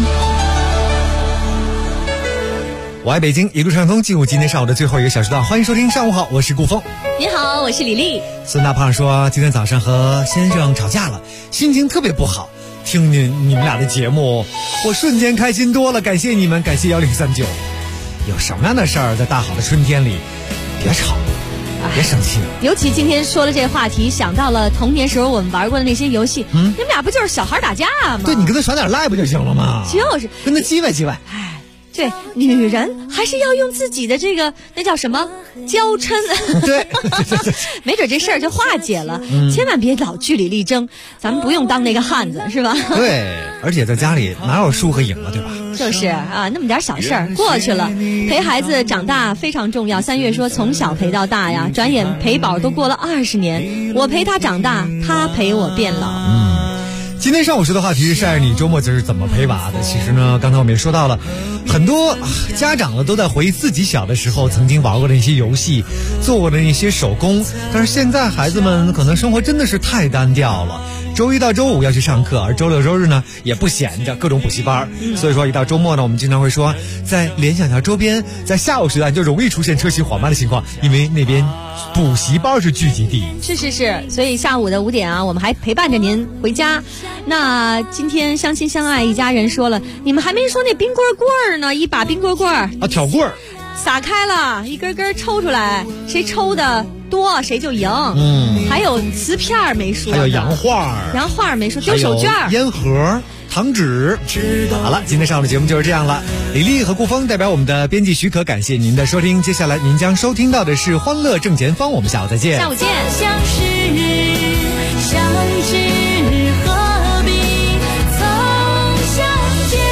我爱北京，一路畅通。进入今天上午的最后一个小时段，欢迎收听上午好，我是顾峰。 你好，我是李丽。 孙大胖说今天早上和先生吵架了，心情特别不好，听你们俩的节目我瞬间开心多了，感谢你们，感谢1039。有什么样的事儿在大好的春天里别吵，别生气。 尤其今天说了这个话题，想到了童年时候我们玩过的那些游戏。你们俩不就是小孩打架吗？ 对，你跟他耍点赖不就行了吗？ 就是跟他叽歪叽歪。 对，女人还是要用自己的这个那叫什么娇嗔， 对， 没准这事儿就化解了。千万别老据理力争，咱们不用当那个汉子，是吧？ 对，而且在家里哪有输和赢了，对吧？ 就是啊，那么点小事儿过去了，陪孩子长大非常重要。3月说从小陪到大呀，转眼陪宝都过了20年，我陪他长大，他陪我变老。 今天上午说的话题是晒你周末就是怎么陪娃的。其实呢，刚才我们也说到了，很多家长呢都在回忆自己小的时候曾经玩过的一些游戏，做过的一些手工。但是现在孩子们可能生活真的是太单调了，周一到周五要去上课，而周六周日呢也不闲着，各种补习班。所以说一到周末呢，我们经常会说，在联想桥周边，在下午时段就容易出现车行缓慢的情况，因为那边补习班是聚集地。 是，所以下午的5点啊，我们还陪伴着您回家。那今天相亲相爱一家人说了，你们还没说那冰棍棍呢，一把冰棍棍啊， 挑棍儿撒开了，一根根抽出来，谁抽的多谁就赢。还有瓷片没说， 还有洋画没说，丢手绢、 烟盒、糖纸。好了，今天上午的节目就是这样了。李丽和顾峰代表我们的编辑许可，感谢您的收听。接下来您将收听到的是欢乐正前方，我们下午再见。 下午见。 相识相知何必曾相见。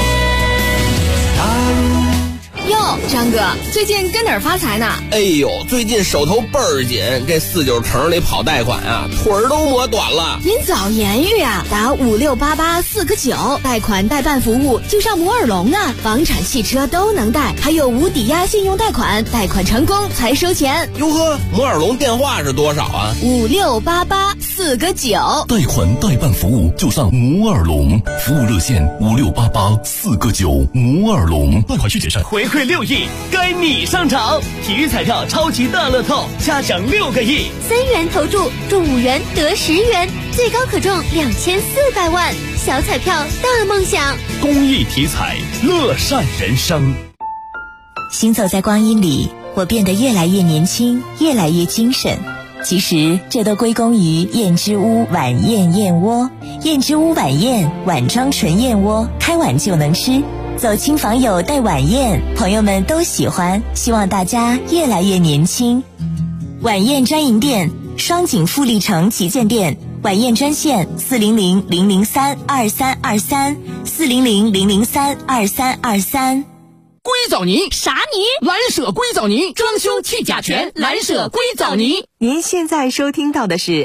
哟，张哥，最近跟哪儿发财呢？ 哎呦，最近手头倍儿紧，这49城里跑贷款啊，腿儿都磨短了。 您早言语啊，打5688-4个9，贷款代办服务就上摩尔龙啊，房产、汽车都能贷，还有无抵押信用贷款，贷款成功才收钱。 哟呵，摩尔龙电话是多少啊 ？5688-4个9， 贷款代办服务就上摩尔龙，服务热线5688-4个9，摩尔龙，贷款需谨慎。 回馈6亿，该你上场！体育彩票超级大乐透，加奖6个亿 ，3元投注，中5元得10元，最高可中2400万，小彩票大梦想。 公益体彩，乐善人生。 行走在光阴里，我变得越来越年轻，越来越精神。其实这都归功于燕之屋晚宴燕窝。燕之屋晚宴，碗装纯燕窝，开碗就能吃。走亲访友带晚宴，朋友们都喜欢，希望大家越来越年轻。 晚宴专营店，双井富力城旗舰店，晚宴专线400-003-2323，400-003-2323。 硅藻泥啥泥？ 蓝舍硅藻泥，装修去甲醛，蓝舍硅藻泥。 您现在收听到的是